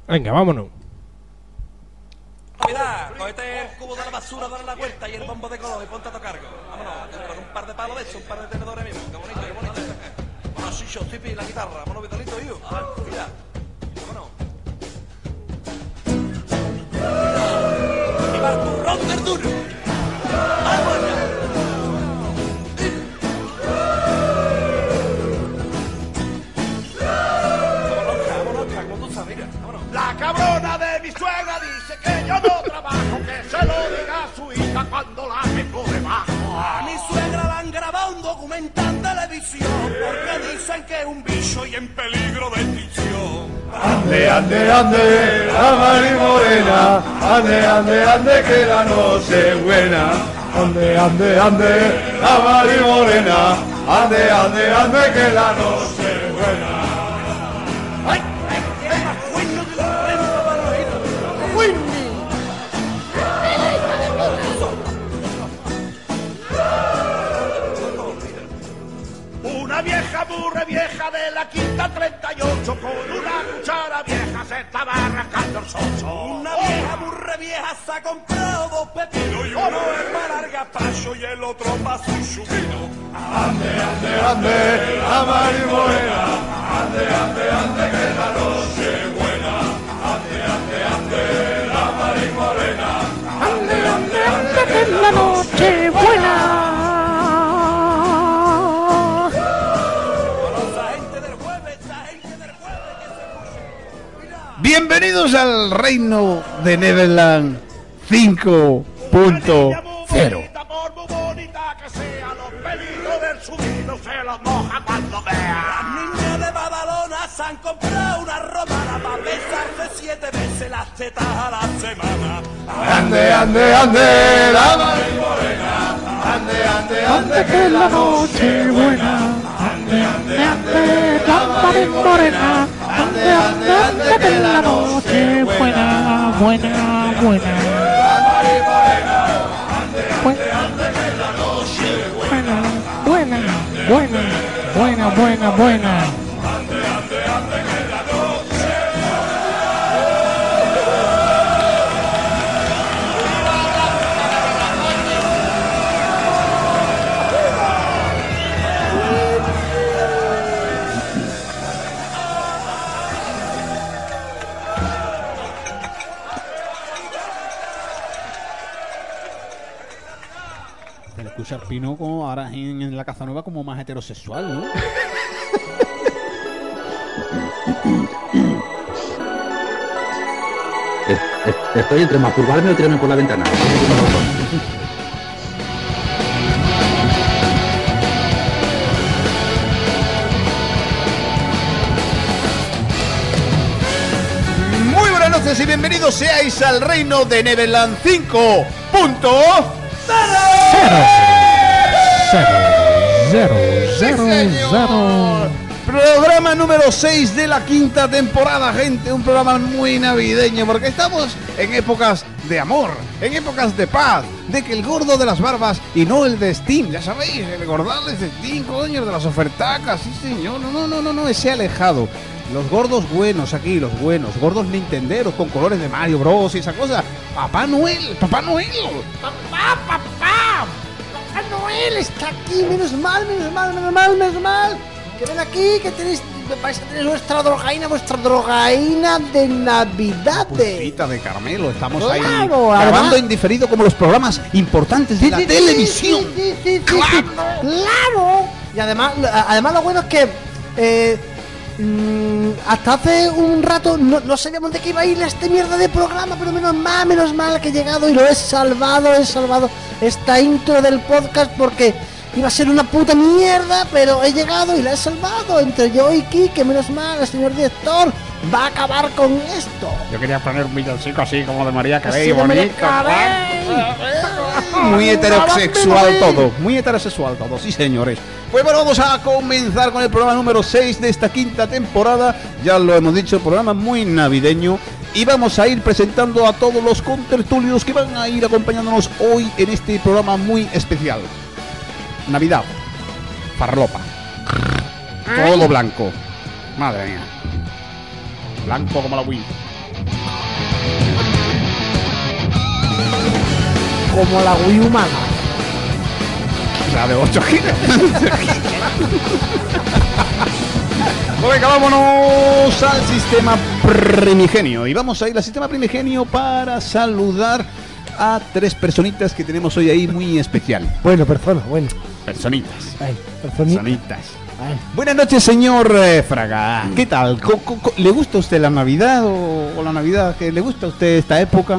Venga, vámonos. Mira, cógete el cubo de la basura, dale la vuelta y el bombo de color y ponte a tocar. Vámonos, con un par de palos de eso, un par de tenedores mismo. Qué bonito, qué bonito. Vámonos, Chicho, Tipi, la guitarra. Vámonos, Vitalito, yo. Mira, vámonos. ¡Y va el turrón del duro! ¡Vamos allá! La cabrona de mi suegra dice que yo no trabajo, que se lo diga a su hija cuando la tengo debajo. A mi suegra la han grabado un documental en televisión porque dicen que es un bicho y en peligro de extinción. Ande, ande, ande, la Mari Morena, ande, ande, ande, que la noche es buena. Ande, ande, ande, la Mari Morena, ande, ande, ande, que la noche es buena. ¡Ay! ¡Tiene más cuernos que un reno para los oídos! Una vieja burra vieja de la quinta 38 con una cuchara vieja se estaba arrancando el socho. Una vieja burra vieja se ha comprado dos pepinos y uno es para el gazpacho y el otro para su chupino. Ande, ande, ande, la Mari Morena, ande, ande, ande, que la noche es buena. Ande, ande, ande, la Mari Morena, ande, ande, ande, que la noche es buena. Bienvenidos al reino de Neverland 5.0. Por muy bonita que sea, los pelitos del subido se los moja cuando vea. Las niñas de Badalona se han comprado una romana para besarse 7 veces las tetas a la semana. Ande, ande, ande, la Mari Morena, ande, ande, ande, que la noche es buena. Ande, ande, ande, la Mari Morena, ande, ande, ande, que la noche es buena, buena, buena. La Mari Morena, ande, ande, ande, que la noche es buena, Buena, buena, buena, buena, buena. ande, ande, ande, que la noche. Se le escucha al Pino como ahora en la Cazanueva como más heterosexual, ¿no? Estoy entre masturbarme o tirarme por la ventana. Muy buenas noches y bienvenidos seáis al reino de Neverland 5.0. Cero. Programa número 6 de la quinta temporada, gente. Un programa muy navideño porque estamos en épocas de amor, en épocas de paz, de que el gordo de las barbas y no el de Steam, ya sabéis, el gordal de Steam, coño, de las ofertacas, sí señor, no, ese alejado. Los gordos buenos aquí, los buenos, gordos nintenderos con colores de Mario Bros y esa cosa. Papá Noel. Papá Noel está aquí, menos mal. Que ven aquí, que tenéis, vais a tener vuestra drogaína de Navidades. Pulpita de caramelo, estamos ahí Claro, grabando además- en diferido como los programas importantes de la televisión. Sí. Claro. Y además lo bueno es que hasta hace un rato no sabíamos de qué iba a ir este mierda de programa, pero menos mal que he llegado y lo he salvado esta intro del podcast porque iba a ser una puta mierda, pero he llegado y la he salvado entre yo y Kike, menos mal, el señor director va a acabar con esto. Yo quería poner un villancico así como de María Carey, Así de María bonito. Carey. Muy heterosexual todo, sí señores. Pues bueno, vamos a comenzar con el programa número 6 de esta quinta temporada. Ya lo hemos dicho, programa muy navideño. Y vamos a ir presentando a todos los contertulios que van a ir acompañándonos hoy en este programa muy especial. Navidad, farlopa, todo blanco. Madre mía, blanco como la Wii. Como la Wii humana. La de 8 gigas. Pues venga, vámonos al sistema primigenio. Y vamos a ir al sistema primigenio para saludar a 3 personitas que tenemos hoy ahí muy especial. Bueno, persona, bueno. Personitas. Ay, personita. Personitas. Ay. Buenas noches, señor Fraga. ¿Qué tal? ¿Le gusta a usted la Navidad o la Navidad? ¿Le gusta a usted esta época?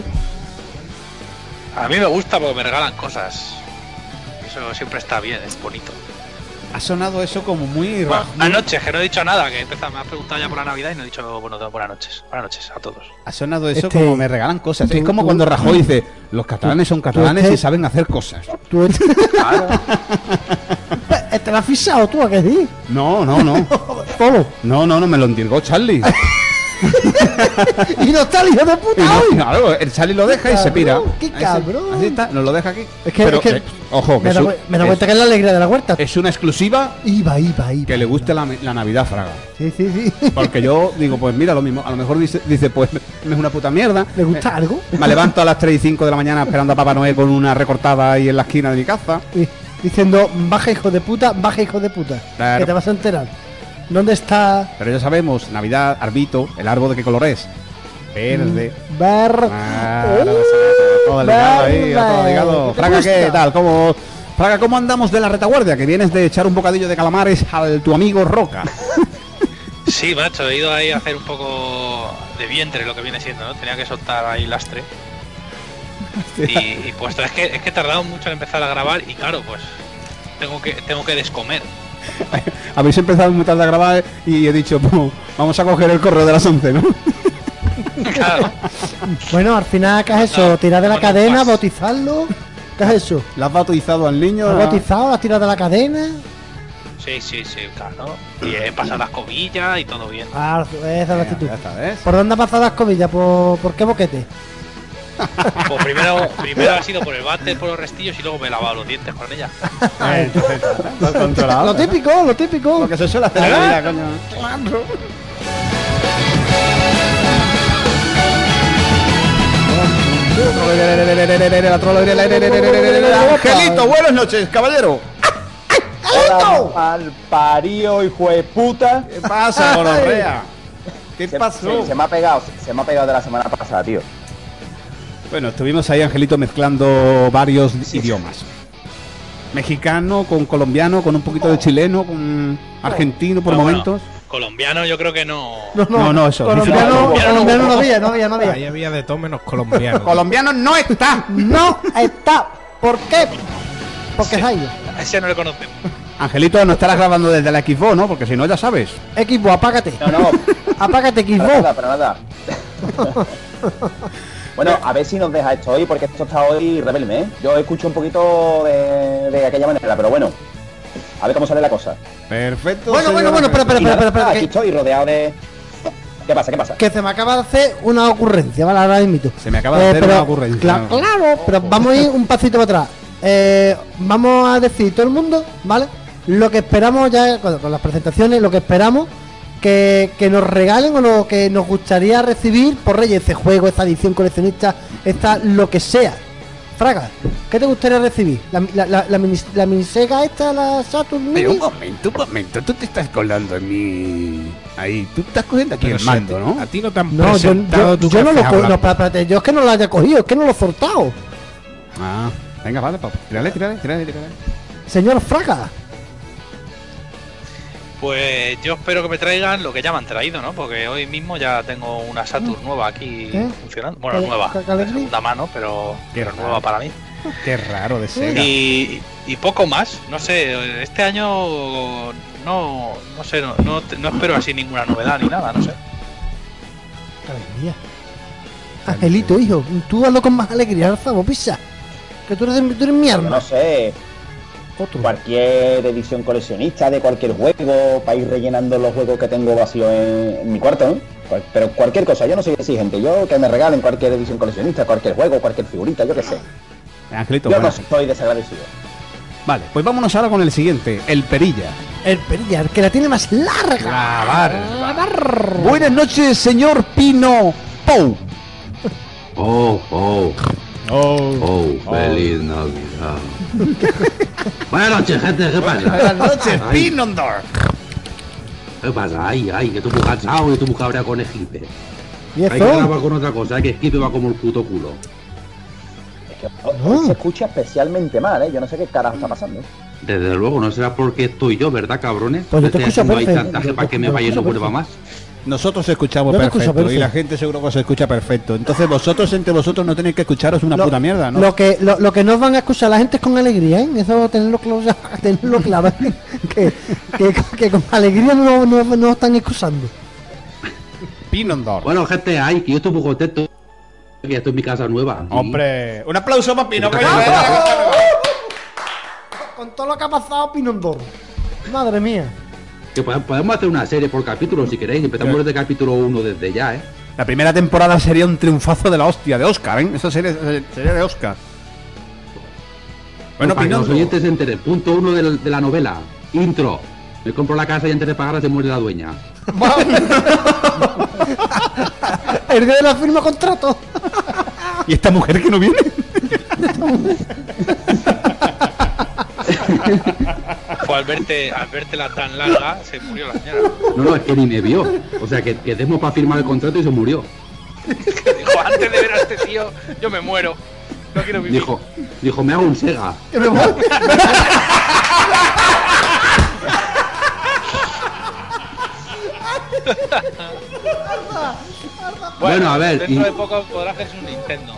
A mí me gusta porque me regalan cosas. Eso siempre está bien, es bonito. Ha sonado eso como muy Bueno, raro. buenas noches, que no he dicho nada, que me has preguntado ya por la Navidad y no he dicho buenas noches. Buenas noches a todos. Ha sonado eso Este- como me regalan cosas. Es tú- como tú- cuando Rajoy dice, los catalanes son catalanes tú- y saben hacer cosas. Tú Claro. te la has fichado tú, ¿a qué sí? No. Todo. No, me lo endirgó Charlie. Y no está el hijo de puta Y no, hoy. claro, el Charlie lo deja y se pira. Qué Ahí sí, cabrón. Así está, nos lo deja aquí. Es que, Pero, es que ojo, que me da cuenta que es la alegría de la huerta. es una exclusiva Iba. que le guste la Navidad, Fraga. Sí. Porque yo digo, pues mira, lo mismo. A lo mejor dice pues es una puta mierda. ¿Le gusta algo? Me levanto a las 3 y 5 de la mañana esperando a Papá Noel con una recortada ahí en la esquina de mi casa. Y diciendo, baja hijo de puta, Claro. que te vas a enterar. ¿Dónde está? Pero ya sabemos, Navidad, arbito, ¿el árbol de qué color es? Verde. Ver. Todo ligado ahí, verde. todo ligado. ¿Qué te Fraga, ¿qué gusta? tal? Fraga, ¿cómo andamos de la retaguardia? Que vienes de echar un bocadillo de calamares al tu amigo Roca. Sí, macho, he ido ahí a hacer un poco de vientre lo que viene siendo, ¿no? Tenía que soltar ahí lastre. Y pues es que he tardado mucho en empezar a grabar y claro, pues tengo que descomer. Habéis empezado muy tarde a grabar y he dicho, pues, vamos a coger el correo de las 11, ¿no? Claro. Bueno, al final, ¿qué es eso? No, ¿Tirar de la no, cadena? pas. ¿Bautizarlo? ¿Qué es eso? ¿La has bautizado al niño? ¿Has bautizado? ¿Has tirado de la cadena? Sí, claro. Y he pasado las cobillas y todo bien. Ah, esa es la actitud. Ya está, ¿ves? ¿Por dónde ha pasado las cobillas? ¿Por qué boquete? Pues primero ha sido por el váter, por los restillos y luego me he lavado los dientes con ella. Lo has controlado. Lo típico. Lo que se suele hacer en la vida, coño. Angelito, buenas noches, caballero. Al parío, hijo de puta. ¿Qué pasa, gonorrea? ¿Qué pasó? Se me ha pegado de la semana pasada, tío. Bueno, estuvimos ahí, Angelito, mezclando varios idiomas. Mexicano con colombiano, con un poquito de chileno, con argentino por Ah, bueno. momentos. Colombiano yo creo que no. No, eso. Colombiano no había. Ahí había de todo menos colombiano. Colombiano no está. No está. ¿Por qué? Porque es ahí. A ese no le conocemos. Angelito, no estarás grabando desde la Xbox, ¿no? Porque si no, ya sabes. Equipo, apágate. No, Apágate, para nada. Xbox. Bueno, a ver si nos deja esto hoy, porque esto está hoy rebelde, ¿eh? Yo escucho un poquito de aquella manera, pero bueno. A ver cómo sale la cosa. Perfecto. Bueno, señor espera, Angelito. Aquí que, estoy rodeado de... ¿Qué pasa? que se me acaba de hacer una ocurrencia, ¿vale? Ahora mismo. Se me acaba de hacer una ocurrencia. Claro, pero vamos a ir un pasito para atrás. Vamos a decir todo el mundo, ¿vale? Lo que esperamos ya con las presentaciones, lo que esperamos que nos regalen o lo que nos gustaría recibir por Reyes, este juego, esta edición coleccionista, lo que sea. Fraga, ¿qué te gustaría recibir? ¿La mini Sega esta, la Saturn Pero Mini? un momento, tú te estás colando en mi... Ahí, tú estás cogiendo aquí Pero el si mando, a ti- ¿no? A ti no te han No, presentado tu yo no lo café cojo, no, hablando. espérate, yo es que no lo haya cogido, es que no lo he soltado. Ah, venga, vale, papá. Tírale. Señor Fraga, Pues yo espero que me traigan lo que ya me han traído, ¿no? Porque hoy mismo ya tengo una Saturn nueva aquí funcionando. Bueno, ¿Qué- nueva, qué de alegría? segunda mano, pero nueva para mí. Qué raro de Sega. Y poco más, no sé, este año no sé, no espero así ninguna novedad ni nada, no sé. alegría. Angelito, hijo, tú hazlo con más alegría, Alfa, vos pisa. Que tú eres mi arma. No sé, Otro. cualquier edición coleccionista de cualquier juego, para ir rellenando los juegos que tengo vacío en mi cuarto, ¿no? Pero cualquier cosa, yo no soy exigente, yo que me regalen cualquier edición coleccionista, cualquier juego, cualquier figurita, yo qué sé. Angelito, Yo no bueno. soy desagradecido. Vale, pues vámonos ahora con el siguiente, el Perilla. El perilla, el que la tiene más larga. Buenas noches, señor Pino Pou. Feliz Navidad. Buenas noches, gente, ¿qué pasa? Buenas noches, Pinondor. ¿Qué pasa? Ay, que estoy muy cansado y estoy muy cabreado con Esquipe. ¿Y Hay que eso? grabar con otra cosa, que Esquipe va como el puto culo. Es que hoy se escucha especialmente mal, ¿eh? Yo no sé qué carajo está pasando. Desde luego, no será porque estoy yo, ¿verdad, cabrones? Pues yo te Estoy escucho haciendo ahí perfecto. chantaje para que me vaya y no vuelva más. Nosotros escuchamos Yo te escucho perfecto y perfecto. la gente seguro que se escucha perfecto. Entonces vosotros entre vosotros no tenéis que escucharos una puta mierda, ¿no? Lo que no van a escuchar la gente es con alegría, ¿eh? Eso tenerlo claro, tenerlo claro. que con alegría no están escuchando. Pinondor. Bueno, gente, que yo estoy muy contento. Que ya estoy en mi casa nueva. aquí. Hombre, un aplauso para Pino. coño. Con todo lo que ha pasado, Pinondor. Madre mía. Que podemos hacer una serie por capítulo si queréis. Empezamos desde capítulo 1 desde ya, ¿eh? La primera temporada sería un triunfazo de la hostia, de Oscar, ¿eh? Eso sería de Oscar. Bueno, para que los Pinondor. oyentes se enteren. Punto 1 de la novela. Intro. Me compro la casa y antes de pagarla se muere la dueña. El día de la firma contrato. ¿Y esta mujer que no viene? Pues al verte la tan larga, se murió la señora. No, es que ni me vio. O sea, que demos para firmar el contrato y se murió. Dijo, antes de ver a este tío, yo me muero. No quiero vivir. Dijo, me hago un Sega. Bueno, a ver. Dentro de poco podrás hacer un Nintendo.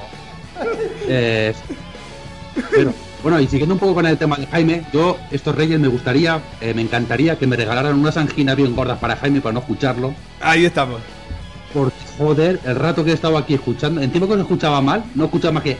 Pero, bueno, y siguiendo un poco con el tema de Jaime, yo, estos reyes, me encantaría que me regalaran unas anginas bien gordas para Jaime para no escucharlo. Ahí estamos. Porque, joder, el rato que he estado aquí escuchando, entiendo que se escuchaba mal, no escuchaba más que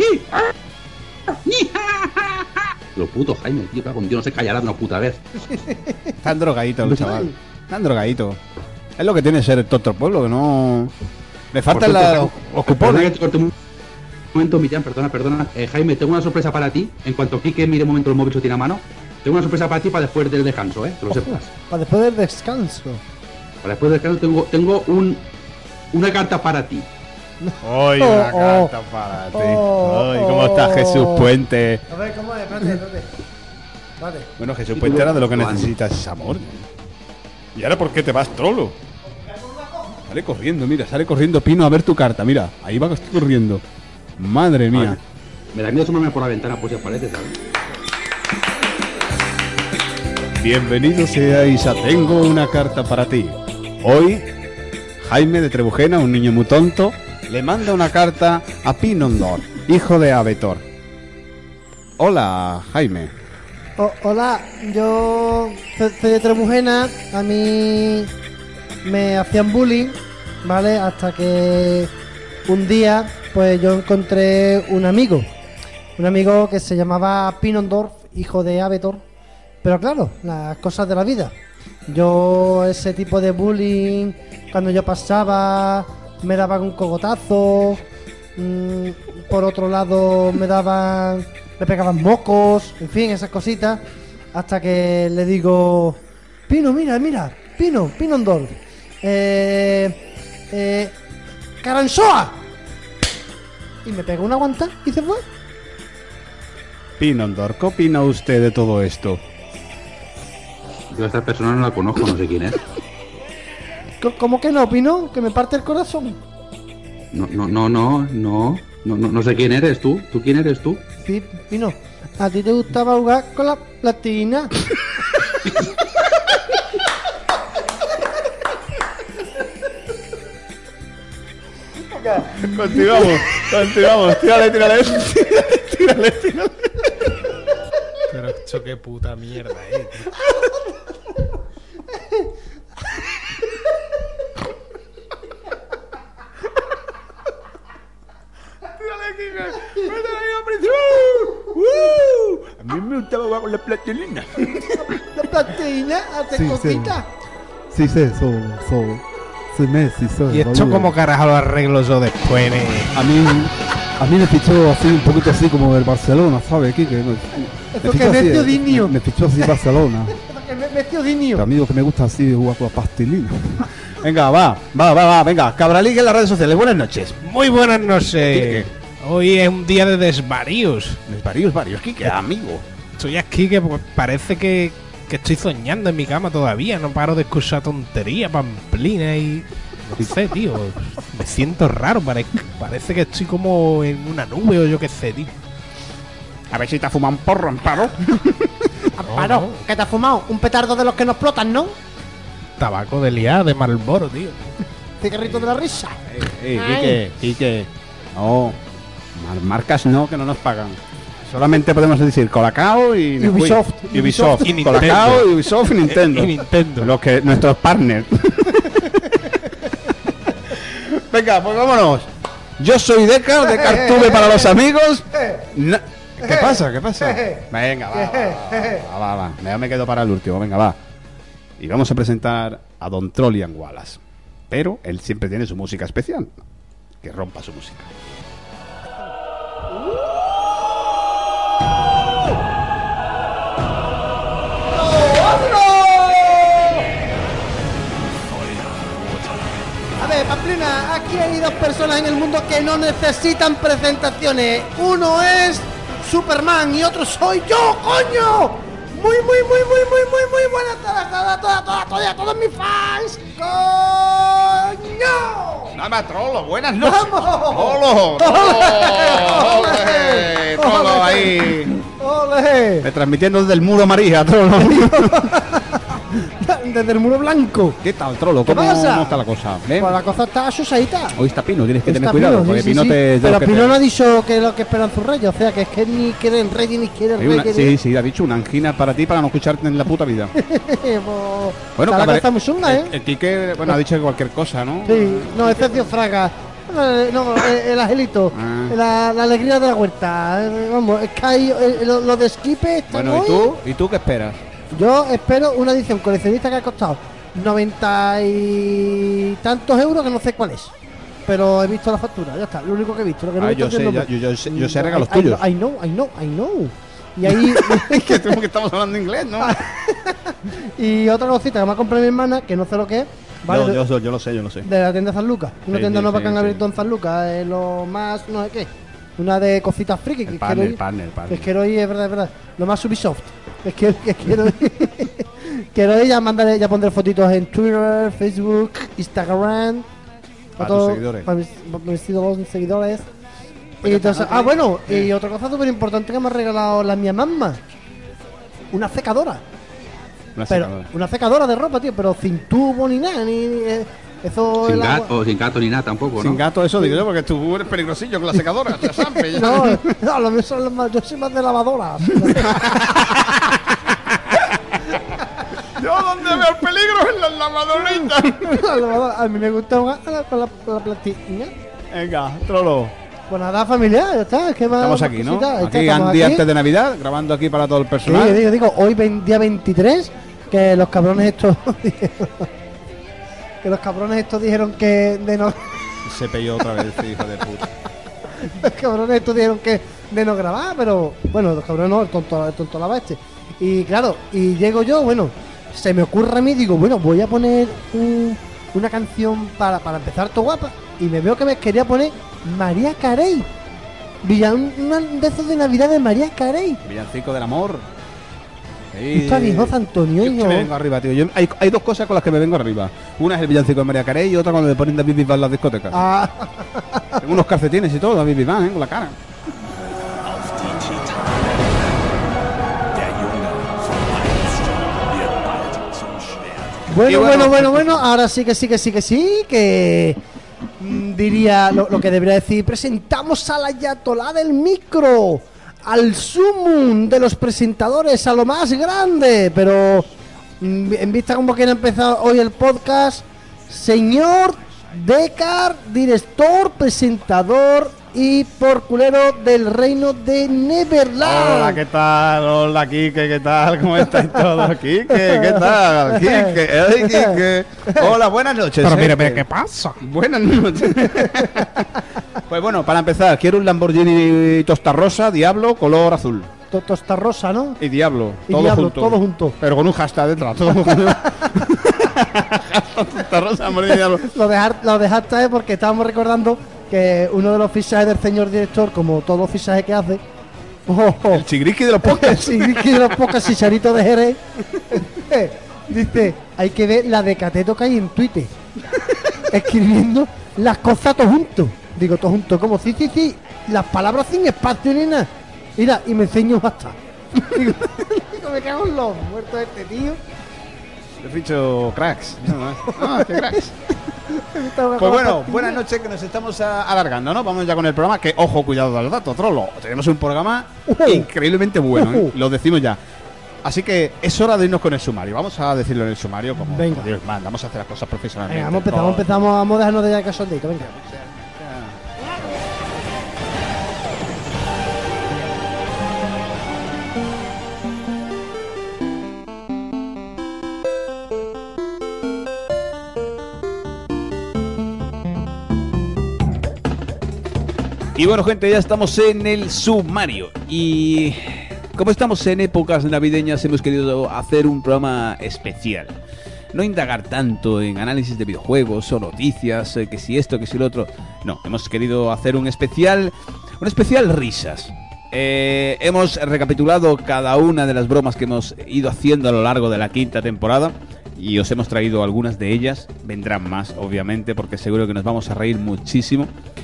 los putos Jaime, tío, con Dios no se callará de una puta vez. Están drogaditos los chaval. Están drogaditos. Es lo que tiene ser todo el pueblo, que no... Le faltan los cupones. Un momento, Millán, perdona. Jaime, tengo una sorpresa para ti. En cuanto Kike mire un momento el móvil que tiene a mano, tengo una sorpresa para ti para después del descanso, que lo sepas. Para después del descanso. Para después del descanso tengo una carta para ti. Hoy una carta para ti. Ay, ¿cómo está Jesús Puente? A ver, ¿cómo es? Espérate. Vale. Bueno, Jesús Puente era de lo que necesitas, es amor. ¿Y ahora por qué te vas, trolo? Sale corriendo, mira, sale corriendo Pino a ver tu carta, mira, ahí va corriendo. Madre mía. Me da miedo asomarme por la ventana por si aparece, ¿sabes? Bienvenido seáis a Tengo una carta para ti. Hoy, Jaime de Trebujena, un niño muy tonto, le manda una carta a Pinondor, hijo de Abetor. Hola, Jaime. Hola, yo soy de Trebujena. A mí me hacían bullying, ¿vale? Hasta que un día, pues yo encontré un amigo que se llamaba Pinondorf, hijo de Abetor. Pero claro, las cosas de la vida. Yo ese tipo de bullying, cuando yo pasaba, me daban un cogotazo. Por otro lado, me pegaban mocos, en fin, esas cositas. Hasta que le digo, Pino, mira, Pinondorf. ¡Caransoa! Y me pegó una guanta y se fue. Pinondor, ¿qué opina usted de todo esto? Yo a esta persona no la conozco, no sé quién es. ¿Cómo que no, Pino? Que me parte el corazón. No sé quién eres tú. ¿Tú quién eres tú? Sí, Pino. ¿A ti te gustaba jugar con la platina? Continuamos. Tírale. Pero esto qué puta mierda, A mí me gustaba jugar con la plastilina. ¿La platina? ¿Hace cositas? Sí, soy. Y esto como carajo lo arreglo yo después, A mí me fichó así un poquito así como el Barcelona, ¿sabes? Kike? Esto que metió Dinio. Me fichó así Barcelona. Esto que metió Dinio. Pero amigo que me gusta así jugar con la plastilina. Venga, va, venga. Cabralique en las redes sociales. Buenas noches. Muy buenas noches. Quique. Hoy es un día de desvaríos. Varios, Quique, amigo. Estoy aquí que pues, parece que estoy soñando en mi cama todavía. No paro de escuchar tonterías, pamplinas y... No sé, tío. Me siento raro. Parece que estoy como en una nube o yo qué sé, tío. A ver si te ha fumado un porro, Amparo. Amparo, ¿qué te has fumado? Un petardo de los que no explotan, ¿no? Tabaco de liar, de Marlboro, tío. Cigarrito de la risa. Quique. No, marcas no, que no nos pagan. Solamente podemos decir Colacao y Ubisoft. Ubisoft. Y Nintendo. Colacao, Ubisoft y Nintendo. Y Nintendo. Los que, nuestros partners. Venga, pues vámonos. Yo soy Decar Tuve para los amigos. ¿Qué pasa? Venga, va. Ya me quedo para el último, venga, va. Y vamos a presentar a Don Trollian Wallace. Pero él siempre tiene su música especial. Que rompa su música. A ver, Pamplina, aquí hay dos personas en el mundo que no necesitan presentaciones. Uno es Superman y otro soy yo, coño. Muy buenas tardes a todos mis fans. ¡Coño! Nada más, Trollo, buenas noches. ¡Vamos! Trollo ahí. ¡Ole! Transmitiendo desde el muro María, Trollo. Desde el muro blanco. ¿Qué tal, Trollo? ¿Qué pasa? ¿Cómo está la cosa? Pues la cosa está asusadita. Hoy está Pino, tienes que tener Está cuidado, Pino, porque sí, Pino sí. te... Pero Pino no ha dicho que es lo que esperan sus reyes, o sea, que es que ni quiere el rey ni quiere el Hay rey. una, sí, ha dicho una angina para ti para no escucharte en la puta vida. Bueno, la cosa muy chunga, ¿eh? El Quique, bueno, ha dicho cualquier cosa, ¿no? Sí, no, ese es Dios Fraga. No, el angelito, la alegría de la huerta. Vamos, es que hay lo de Skipe están Bueno, hoy. ¿y tú qué esperas? Yo espero una edición coleccionista que ha costado 90 y tantos euros, que no sé cuál es. Pero he visto la factura, ya está, lo único que he visto. Lo que no he visto yo sé regalos tuyos. I know. Y ahí. que estamos hablando inglés, ¿no? Y otra cosita que me ha comprado mi hermana, que no sé lo que es. Vale, yo lo sé. de la tienda San Lucas. Una Sí, tienda sí, nueva sí, que han sí. abierto en San Lucas. Lo más, no sé qué. Una de cositas friki. Que El quiero ir. partner. Es quiero ir, es verdad. Lo más Ubisoft. Es que quiero ir. Quiero ir, ya pondré fotitos en Twitter, Facebook, Instagram. Para tus seguidores. Para mis seguidores. Y entonces, bueno, y otra cosa súper importante que me ha regalado la mía mamá. Una secadora. Una secadora de ropa, tío, pero sin tubo ni nada, eso. Sin gato ni nada tampoco, ¿no? Sin gato, eso digo yo, porque tú eres peligrosillo con la secadora. Ya sabes. No, lo mío son más, yo soy más de lavadoras. Yo donde veo el peligro es en las lavadoritas. A mí me gusta jugar con la plastilina. Venga, Trollo. Pues nada, familiar, ya está. Estamos aquí, ¿no? Aquí, día antes de Navidad, grabando aquí para todo el personal. Sí, digo, hoy día 23, que los cabrones estos... dijeron que de no... Se pelló otra vez, hijo de puta. Los cabrones estos dijeron que de no grabar, pero... Bueno, los cabrones no, el tonto lava este. Y claro, y llego yo, bueno, se me ocurre a mí, digo, bueno, voy a poner una canción para empezar todo guapa. Y me veo que me quería poner María Carey. Un de esos de Navidad de María Carey. Villancico del amor. Está viejo Antonio. Yo me vengo arriba, tío. Hay dos cosas con las que me vengo arriba. Una es el villancico de María Carey y otra cuando le ponen David Bisbal en las discotecas. Tengo unos calcetines y todo, David Bisbal, con la cara. Bueno, ahora sí que diría lo que debería decir. Presentamos a la ayatolá del micro, al sumum de los presentadores, a lo más grande, pero en vista como que ha empezado hoy el podcast, señor Decar, director, presentador y porculero del reino de Neverland. Hola, ¿qué tal? Hola, Quique, ¿qué tal? ¿Cómo estáis todos? Quique, ¿qué tal? Quique. Hola, buenas noches. Pero mira, ¿qué pasa? Buenas noches. Pues bueno, para empezar, quiero un Lamborghini Tostarrosa, Diablo, color azul. Tostarrosa, ¿no? Y Diablo, Y todo Diablo, junto. todo junto. Pero con un hashtag detrás, todo junto. Lo dejaste porque estábamos recordando que uno de los fichajes del señor director, como todos los fichajes que hace, el chigriqui de los podcasts. El chigriqui de los podcasts, Chicharito de Jerez, dice, hay que ver la de Cateto que hay en Twitter, escribiendo las cosas todo junto. Digo, todo junto, como sí, las palabras sin espacio ni nada. Mira, y me enseño hasta. Digo, me cago en los muertos de este tío. Le ficho cracks. Qué cracks. Pues bueno, buenas noches, que nos estamos alargando, ¿no? Vamos ya con el programa, que ojo, cuidado al dato, trolo. Tenemos un programa increíblemente bueno, ¿eh? Lo decimos ya. Así que es hora de irnos con el sumario. Vamos a decirlo en el sumario como Dios manda. Vamos a hacer las cosas profesionalmente. Venga, vamos a dejarnos de ya cachondito, venga. Y bueno, gente, ya estamos en el sumario. Y como estamos en épocas navideñas, hemos querido hacer un programa especial. No indagar tanto en análisis de videojuegos o noticias, que si esto, que si lo otro. No, hemos querido hacer un especial risas. Hemos recapitulado cada una de las bromas que hemos ido haciendo a lo largo de la quinta temporada. Y os hemos traído algunas de ellas. Vendrán más, obviamente, porque seguro que nos vamos a reír muchísimo.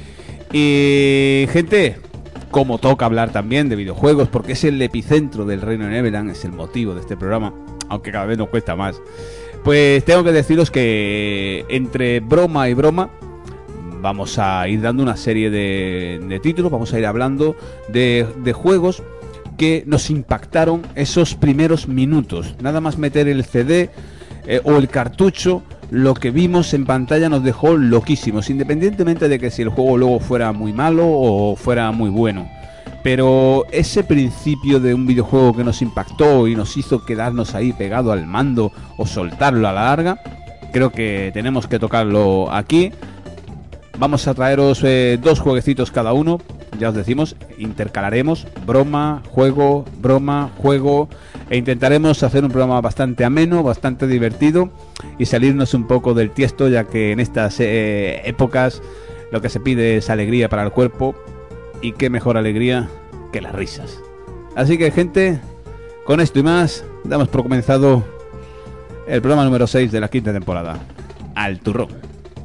Y gente, como toca hablar también de videojuegos, porque es el epicentro del Reino de Neverland, es el motivo de este programa, aunque cada vez nos cuesta más, pues tengo que deciros que entre broma y broma vamos a ir dando una serie de títulos, vamos a ir hablando de juegos que nos impactaron esos primeros minutos. Nada más meter el CD o el cartucho, lo que vimos en pantalla nos dejó loquísimos, independientemente de que si el juego luego fuera muy malo o fuera muy bueno. Pero ese principio de un videojuego que nos impactó y nos hizo quedarnos ahí pegado al mando o soltarlo a la larga, creo que tenemos que tocarlo aquí. Vamos a traeros 2 jueguecitos cada uno, ya os decimos, intercalaremos broma, juego, e intentaremos hacer un programa bastante ameno, bastante divertido y salirnos un poco del tiesto, ya que en estas épocas lo que se pide es alegría para el cuerpo, y qué mejor alegría que las risas. Así que, gente, con esto y más damos por comenzado el programa número 6 de la quinta temporada, Al Turrón.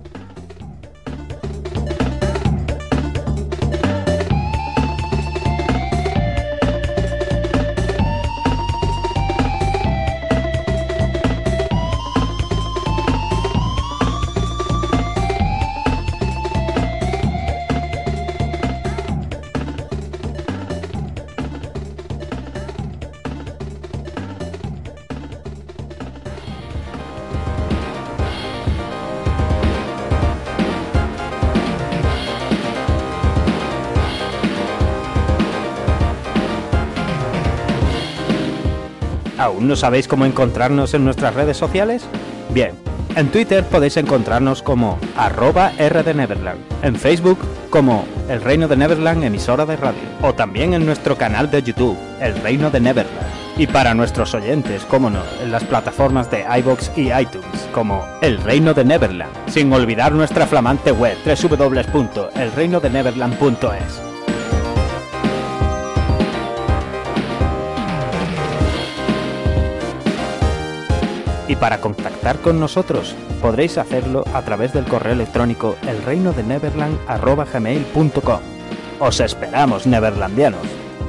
¿Aún no sabéis cómo encontrarnos en nuestras redes sociales? Bien, en Twitter podéis encontrarnos como @RDNeverland, en Facebook como El Reino de Neverland emisora de radio, o también en nuestro canal de YouTube, El Reino de Neverland. Y para nuestros oyentes, como no, en las plataformas de iVoox y iTunes, como El Reino de Neverland, sin olvidar nuestra flamante web www.elreinodeneverland.es. Y para contactar con nosotros podréis hacerlo a través del correo electrónico elreinodeneverland@gmail.com. Os esperamos, neverlandianos.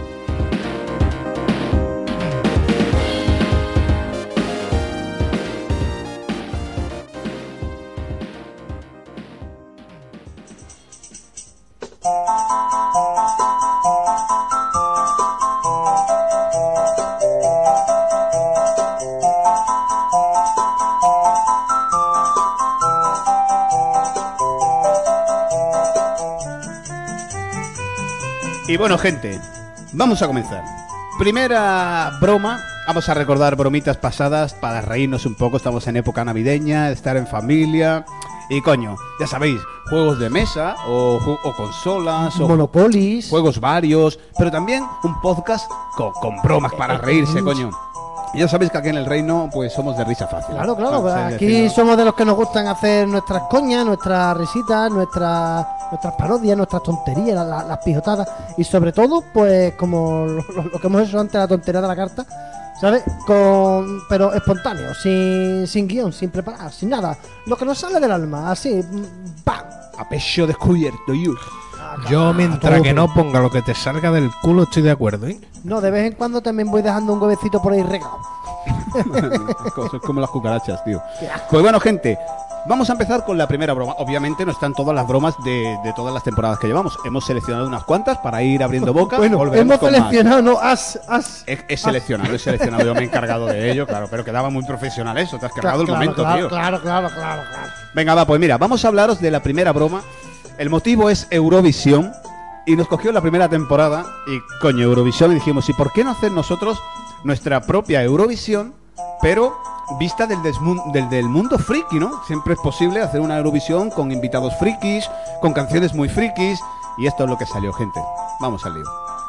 Y bueno, gente, vamos a comenzar. Primera broma, vamos a recordar bromitas pasadas para reírnos un poco. Estamos en época navideña, estar en familia. Y coño, ya sabéis, juegos de mesa o consolas o Monopolis, juegos varios, pero también un podcast con bromas para reírse, coño. Ya sabéis que aquí en el reino pues somos de risa fácil. Claro, claro, Vamos, aquí decir, somos de los que nos gustan hacer nuestras coñas, nuestras risitas, nuestras parodias, nuestras tonterías, las pijotadas y sobre todo, pues como lo que hemos hecho antes, la tontería de la carta, ¿sabes? Pero espontáneo, sin guión, sin preparar, sin nada. Lo que nos sale del alma, así, ¡pam! a pecho descubierto, you. Yo, mientras que no ponga lo que te salga del culo, estoy de acuerdo, ¿eh? No, de vez en cuando también voy dejando un huevecito por ahí regado. Cosas como las cucarachas, tío. Pues bueno, gente, vamos a empezar con la primera broma. Obviamente no están todas las bromas de todas las temporadas que llevamos. Hemos seleccionado unas cuantas para ir abriendo boca. Bueno, volveremos hemos con seleccionado, no, He seleccionado, yo me he encargado de ello, claro, pero quedaba muy profesional eso, te has cargado el momento, tío. Claro. Venga, va, pues mira, vamos a hablaros de la primera broma. El motivo es Eurovisión y nos cogió la primera temporada y coño, Eurovisión, y dijimos, ¿y por qué no hacer nosotros nuestra propia Eurovisión, pero vista del mundo friki, ¿no? Siempre es posible hacer una Eurovisión con invitados frikis, con canciones muy frikis, y esto es lo que salió, gente. Vamos al lío.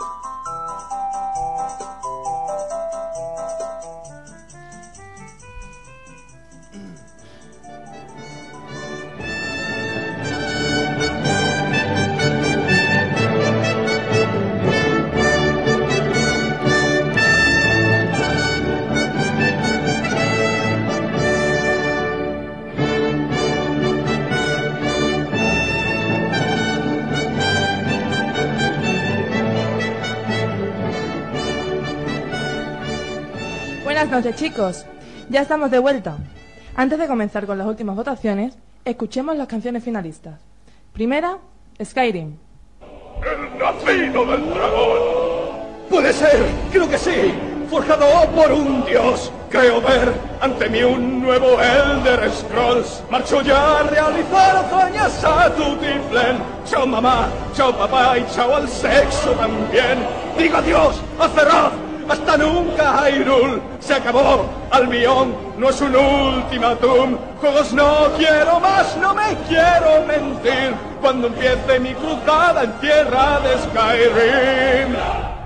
Buenas noches, chicos. Ya estamos de vuelta. Antes de comenzar con las últimas votaciones, escuchemos las canciones finalistas. Primera, Skyrim. El nacido del dragón. Puede ser, creo que sí. Forjado por un dios. Creo ver ante mí un nuevo Elder Scrolls. Marcho ya a realizar hazañas a Tutiflen. Chao mamá, chao papá y chao al sexo también. Digo adiós a Cerrad. Hasta nunca, Hyrule. Se acabó. Albion no es un ultimátum. Juegos no quiero más, no me quiero mentir. Cuando empiece mi cruzada en tierra de Skyrim.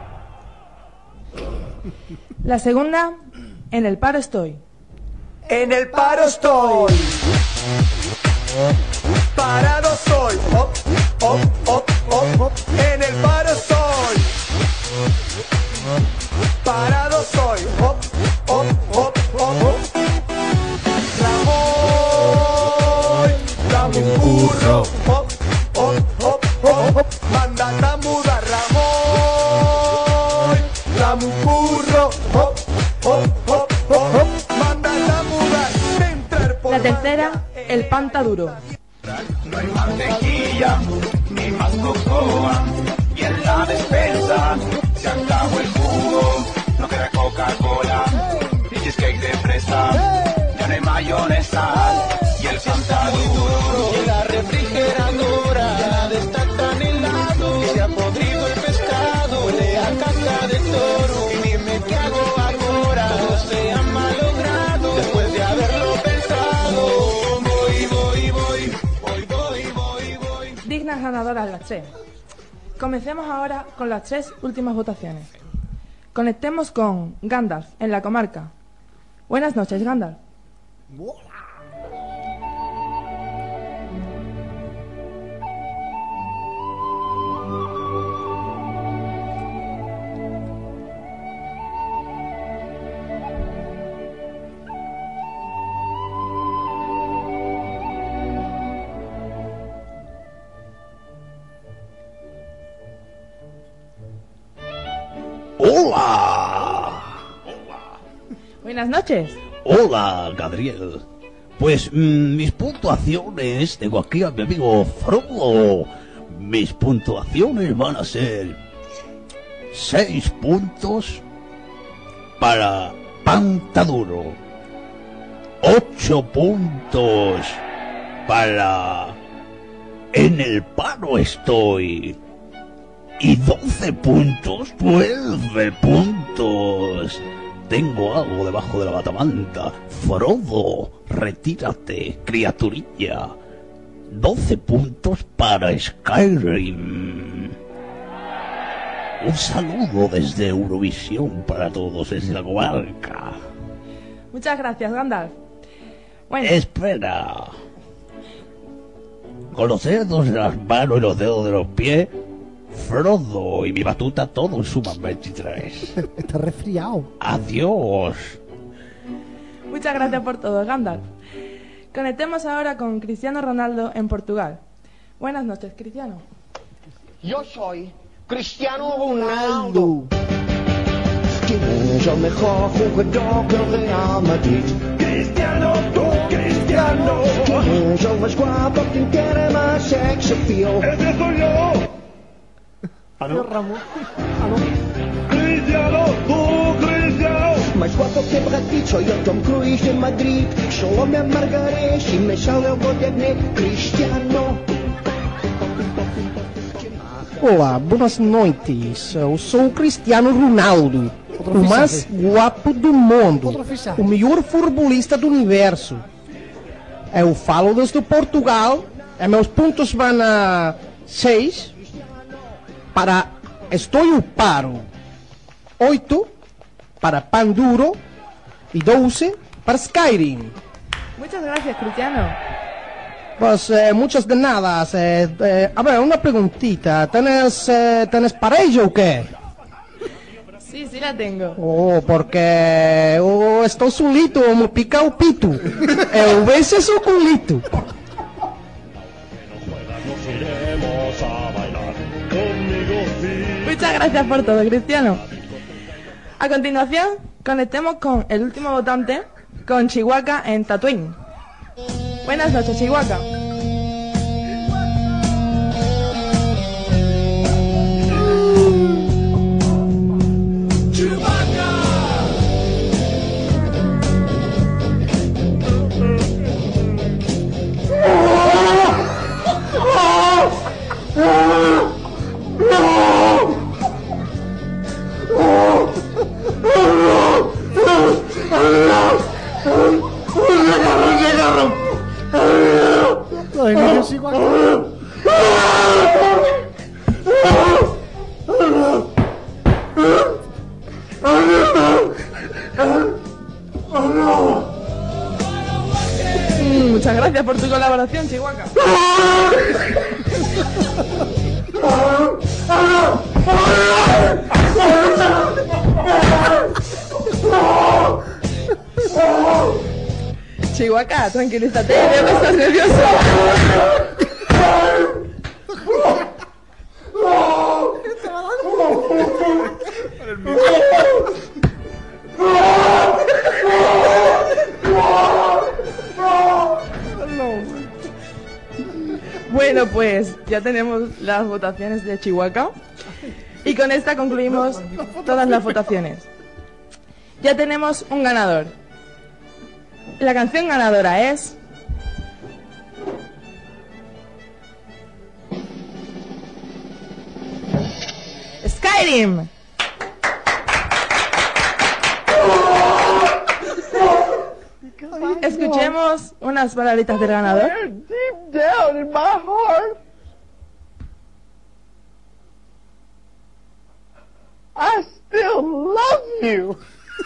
La segunda, En el paro estoy. En el paro estoy. Parado soy. Op, op, op, op, op. En el paro estoy. Parado soy. Op, op, op, op, op. Ramón, dame un burro. Op, op, op, op, op. Mándate a mudar, Ramón. Dame un burro. Op, op, op, op, op. Mándate a mudar. De entrar por La tercera, El panta duro. No hay mantequilla, ni más cocoa. Y en la despensa se acabó el jugo. No queda Coca-Cola, ni cheesecake de fresa. Ya no hay mayonesa, y el Fanta duro. Y en la refrigeradora ya destacan helado. Se ha podrido el pescado, huele a caca de toro. Y dime qué hago ahora, todo se ha malogrado. Después de haberlo pensado, voy. Dignas ganadoras las tres. Comencemos ahora con las tres últimas votaciones. Conectemos con Gandalf en la comarca. Buenas noches, Gandalf. ¡Hola! Buenas noches. Hola, Gabriel. Pues mis puntuaciones, tengo aquí a mi amigo Frodo. Mis puntuaciones van a ser 6 puntos para Pantaduro, 8 puntos para En el paro estoy, y 12 puntos, 12 puntos. Tengo algo debajo de la batamanta. Frodo, retírate, criaturilla. 12 puntos para Skyrim. Un saludo desde Eurovisión para todos, desde la comarca. Muchas gracias, Gandalf. Bueno, Espera. Con los dedos de las manos y los dedos de los pies, Frodo y mi batuta todos suman 23. Está resfriado. Adiós. muchas gracias por todo, Gandalf. Conectemos ahora con Cristiano Ronaldo en Portugal. Buenas noches, Cristiano. Yo soy Cristiano Ronaldo. ¿Quién es el mejor jugador del Real Madrid? Cristiano, tú, Cristiano. ¿Quién es el más guapo? ¿Quién tiene más sex appeal? ¡Ese soy yo! ¿Ah, no? Ramón. ¿Ah, no? Cristiano, tú, Cristiano. Más guapo que Brad Pitt, soy yo Tom Cruise de Madrid. Solo me amargaré si me sale el gol de Cristiano. Olá, boas noites. Eu sou o Cristiano Ronaldo, o mais guapo do mundo, o melhor futebolista do universo. Eu falo desde Portugal, e meus pontos vão a 6 para Estou Paro, 8 para Panduro e 12 para Skyrim. Muchas gracias, Cristiano. Pues muchas de nada. A ver, una preguntita. ¿Tienes pareja o qué? Sí, sí la tengo. Oh, porque eu estou solito, me pica o pito. Eu vejo o culito. Muchas gracias por todo, Cristiano. A continuación, conectemos con el último votante, con Chihuahua en Tatooine. Buenas noches, Chihuahua. Muchas gracias por tu colaboración, Chihuahua. Chihuahua, tranquilízate, veo que estás nervioso. Bueno, pues ya tenemos las votaciones de Chihuahua y con esta concluimos todas las votaciones. Ya tenemos un ganador. La canción ganadora es Skyrim. Escuchemos unas palabritas del ganador. Deep down in my heart, I still love you.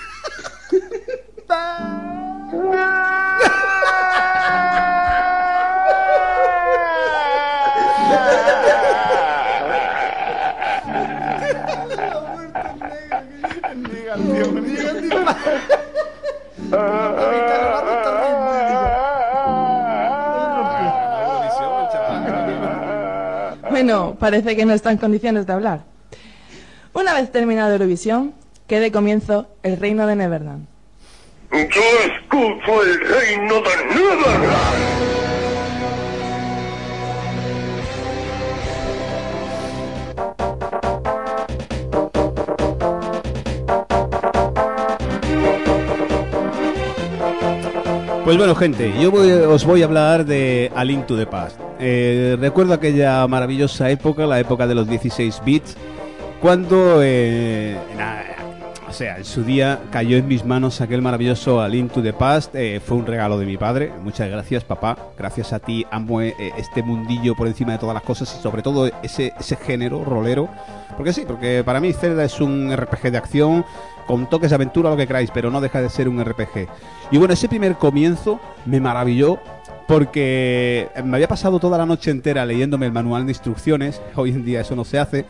Bueno, parece que no está en condiciones de hablar. Una vez terminado Eurovisión, que dé comienzo el reino de Neverland. Yo escucho el reino de Neverland. Pues bueno, gente, os voy a hablar de A Link to the Past. Recuerdo aquella maravillosa época, la época de los 16 bits, cuando O sea, en su día cayó en mis manos aquel maravilloso A Link to the Past. Fue un regalo de mi padre. Muchas gracias, papá. Gracias a ti amo este mundillo por encima de todas las cosas y sobre todo ese género rolero. Porque sí, porque para mí Zelda es un RPG de acción con toques de aventura, lo que queráis, pero no deja de ser un RPG. Y bueno, ese primer comienzo me maravilló porque me había pasado toda la noche entera leyéndome el manual de instrucciones. Hoy en día eso no se hace.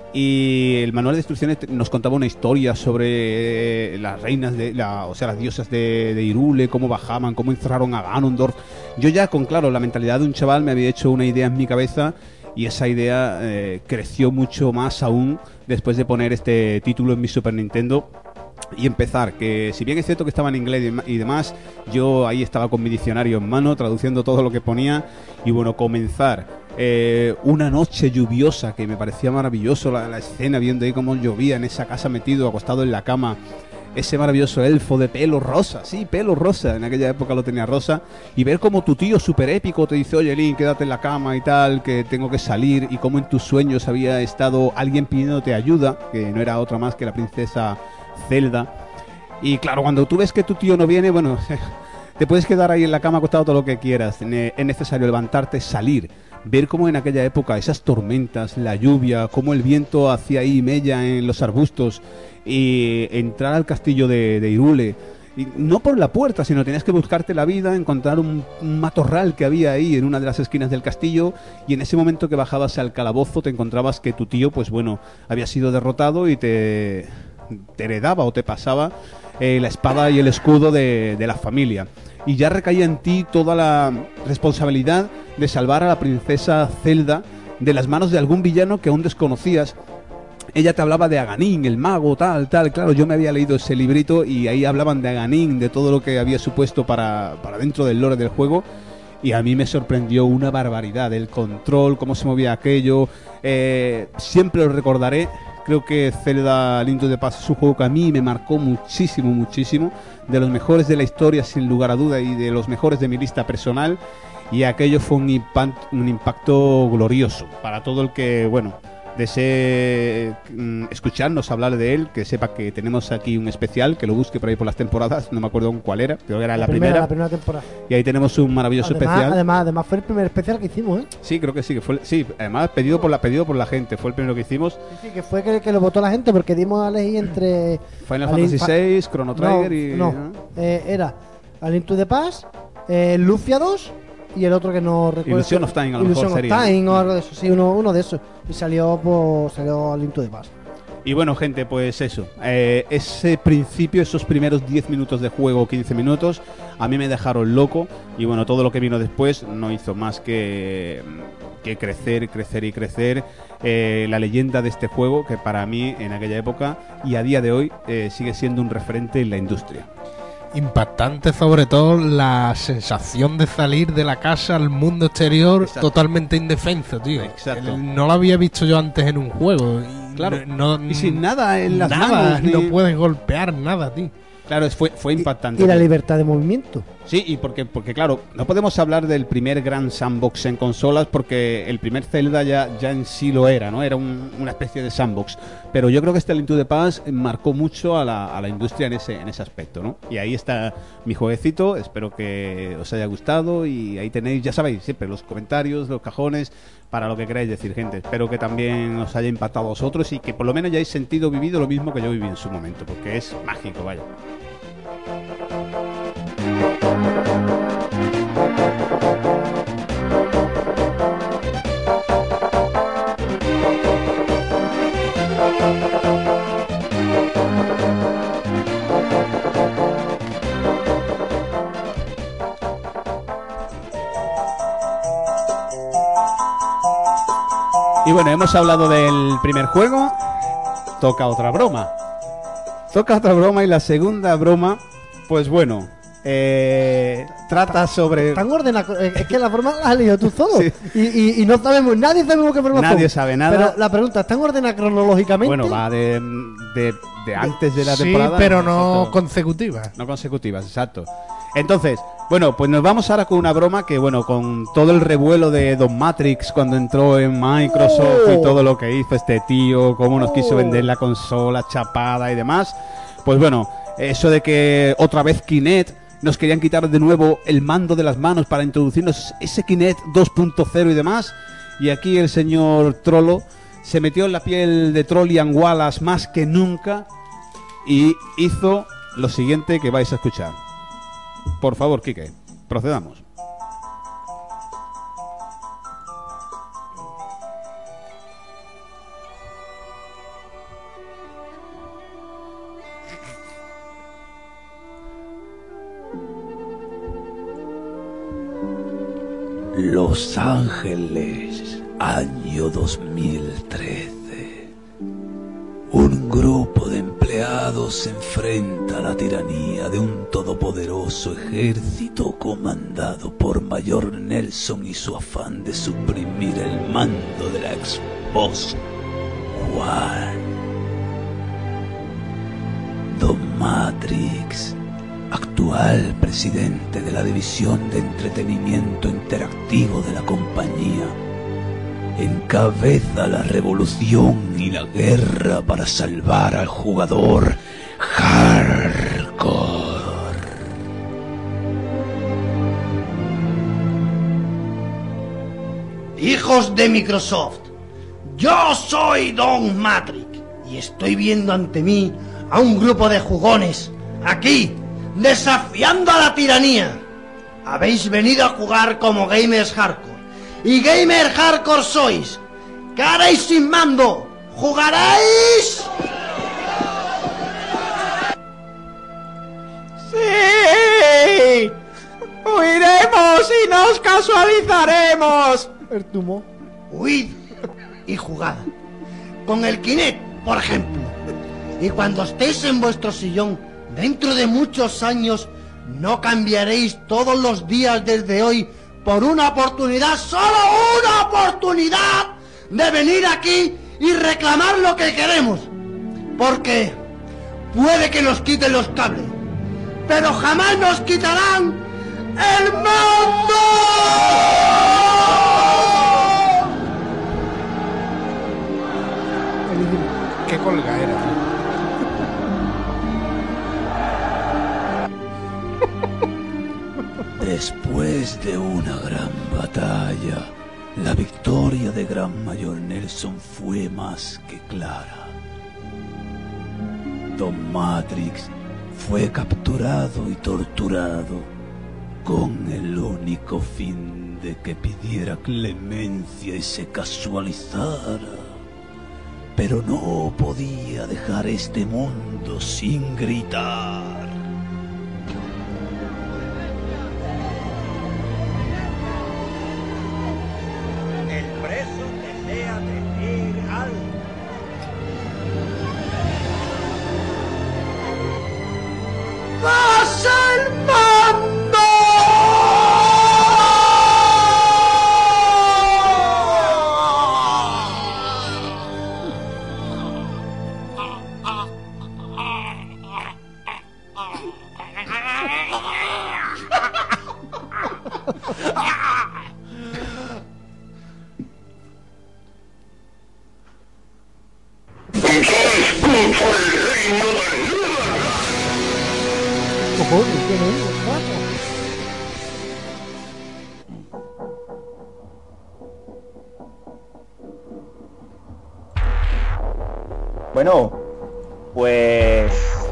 Y el manual de instrucciones nos contaba una historia sobre las reinas, o sea, las diosas de Hyrule, cómo bajaban, cómo encerraron a Ganondorf. Yo ya, con claro, la mentalidad de un chaval, me había hecho una idea en mi cabeza y esa idea creció mucho más aún después de poner este título en mi Super Nintendo y empezar, que si bien es cierto que estaba en inglés y demás, yo ahí estaba con mi diccionario en mano, traduciendo todo lo que ponía y bueno, comenzar una noche lluviosa, que me parecía maravilloso la escena, viendo ahí cómo llovía en esa casa metido, acostado en la cama, ese maravilloso elfo de pelo rosa, sí, pelo rosa, en aquella época lo tenía rosa, y ver cómo tu tío súper épico te dice, oye Link, quédate en la cama y tal, que tengo que salir, y cómo en tus sueños había estado alguien pidiéndote ayuda, que no era otra más que la princesa Zelda. Y claro, cuando tú ves que tu tío no viene, bueno, te puedes quedar ahí en la cama acostado todo lo que quieras, es necesario levantarte, salir, ver cómo en aquella época esas tormentas, la lluvia, cómo el viento hacía ahí mella en los arbustos, y entrar al castillo de Hyrule, y no por la puerta, sino tenías que buscarte la vida, encontrar un matorral que había ahí en una de las esquinas del castillo, y en ese momento que bajabas al calabozo te encontrabas que tu tío, pues bueno, había sido derrotado y te heredaba o te pasaba la espada y el escudo de la familia, y ya recaía en ti toda la responsabilidad de salvar a la princesa Zelda de las manos de algún villano que aún desconocías. Ella te hablaba de Aganín, el mago, tal, claro, yo me había leído ese librito y ahí hablaban de Aganín, de todo lo que había supuesto para dentro del lore del juego, y a mí me sorprendió una barbaridad, el control, cómo se movía aquello, siempre lo recordaré. Creo que Zelda Link to the Past es un juego que a mí me marcó muchísimo, de los mejores de la historia sin lugar a duda y de los mejores de mi lista personal, y aquello fue un impacto glorioso para todo el que, bueno, desee escucharnos hablar de él, que sepa que tenemos aquí un especial, que lo busque por ahí por las temporadas, no me acuerdo cuál era, creo que era la primera temporada. Y ahí tenemos un maravilloso especial. Además fue el primer especial que hicimos, ¿eh? Sí, creo que sí, además pedido por la gente, fue el primero que hicimos. Sí, que fue que lo votó la gente, porque dimos a elegir entre Final Fantasy VI, Chrono Trigger era A Link to the Past, Lufia 2 y el otro que no recuerdo. Illusion of Time, a lo mejor sería. Illusion of Time o algo de eso, sí, uno de esos. Y salió A Link to the Past. Y bueno, gente, pues eso, ese principio, esos primeros 10 minutos de juego, 15 minutos, a mí me dejaron loco. Y bueno, todo lo que vino después no hizo más que crecer y crecer. La leyenda de este juego, que para mí en aquella época y a día de hoy sigue siendo un referente en la industria. Impactante, sobre todo la sensación de salir de la casa al mundo exterior. Exacto. Totalmente indefenso, tío. Exacto. No lo había visto yo antes en un juego. Y claro. Y sin nada en las manos. Ni... No puedes golpear nada, tío. Claro, fue impactante. Y la libertad de movimiento. Sí, y porque claro, no podemos hablar del primer gran sandbox en consolas, porque el primer Zelda ya en sí lo era, ¿no? Era una especie de sandbox. Pero yo creo que este Link to the Past marcó mucho a la industria en ese aspecto, ¿no? Y ahí está mi jueguecito, espero que os haya gustado, y ahí tenéis, ya sabéis, siempre los comentarios, los cajones, para lo que queráis decir, gente. Espero que también os haya impactado a vosotros y que por lo menos hayáis vivido lo mismo que yo viví en su momento, porque es mágico, vaya. Y bueno, hemos hablado del primer juego. Toca otra broma. Y la segunda broma, pues bueno, trata sobre... Tan ordenado, es que la broma la has leído tú solo. Sí. Y no sabemos, nadie sabemos qué broma fue. Nadie sabe nada. Pero la pregunta, ¿están ordenadas cronológicamente? Bueno, va de antes de la temporada. Sí, pero no consecutivas. No consecutivas, exacto. Entonces, bueno, pues nos vamos ahora con una broma que, bueno, con todo el revuelo de Don Matrix cuando entró en Microsoft y todo lo que hizo este tío, cómo nos quiso vender la consola chapada y demás, Pues bueno, eso de que otra vez Kinect nos querían quitar de nuevo el mando de las manos para introducirnos ese Kinect 2.0 y demás. Y aquí el señor Trollo se metió en la piel de Trollian Wallace más que nunca y hizo lo siguiente que vais a escuchar. Por favor, Quique, procedamos. Los Ángeles, año 2013. Un grupo de empleados se enfrenta a la tiranía de un todopoderoso ejército comandado por Mayor Nelson y su afán de suprimir el mando de la ex-boss Juan. Don Matrix, actual presidente de la división de entretenimiento interactivo de la compañía, encabeza la revolución y la guerra para salvar al jugador hardcore. Hijos de Microsoft, yo soy Don Matrix y estoy viendo ante mí a un grupo de jugones aquí, desafiando a la tiranía. Habéis venido a jugar como gamers hardcore. Y gamer hardcore sois. ¿Qué haréis sin mando? ¿Jugaréis? ¡Sí! ¡Huiremos y nos casualizaremos! El tumo. Huid y jugad. Con el Kinect, por ejemplo. Y cuando estéis en vuestro sillón, dentro de muchos años, no cambiaréis todos los días desde hoy por una oportunidad, solo una oportunidad de venir aquí y reclamar lo que queremos. Porque puede que nos quiten los cables, pero jamás nos quitarán el mando. Qué colgadera. Después de una gran batalla, la victoria de Gran Mayor Nelson fue más que clara. Don Matrix fue capturado y torturado con el único fin de que pidiera clemencia y se casualizara. Pero no podía dejar este mundo sin gritar. El preso desea decir algo. ¡Pasa el mando! Bueno, pues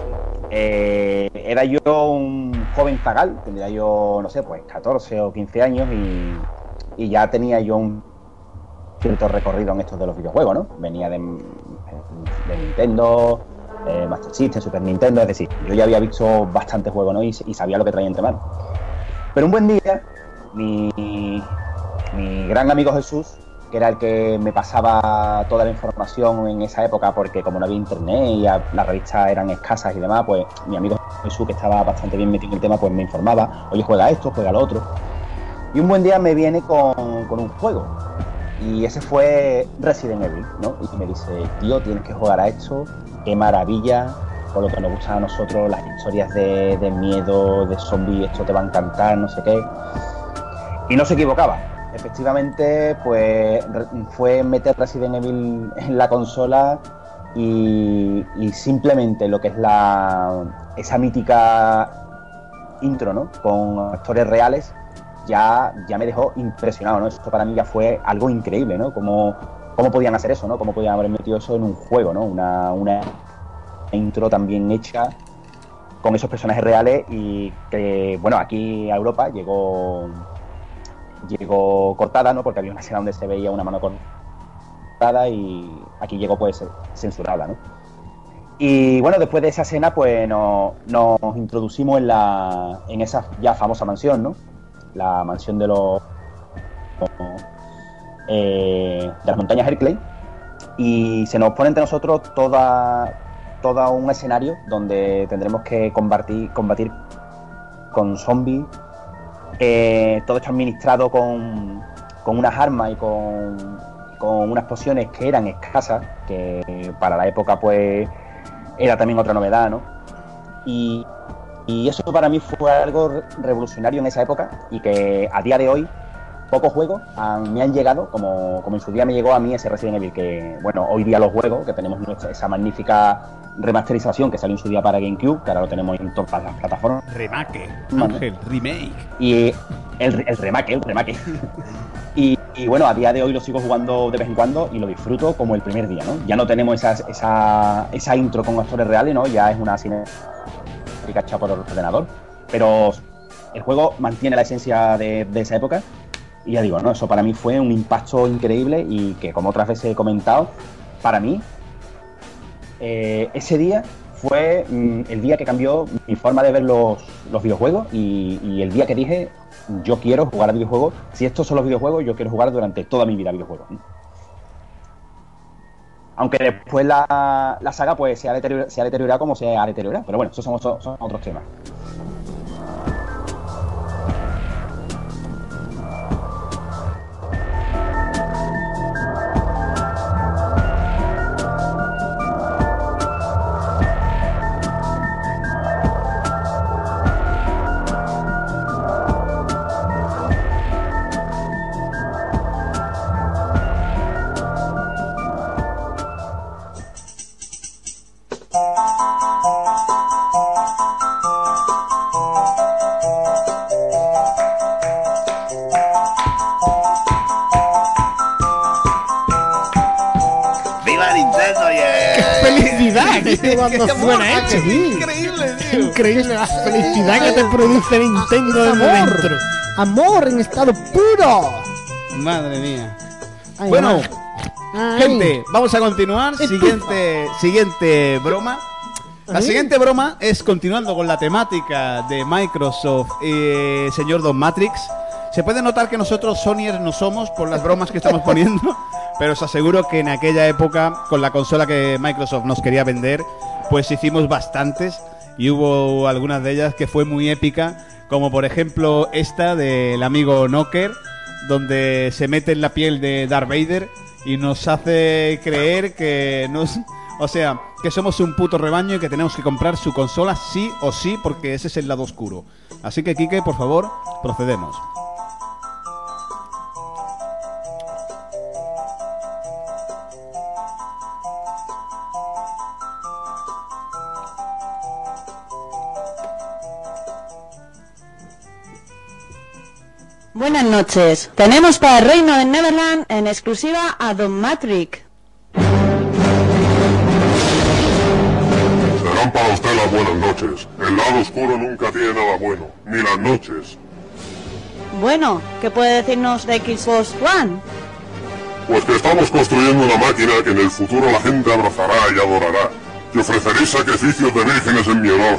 era yo un joven zagal, tendría yo, no sé, pues 14 o 15 años y ya tenía yo un cierto recorrido en estos de los videojuegos, ¿no? Venía de Nintendo, Master System, Super Nintendo, es decir, yo ya había visto bastantes juegos, ¿no? Y sabía lo que traía entre manos. Pero un buen día, mi gran amigo Jesús, que era el que me pasaba toda la información en esa época, porque como no había internet y las revistas eran escasas y demás, pues mi amigo Jesús, que estaba bastante bien metido en el tema, pues me informaba, oye, juega esto, juega lo otro. Y un buen día me viene con un juego, y ese fue Resident Evil, ¿no? Y me dice, tío, tienes que jugar a esto, qué maravilla, por lo que nos gustan a nosotros, las historias de miedo, de zombies, esto te va a encantar, no sé qué. Y no se equivocaba. Efectivamente, pues fue meter Resident Evil en la consola y simplemente lo que es esa mítica intro, ¿no? Con actores reales ya me dejó impresionado, ¿no? Esto para mí ya fue algo increíble, ¿no? Cómo podían hacer eso, ¿no? Cómo podían haber metido eso en un juego, ¿no? Una intro tan bien hecha con esos personajes reales y que, bueno, aquí a Europa llegó cortada, ¿no? Porque había una escena donde se veía una mano cortada y aquí llegó pues censurada, ¿no? Y bueno, después de esa escena pues nos introducimos en esa ya famosa mansión, ¿no? La mansión de las montañas Herclay, y se nos pone entre nosotros toda un escenario donde tendremos que combatir con zombies. Todo esto administrado con unas armas y con unas pociones que eran escasas, que para la época pues era también otra novedad, ¿no? Y eso para mí fue algo revolucionario en esa época, y que a día de hoy pocos juegos me han llegado, como en su día me llegó a mí ese Resident Evil, que bueno, hoy día los juegos, que tenemos esa magnífica remasterización que salió en su día para GameCube, que ahora lo tenemos en todas las plataformas. Remake, Ángel, remake. Y el remake. Y bueno, a día de hoy lo sigo jugando de vez en cuando y lo disfruto como el primer día, ¿no? Ya no tenemos esa intro con actores reales, ¿no? Ya es una cinemática hecha por ordenador, pero el juego mantiene la esencia de esa época. Y ya digo, ¿no? Eso para mí fue un impacto increíble, y que, como otras veces he comentado, para mí ese día fue el día que cambió mi forma de ver los videojuegos, y el día que dije, yo quiero jugar a videojuegos. Si estos son los videojuegos, yo quiero jugar durante toda mi vida a videojuegos, ¿no? Aunque después la saga pues se ha deteriorado como se ha deteriorado, pero bueno, esos son otros temas. Cuando suena esto, increíble, tío. Increíble la felicidad que te produce Nintendo desde dentro. Amor en estado puro. Madre mía. Ay, bueno, ay. gente, vamos a continuar. Siguiente broma. La siguiente broma es continuando con la temática de Microsoft y señor Don Matrix. Se puede notar que nosotros Sonyers no somos por las bromas que estamos poniendo, pero os aseguro que en aquella época, con la consola que Microsoft nos quería vender, pues hicimos bastantes, y hubo algunas de ellas que fue muy épica, como por ejemplo esta del amigo Knocker, donde se mete en la piel de Darth Vader y nos hace creer que que somos un puto rebaño y que tenemos que comprar su consola sí o sí, porque ese es el lado oscuro. Así que, Quique, por favor, procedemos. Buenas noches. Tenemos para el Reino de Neverland en exclusiva a Don Matrix. Serán para usted las buenas noches. El lado oscuro nunca tiene nada bueno, ni las noches. Bueno, ¿qué puede decirnos de Xbox One? Pues que estamos construyendo una máquina que en el futuro la gente abrazará y adorará. Y ofreceré sacrificios de vírgenes en mi honor.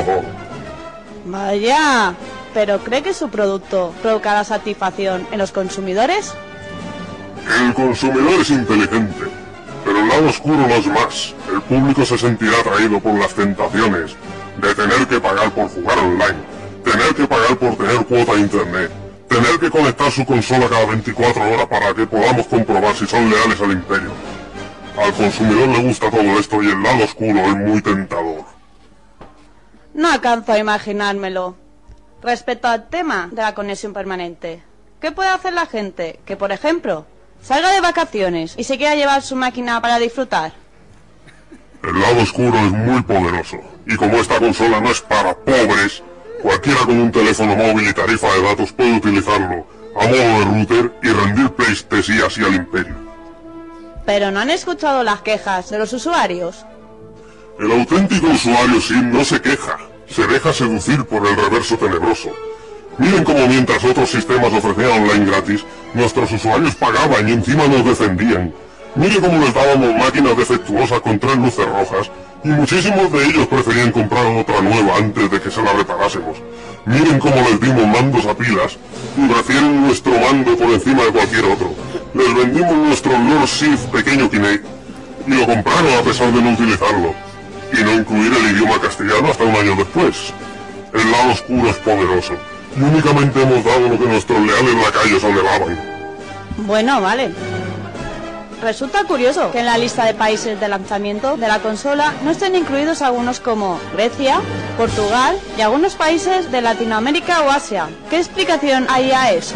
Vaya, ¿pero cree que su producto provocará satisfacción en los consumidores? El consumidor es inteligente, pero el lado oscuro no es más. El público se sentirá atraído por las tentaciones de tener que pagar por jugar online, tener que pagar por tener cuota de internet, tener que conectar su consola cada 24 horas para que podamos comprobar si son leales al imperio. Al consumidor le gusta todo esto y el lado oscuro es muy tentador. No alcanzo a imaginármelo. Respecto al tema de la conexión permanente, ¿qué puede hacer la gente que, por ejemplo, salga de vacaciones y se quiera llevar su máquina para disfrutar? El lado oscuro es muy poderoso, y como esta consola no es para pobres, cualquiera con un teléfono móvil y tarifa de datos puede utilizarlo a modo de router y rendir pleistesía así al imperio. Pero no han escuchado las quejas de los usuarios. El auténtico usuario SIM no se queja, se deja seducir por el reverso tenebroso. Miren cómo mientras otros sistemas ofrecían online gratis, nuestros usuarios pagaban y encima nos defendían. Mire cómo les dábamos máquinas defectuosas con 3 luces rojas, y muchísimos de ellos preferían comprar otra nueva antes de que se la reparásemos. Miren cómo les dimos mandos a pilas, y prefieren nuestro mando por encima de cualquier otro. Les vendimos nuestro Lord Sith pequeño Kinect, y lo compraron a pesar de no utilizarlo, y no incluir el idioma castellano hasta un año después. El lado oscuro es poderoso, y únicamente hemos dado lo que nuestros leales lacayos anhelaban. Bueno, vale. Resulta curioso que en la lista de países de lanzamiento de la consola no estén incluidos algunos como Grecia, Portugal y algunos países de Latinoamérica o Asia. ¿Qué explicación hay a eso?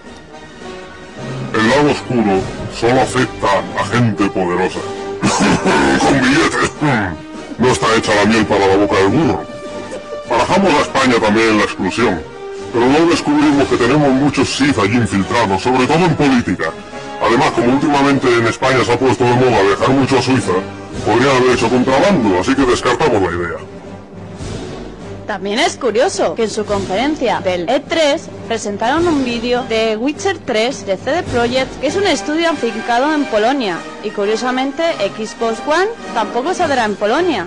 El lado oscuro solo afecta a gente poderosa. Con billetes. No está hecha la miel para la boca del burro. Barajamos a España también en la exclusión, pero luego descubrimos que tenemos muchos Sith allí infiltrados, sobre todo en política. Además, como últimamente en España se ha puesto de moda viajar mucho a Suiza, podrían haber hecho contrabando, así que descartamos la idea. También es curioso que en su conferencia del E3 presentaron un vídeo de Witcher 3 de CD Projekt, que es un estudio afincado en Polonia, y curiosamente Xbox One tampoco saldrá en Polonia.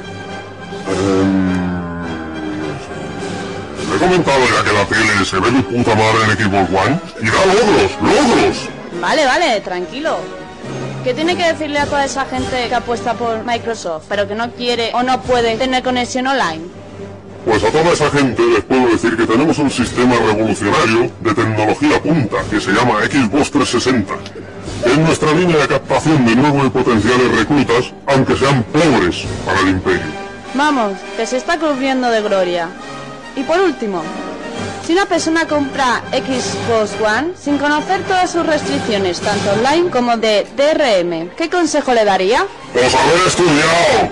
¿Le he comentado ya que la tele se ve de puta madre en Xbox One? ¡Y da logros! Vale, tranquilo. ¿Qué tiene que decirle a toda esa gente que apuesta por Microsoft, pero que no quiere o no puede tener conexión online? Pues a toda esa gente les puedo decir que tenemos un sistema revolucionario de tecnología punta que se llama Xbox 360. Es nuestra línea de captación de nuevos y potenciales reclutas, aunque sean pobres para el imperio. Vamos, que se está cubriendo de gloria. Y por último, si una persona compra Xbox One sin conocer todas sus restricciones, tanto online como de DRM, ¿qué consejo le daría? ¡Pues haber estudiado!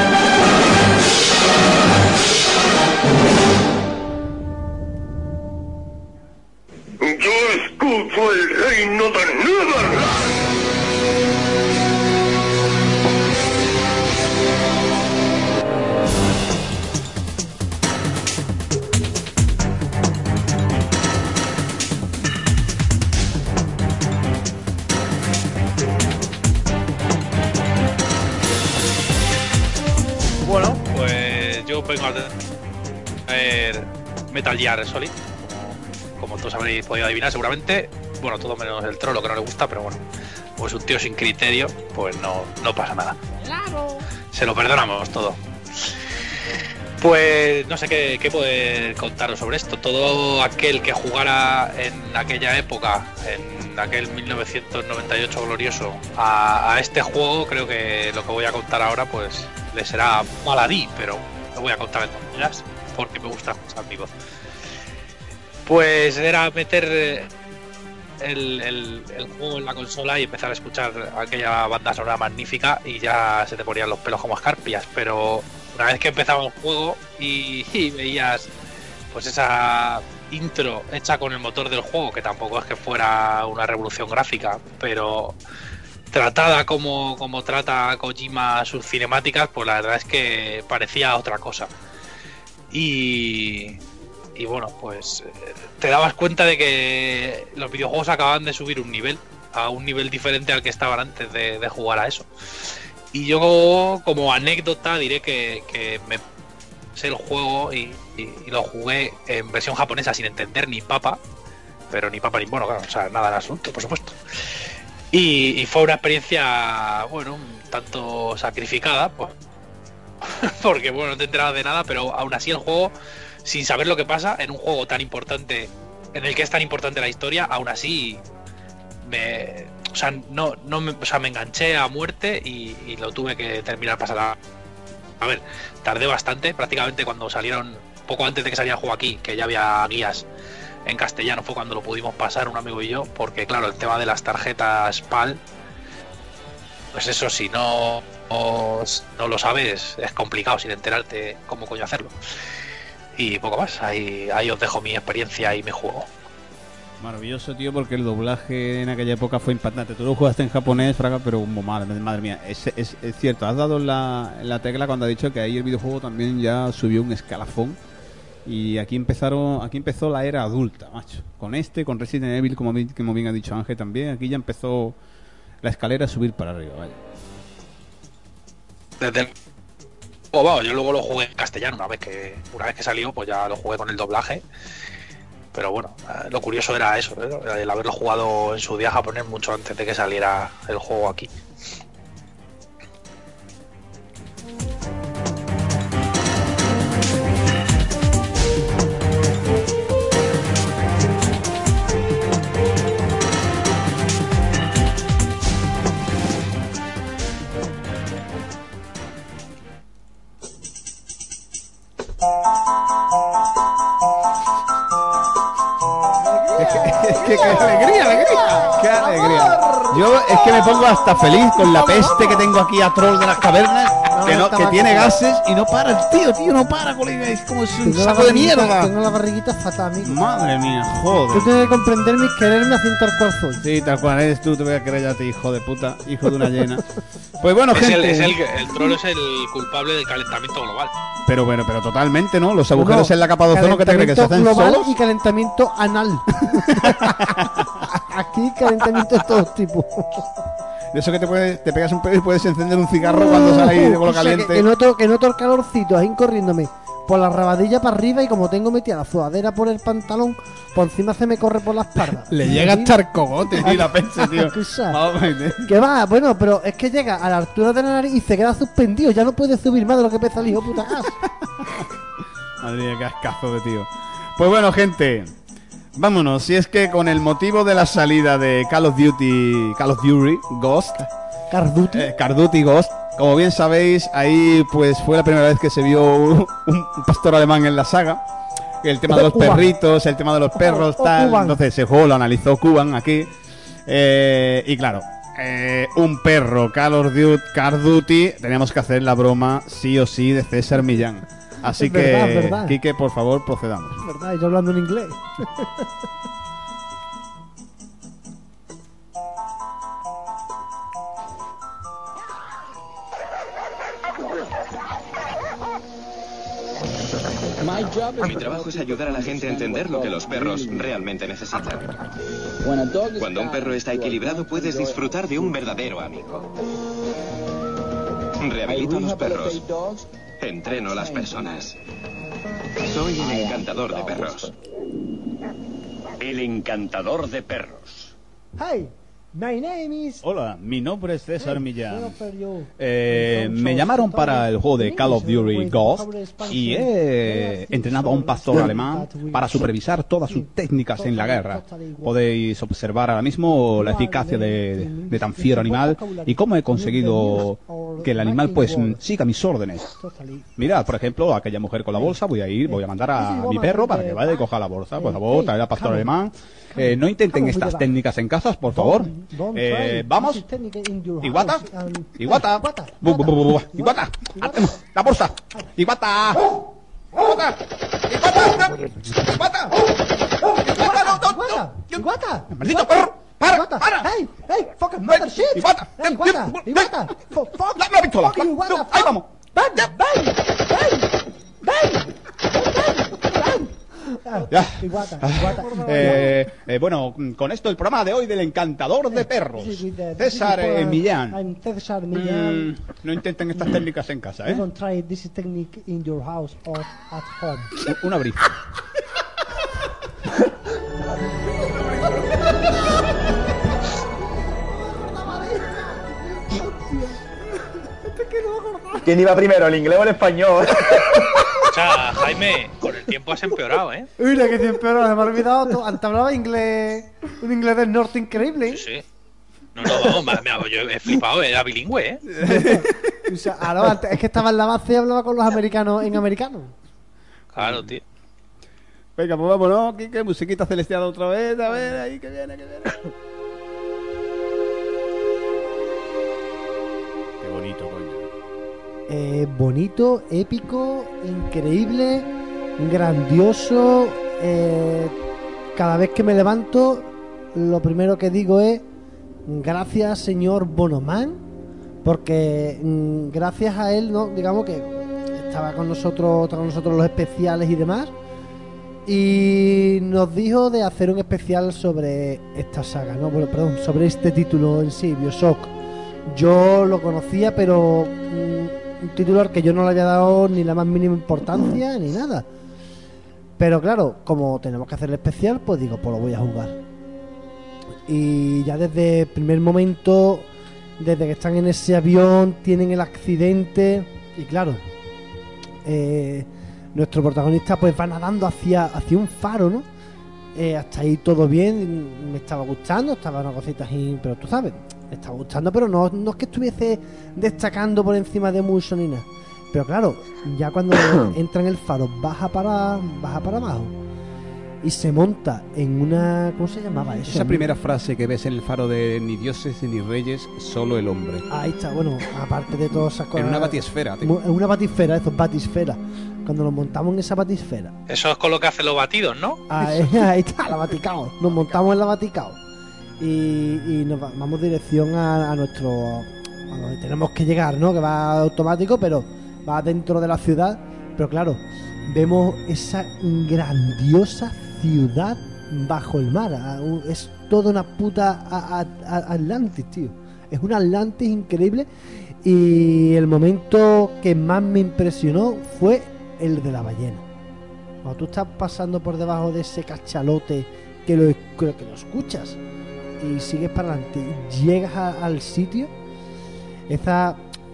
Yo escucho el reino de Neverland. Bueno, pues yo vengo a ver Metal Gear Solid, como todos habréis podido adivinar seguramente. Bueno, todo menos el trolo, que no le gusta, pero bueno, pues un tío sin criterio, pues no pasa nada. Claro. Se lo perdonamos todo. Pues no sé qué poder contaros sobre esto. Todo aquel que jugara en aquella época, en aquel 1998 glorioso, a este juego, creo que lo que voy a contar ahora pues le será maladí, pero lo voy a contar de todas maneras porque me gusta escuchar mi voz. Pues era meter el juego en la consola y empezar a escuchar aquella banda sonora magnífica y ya se te ponían los pelos como escarpias. Pero una vez que empezaba el juego y veías pues esa intro hecha con el motor del juego, que tampoco es que fuera una revolución gráfica, pero tratada como trata Kojima sus cinemáticas, pues la verdad es que parecía otra cosa. Y bueno, pues te dabas cuenta de que los videojuegos acababan de subir un nivel, a un nivel diferente al que estaban antes de jugar a eso. Y yo, como anécdota, diré que me sé el juego y lo jugué en versión japonesa sin entender ni papa, pero ni papa ni bueno, claro, o sea, nada en absoluto, por supuesto. Y fue una experiencia, bueno, un tanto sacrificada, pues, porque bueno, no te enterabas de nada, pero aún así el juego, sin saber lo que pasa en un juego tan importante, en el que es tan importante la historia, aún así me enganché a muerte y lo tuve que terminar pasar. A ver, tardé bastante, prácticamente cuando salieron, poco antes de que saliera el juego aquí, que ya había guías en castellano, fue cuando lo pudimos pasar un amigo y yo, porque claro, el tema de las tarjetas PAL, pues eso, si no no lo sabes, es complicado sin enterarte cómo coño hacerlo. Y poco más, ahí os dejo mi experiencia y mi juego. Maravilloso, tío, porque el doblaje en aquella época fue impactante. Tú lo jugaste en japonés, Fraga, pero madre mía, es cierto, has dado la tecla cuando has dicho que ahí el videojuego también ya subió un escalafón. Y aquí empezó la era adulta, macho. Con Resident Evil, como bien ha dicho Ángel también, aquí ya empezó la escalera a subir para arriba, vaya. Desde el... bueno, yo luego lo jugué en castellano, una vez que salió, pues ya lo jugué con el doblaje. Pero bueno, lo curioso era eso, el haberlo jugado en su día japonés mucho antes de que saliera el juego aquí. ¡Qué alegría! ¡Qué alegría! Yo es que me pongo hasta feliz con la peste que tengo aquí a Troll de las Cavernas, que tiene gases y no para el tío, no para, colega, es como es un saco de mierda. Tengo la barriguita fatal, amigo. Madre mía, joder. Tú tienes que comprenderme y quererme así tal cual soy. Sí, tal cual eres tú, te voy a querer ya a ti, hijo de puta, hijo de una llena. Pues bueno, gente. El troll es el culpable del calentamiento global. Pero totalmente, ¿no? Los agujeros en la capa de ozono, ¿qué te crees que se hacen global solos? Y calentamiento anal. Aquí calentamiento de todos tipos. De eso que te pegas un pedo y puedes encender un cigarro cuando sale ahí de lo caliente. Que noto el calorcito ahí corriéndome por la rabadilla para arriba, y como tengo metida la sudadera por el pantalón, por encima se me corre por la espalda. Le llega hasta el cogote y la pense, tío. Que va, bueno, pero es que llega a la altura de la nariz y se queda suspendido, ya no puede subir más de lo que pesa el hijo puta gas. Madre mía, qué ascazo de tío. Pues bueno, gente, vámonos. Si es que con el motivo de la salida de Call of Duty Ghost, Call of Duty Ghost, como bien sabéis, ahí pues fue la primera vez que se vio un pastor alemán en la saga. El tema de los perritos, el tema de los perros, tal. Entonces ese juego lo analizó Cuban aquí. Y claro, un perro Call of Duty, teníamos que hacer la broma sí o sí de César Millán. Así es que, verdad. Quique, por favor, procedamos. Es verdad, y yo hablando en inglés. Mi trabajo es ayudar a la gente a entender lo que los perros realmente necesitan. Cuando un perro está equilibrado, puedes disfrutar de un verdadero amigo. Rehabilito a los perros. Entreno a las personas. Soy el encantador de perros. El encantador de perros. Hi, my name is... Hola, mi nombre es César Millán. yo. Me llamaron para el juego de Call of Duty Ghost y he entrenado a un pastor alemán para supervisar todas sus técnicas en la guerra. Podéis observar ahora mismo la eficacia de tan fiero animal y cómo he conseguido que el animal pues siga mis órdenes. Mirad, por ejemplo, aquella mujer con la bolsa, voy a mandar a mi perro para que vaya y coja la bolsa. Por favor, traer al pastor alemán. No intenten estas técnicas en casas, por favor. Vamos. Iguata. Iguata. Iguata. La bolsa. Iguata. Iguata. Iguata. Iguata. Maldito perro. Para. Hey, fucking mother shit. Iguata. Iguata. Fuck. La pistola. Ahí vamos. Ya. Bueno, con esto el programa de hoy del encantador de perros, César Millán. No intenten estas técnicas en casa, ¿eh? Don't try this technique in your house or at home. Una brisa. ¿Quién iba primero, el inglés o el español? O sea, Jaime, con el tiempo has empeorado, ¿eh? Mira que tiempo, se me ha olvidado todo. Antes hablaba inglés, un inglés del norte increíble. Sí. No, vamos, yo he flipado, era bilingüe, ¿eh? O sea, ahora, antes, es que estaba en la base y hablaba con los americanos en americano. Claro, tío. Venga, pues vámonos, Kike, musiquita celestial otra vez, a ver, ahí que viene. Qué bonito, coño. bonito, épico, increíble, grandioso. Cada vez que me levanto, lo primero que digo es gracias, señor Bonoman, porque gracias a él, no, digamos que estaba con nosotros los especiales y demás, y nos dijo de hacer un especial sobre esta saga, no, bueno, perdón, sobre este título en sí, BioShock. Yo lo conocía, pero un título al que yo no le había dado ni la más mínima importancia ni nada. Pero claro, como tenemos que hacer el especial, pues digo, pues lo voy a jugar. Y ya desde el primer momento, desde que están en ese avión, tienen el accidente, y claro, nuestro protagonista pues va nadando hacia un faro, ¿no? Hasta ahí todo bien, me estaba gustando, estaba una cosita así, pero tú sabes, me estaba gustando, pero no es que estuviese destacando por encima de mucho ni nada. Pero claro, ya cuando entra en el faro, baja para abajo y se monta en una... ¿Cómo se llamaba eso? Esa primera frase que ves en el faro de ni dioses ni reyes, solo el hombre. Ahí está, bueno, aparte de todas esas cosas... En una batisfera, tío. En una batisfera, eso es batisfera. Cuando nos montamos en esa batisfera. Eso es con lo que hacen los batidos, ¿no? Ahí está, la Baticao. Nos montamos en la Baticao. Y nos vamos dirección a nuestro... a donde tenemos que llegar, ¿no? Que va automático, pero va dentro de la ciudad. Pero claro, vemos esa grandiosa ciudad bajo el mar. Es toda una puta Atlantis, tío. Es un Atlantis increíble. Y el momento que más me impresionó fue el de la ballena. Cuando tú estás pasando por debajo de ese cachalote que lo escuchas y sigues para adelante y llegas al sitio, esa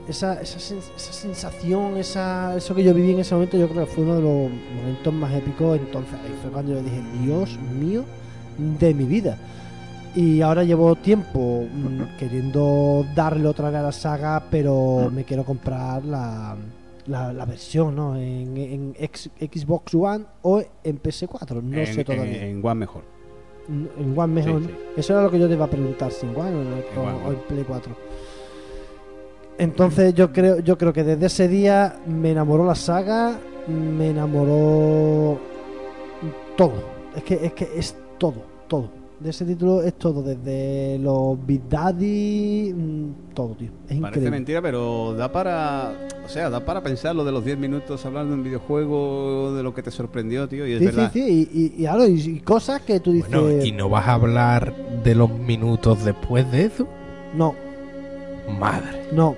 sensación, eso que yo viví en ese momento, yo creo que fue uno de los momentos más épicos. Entonces ahí fue cuando yo dije, Dios mío de mi vida. Y ahora llevo tiempo queriendo darle otra vez a la saga, pero me quiero comprar la versión, ¿no? En Xbox One o en PS4, no sé todavía. En One mejor. En One mejor. Sí, sí. Eso era lo que yo te iba a preguntar, si en One o en Play 4. Entonces yo creo que desde ese día me enamoró la saga, me enamoró todo. Es que es todo. De ese título es todo, desde los Big Daddy, todo, tío. Es increíble. Parece mentira, pero da para pensar lo de los 10 minutos hablando de un videojuego, de lo que te sorprendió, tío, y es verdad. Sí, y cosas que tú dices... Bueno, ¿y no vas a hablar de los minutos después de eso? No. Madre. No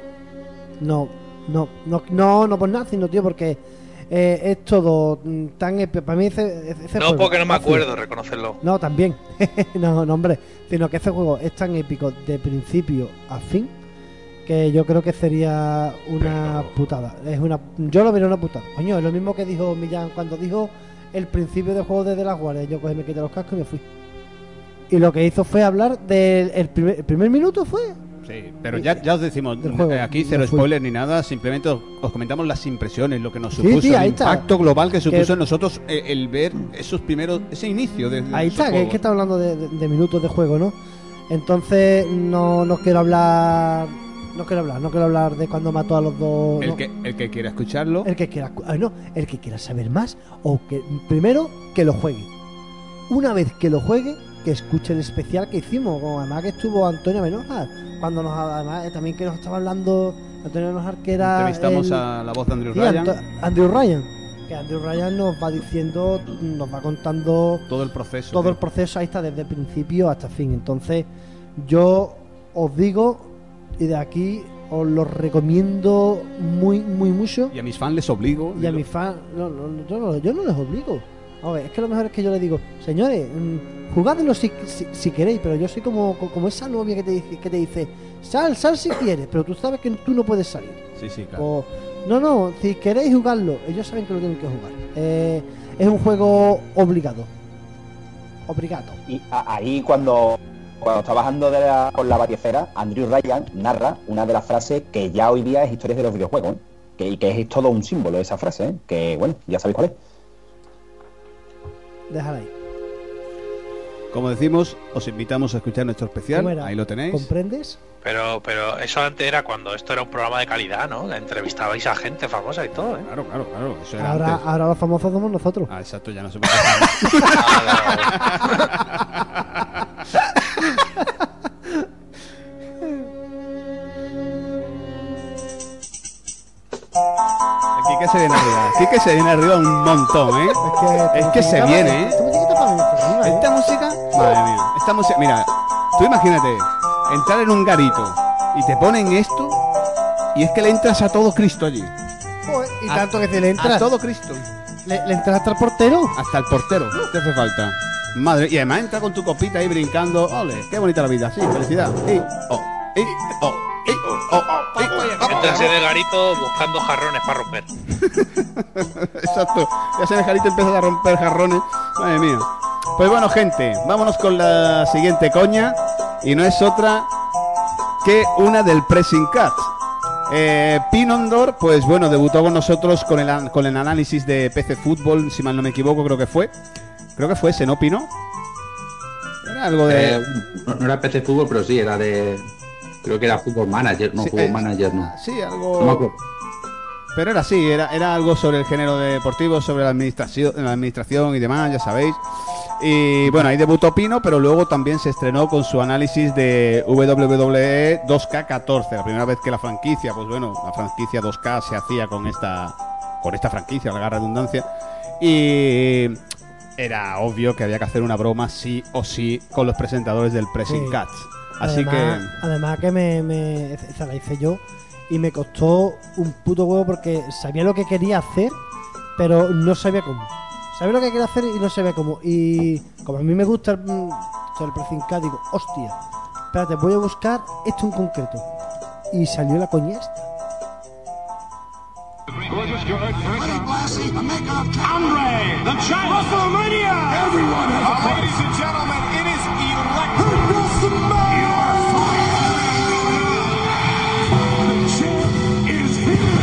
por nada, sino, tío, porque es todo tan épico. Para mí ese no, juego, porque no me acuerdo, reconocerlo. No, también. no, hombre. Sino que ese juego es tan épico de principio a fin que yo creo que sería una putada. Yo lo vería una putada. Coño, es lo mismo que dijo Millán cuando dijo el principio del juego de The Last Guardian. Yo cogí, me quité los cascos y me fui. Y lo que hizo fue hablar del el primer minuto fue. Sí, pero ya os decimos, aquí cero spoiler ni nada, simplemente os comentamos las impresiones, lo que nos supuso, el impacto global que supuso en nosotros el ver ese inicio de ahí está, que es que está hablando de minutos de juego, ¿no? Entonces no quiero hablar de cuando mató a los dos. El que quiera escucharlo, el que quiera saber más, o que primero que lo juegue. Una vez que lo juegue, que escuche el especial que hicimos, como además que estuvo Antonio Benojar, cuando además también que nos estaba hablando Antonio Benojar, que era entrevistamos a la voz de Andrew Ryan. Andrew Ryan, que Andrew Ryan nos va diciendo, nos va contando todo el proceso, ahí está, desde el principio hasta el fin. Entonces yo os digo, y de aquí os lo recomiendo muy mucho, y a mis fans les obligo, y a mis fans yo no les obligo. A ver, es que lo mejor es que yo les digo, señores, jugadlo si queréis, pero yo soy como esa novia que te dice, sal si quieres, pero tú sabes que tú no puedes salir. Sí, claro. O, no, si queréis jugarlo, ellos saben que lo tienen que jugar. Es un juego obligado. Y ahí cuando está bajando con la baticera, Andrew Ryan narra una de las frases que ya hoy día es historia de los videojuegos, y que es todo un símbolo de esa frase, que bueno, ya sabéis cuál es. Déjala ahí. como decimos, os invitamos a escuchar nuestro especial. ¿Cómo era? Ahí lo tenéis. ¿Comprendes? Pero eso antes era cuando esto era un programa de calidad, ¿no? Entrevistabais a gente famosa y todo, ¿eh? Claro. Eso era antes. Ahora los famosos somos nosotros. Ah, exacto, ya no se puede. Quique se viene arriba un montón, ¿eh? Es que se viene, ¿eh? Esta música, madre mía, esta música, mira, tú imagínate entrar en un garito y te ponen esto y es que le entras a todo Cristo allí. Joder, y tanto que se le entra. A todo Cristo. ¿Le entras hasta el portero? Hasta el portero, te hace falta. Madre, y además entra con tu copita ahí brincando. Ole, qué bonita la vida, sí, felicidad. Entras en el garito buscando jarrones para romper. Exacto, ya en el garito empiezas a romper jarrones. Madre mía. Pues bueno, gente, vámonos con la siguiente coña. Y no es otra que una del Pressing Catch. Pinondor, pues bueno, debutó con nosotros con el análisis de PC Fútbol, si mal no me equivoco, creo que fue ese, ¿no, Pino? Era algo de... no era PC Fútbol, pero sí, era de... Creo que era Fútbol Manager, no, sí, Fútbol Manager, no. Sí, algo... No me acuerdo. Pero era así, era algo sobre el género deportivo, sobre la administración y demás, ya sabéis. Y bueno, ahí debutó Pino, pero luego también se estrenó con su análisis de WWE 2K14, la primera vez que la franquicia, pues bueno, la franquicia 2K se hacía con esta franquicia, la redundancia. Y era obvio que había que hacer una broma sí o sí con los presentadores del Pressing Catch. Así además que esa la hice yo y me costó un puto huevo porque sabía lo que quería hacer, pero no sabía cómo. Sabía lo que quería hacer y no sabía cómo. Y como a mí me gusta el Pressing Catch, digo, hostia, espérate, voy a buscar esto en concreto. Y salió la coña esta. Andre, the giant WrestleMania! Everyone has ladies and gentlemen, it is electric WrestleMania! You are fired! The champ is here!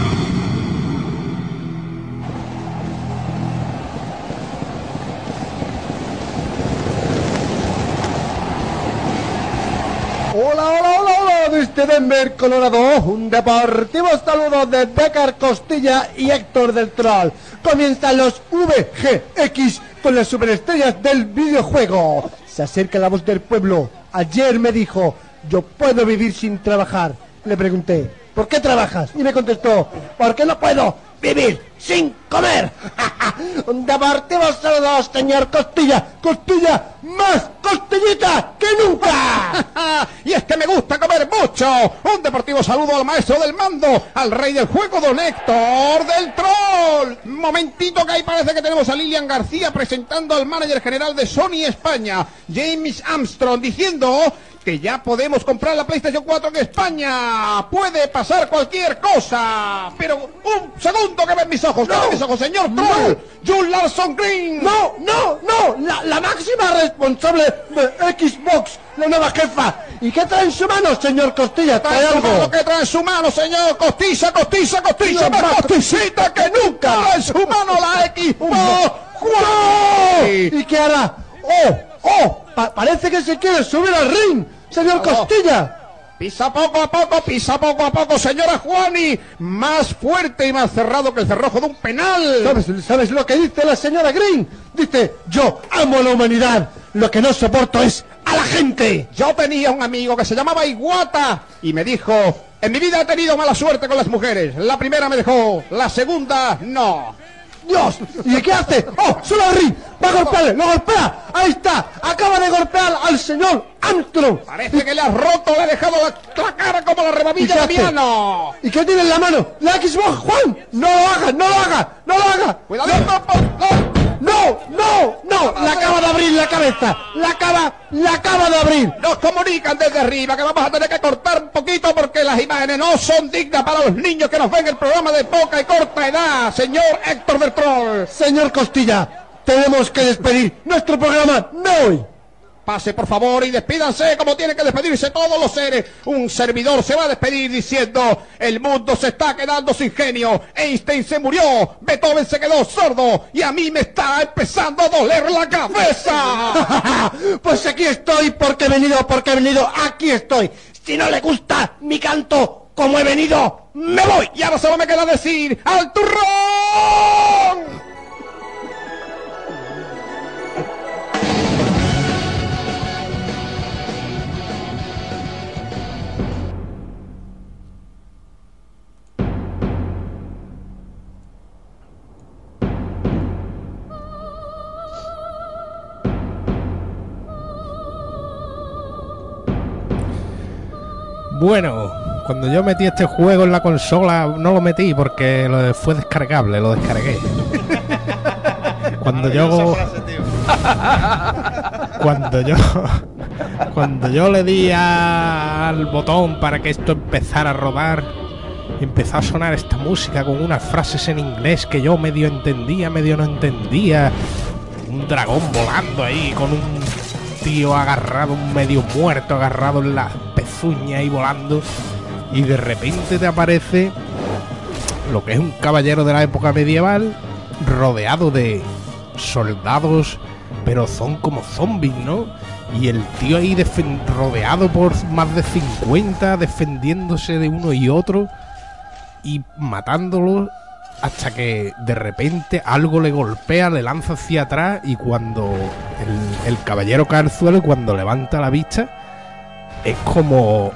Hola, desde Denver, Colorado, un deportivo saludo de Decar Costilla y Héctor del Troll. Comienzan los VGX con las superestrellas del videojuego. Se acerca la voz del pueblo. Ayer me dijo, yo puedo vivir sin trabajar. Le pregunté, ¿por qué trabajas? Y me contestó, porque no puedo vivir sin comer. Un deportivo saludo, señor Costilla. Costilla más costillita que nunca. Y es que me gusta comer mucho. Un deportivo saludo al maestro del mando, al rey del juego, don Héctor del Troll. Momentito que ahí parece que tenemos a Lilian García presentando al manager general de Sony España, James Armstrong, diciendo que ya podemos comprar la PlayStation 4 en España. Puede pasar cualquier cosa. Pero un segundo, que ven mis ojos, que ven mis ojos, señor Troll. June Larson Green. No, la máxima responsable de Xbox, la nueva jefa. ¿Y qué trae en su mano, señor Costilla? ¿Trae algo? ¿Qué trae en su mano, señor Costilla? Más costicita que nunca. Trae en su mano la Xbox. ¿Y qué hará? Parece que se quiere subir al ring, señor Costilla. Pisa poco a poco, señora Juani. Más fuerte y más cerrado que el cerrojo de un penal. ¿Sabes lo que dice la señora Green? Dice, yo amo a la humanidad. Lo que no soporto es a la gente. Yo tenía un amigo que se llamaba Iguata y me dijo, en mi vida he tenido mala suerte con las mujeres. La primera me dejó, la segunda no. Dios, ¿y qué hace? ¡Sube al ring! ¡Va a golpearle! ¡Lo golpea! ¡Ahí está! ¡Acaba de golpear al señor Armstrong! Parece que le has roto, le ha dejado la cara como la rebabilla de piano. ¿Y qué tiene en la mano? ¡La Xbox, Juan! ¡No lo haga! ¡Cuidado! ¡No! ¡La acaba de abrir la cabeza! ¡La acaba de abrir! Nos comunican desde arriba que vamos a tener que cortar un poquito porque las imágenes no son dignas para los niños que nos ven el programa de poca y corta edad, señor Héctor del Troll. Señor Costilla, tenemos que despedir nuestro programa de hoy. Pase por favor y despídanse como tienen que despedirse todos los seres. Un servidor se va a despedir diciendo: el mundo se está quedando sin genio. Einstein se murió, Beethoven se quedó sordo y a mí me está empezando a doler la cabeza. Pues aquí estoy porque he venido, aquí estoy. Si no le gusta mi canto como he venido, me voy. Y ahora solo me queda decir: ¡al turrón! Bueno, cuando yo metí este juego en la consola, no lo metí porque fue descargable, lo descargué. Cuando yo le di al botón para que esto empezara a rodar, empezó a sonar esta música con unas frases en inglés que yo medio entendía, medio no entendía. Un dragón volando ahí con un tío agarrado, un medio muerto agarrado en las pezuñas y volando, y de repente te aparece lo que es un caballero de la época medieval rodeado de soldados, pero son como zombies, ¿no? Y el tío ahí rodeado por más de 50, defendiéndose de uno y otro y matándolos, hasta que de repente algo le golpea, le lanza hacia atrás, y cuando el caballero cae al suelo, cuando levanta la vista, es como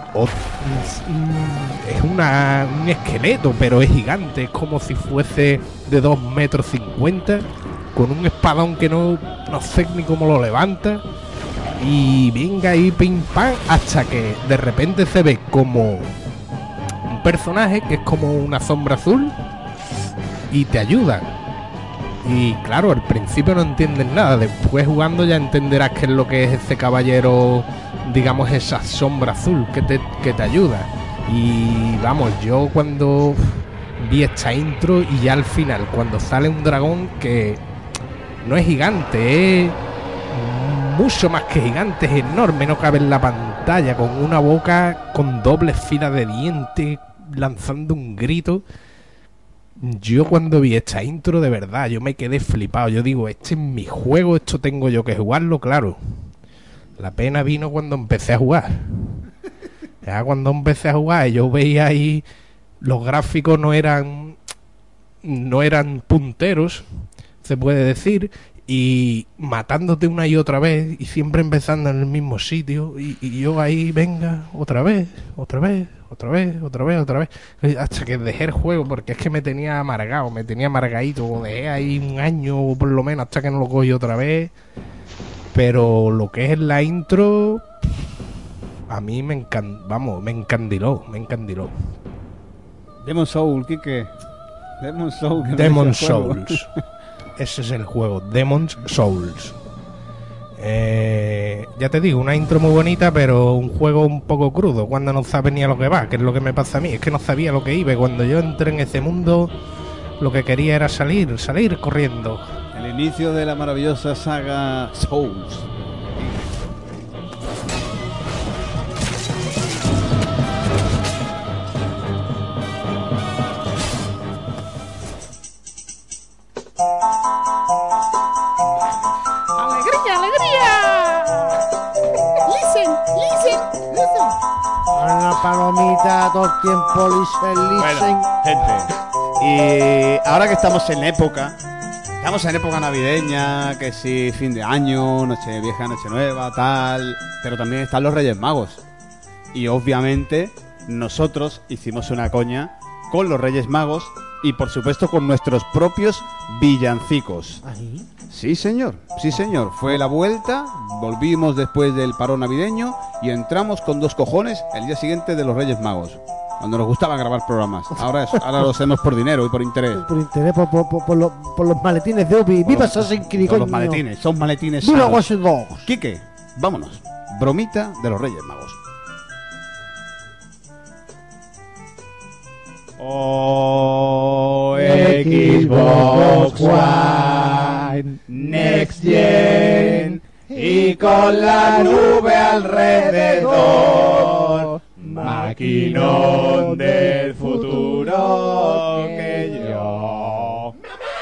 es un esqueleto, pero es gigante, es como si fuese de 2,50 metros, con un espadón que no sé ni cómo lo levanta, y venga ahí pim pam, hasta que de repente se ve como un personaje que es como una sombra azul y te ayuda. Y claro, al principio no entiendes nada, después jugando ya entenderás qué es lo que es ese caballero, digamos, esa sombra azul que te ayuda. Y vamos, yo cuando vi esta intro y ya al final, cuando sale un dragón que no es gigante, es mucho más que gigante, es enorme, no cabe en la pantalla, con una boca con doble fila de dientes, lanzando un grito. Yo cuando vi esta intro, de verdad, yo me quedé flipado. Yo digo, este es mi juego, esto tengo yo que jugarlo, claro. La pena vino cuando empecé a jugar. Ya cuando empecé a jugar, yo veía ahí, los gráficos no eran punteros, se puede decir, y matándote una y otra vez, y siempre empezando en el mismo sitio, y yo ahí, venga, otra vez, hasta que dejé el juego, porque es que me tenía amargadito, dejé ahí un año por lo menos hasta que no lo cogí otra vez. Pero lo que es la intro, a mí me encandiló. Demon Souls, Kike. Demon Souls. Ese es el juego, Demon's Souls. Ya te digo, una intro muy bonita, pero un juego un poco crudo, cuando no sabes ni a lo que va, que es lo que me pasa a mí, es que no sabía lo que iba, y cuando yo entré en ese mundo, lo que quería era salir corriendo. El inicio de la maravillosa saga Souls. Una palomita todo el tiempo, listen. Bueno, gente, y ahora que estamos en época navideña, que sí, fin de año, noche vieja, noche nueva, tal, pero también están los Reyes Magos. Y obviamente nosotros hicimos una coña con los Reyes Magos y por supuesto con nuestros propios villancicos. ¿Ahí? Sí, señor. Fue la vuelta, volvimos después del parón navideño y entramos con 2 cojones el día siguiente de los Reyes Magos, cuando nos gustaba grabar programas. Ahora lo hacemos por dinero y por interés. Por interés, por los maletines de Ubi. ¡Viva Assassin's Creed, coño! Los maletines, son maletines. ¡Viva Watch Dogs! Quique, vámonos. Bromita de los Reyes Magos. Oh, Xbox One, Next Gen y con la nube alrededor. Maquinón del futuro que yo.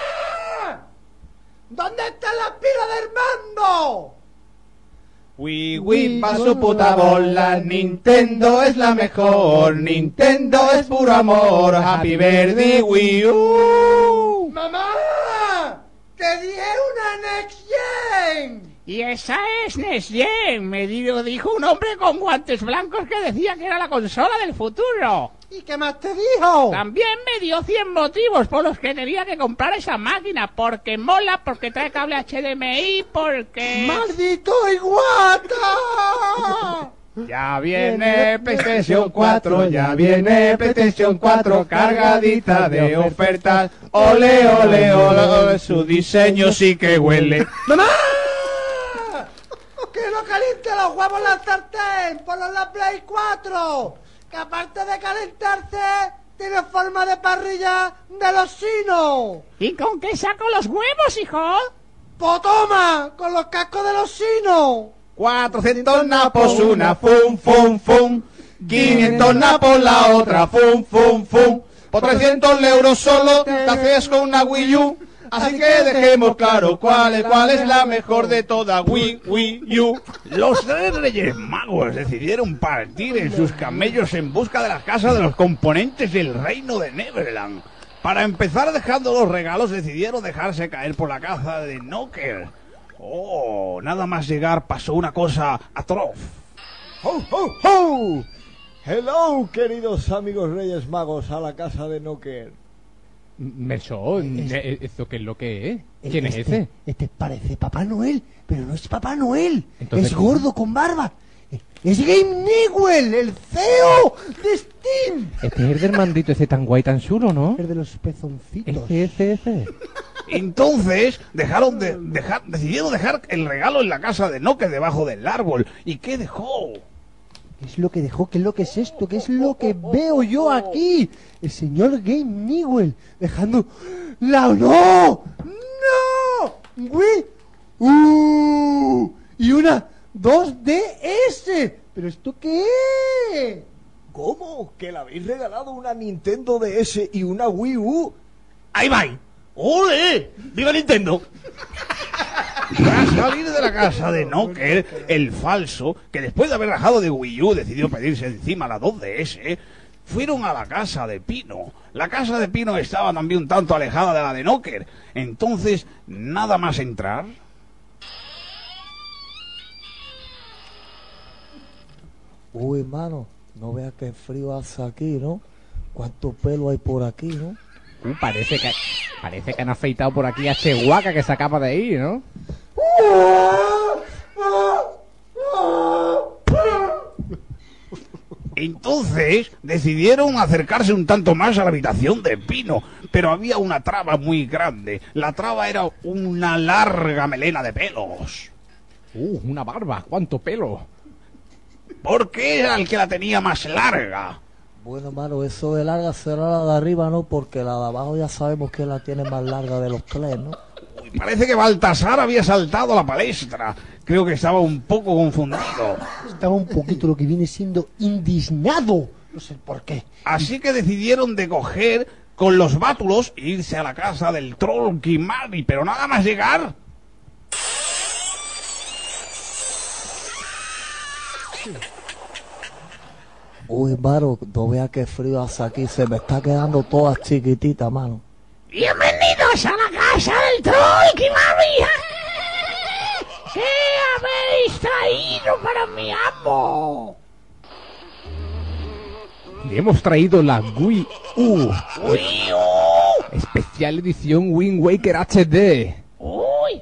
¿Dónde está la pila del mando? Wii, pa' su puta bola, Nintendo es la mejor, Nintendo es puro amor, Happy Birthday Wii U. ¡Mamá! ¡Te di una Next Gen! Y esa es Next Gen, me dijo un hombre con guantes blancos que decía que era la consola del futuro. ¿Y qué más te dijo? También me dio 100 motivos por los que tenía que comprar esa máquina. Porque mola, porque trae cable HDMI, porque... ¡Maldito iguata! Ya viene PlayStation 4, ya viene PlayStation 4 cargadita de ofertas. Ole, ole, ole, ole, su diseño sí que huele. ¡Mamá! ¡Que no caliente los huevos en la sartén! ¡Ponlo en la Play 4! Que aparte de calentarse, tiene forma de parrilla de los sinos. ¿Y con qué saco los huevos, hijo? ¡Pues toma! ¡Con los cascos de los sinos! 400 napos una, fum, fum, fum. 500 napos la otra, fum, fum, fum. Por 300 euros solo te haces con una Wii U. Así que dejemos claro cuál es la mejor de todas. Wii U. Los 3 Reyes Magos decidieron partir en sus camellos en busca de la casa de los componentes del reino de Neverland. Para empezar dejando los regalos, decidieron dejarse caer por la casa de Knocker. Oh, nada más llegar pasó una cosa atroz. ¡Ho, ho, ho! Hello, queridos amigos Reyes Magos, a la casa de Knocker. Mesón, ¿eso qué es lo que es? ¿Quién es ese? Este parece Papá Noel, pero no es Papá Noel. Entonces, es gordo con barba. Es Game Newell, el CEO de Steam. Este es el del mandito ese tan guay, tan chulo, ¿no? El de los pezoncitos. Ese. Entonces decidieron dejar el regalo en la casa de Knocker debajo del árbol. ¿Y qué dejó? ¿Qué es lo que dejó? ¿Qué es lo que es esto? ¿Qué es lo que veo yo aquí? El señor Game Newell dejando la... ¡No! ¡Wii! Y una 2DS. ¿Pero esto qué es? ¿Cómo? ¿Que le habéis regalado una Nintendo DS y una Wii U? ¡Ahí va! ¡Ole! ¡Viva Nintendo! Tras salir de la casa de Knocker, el falso, que después de haber rajado de Wii U decidió pedirse encima la 2DS, fueron a la casa de Pino. La casa de Pino estaba también un tanto alejada de la de Knocker. Entonces, nada más entrar... Uy, hermano, no veas qué frío hace aquí, ¿no? Cuánto pelo hay por aquí, ¿no? Parece que han afeitado por aquí a Chihuahua que se acaba de ir, ¿no? Entonces decidieron acercarse un tanto más a la habitación de Pino, pero había una traba muy grande. La traba era una larga melena de pelos. Una barba, ¿cuánto pelo? ¿Por qué era el que la tenía más larga? Bueno, mano, eso de larga será la de arriba, ¿no? Porque la de abajo ya sabemos que la tiene más larga de los tres, ¿no? Uy, parece que Baltasar había saltado a la palestra. Creo que estaba un poco confundido. Estaba un poquito lo que viene siendo indignado. No sé por qué. Así que decidieron de coger con los bátulos e irse a la casa del troll Kimari, pero nada más llegar... Uy, mano, no veas qué frío hace aquí. Se me está quedando toda chiquitita, mano. Bienvenidos a la casa del troll Kimari. ¿Qué habéis traído para mi amo? Le hemos traído la Wii U. Wii U. Especial edición Wind Waker HD. Uy.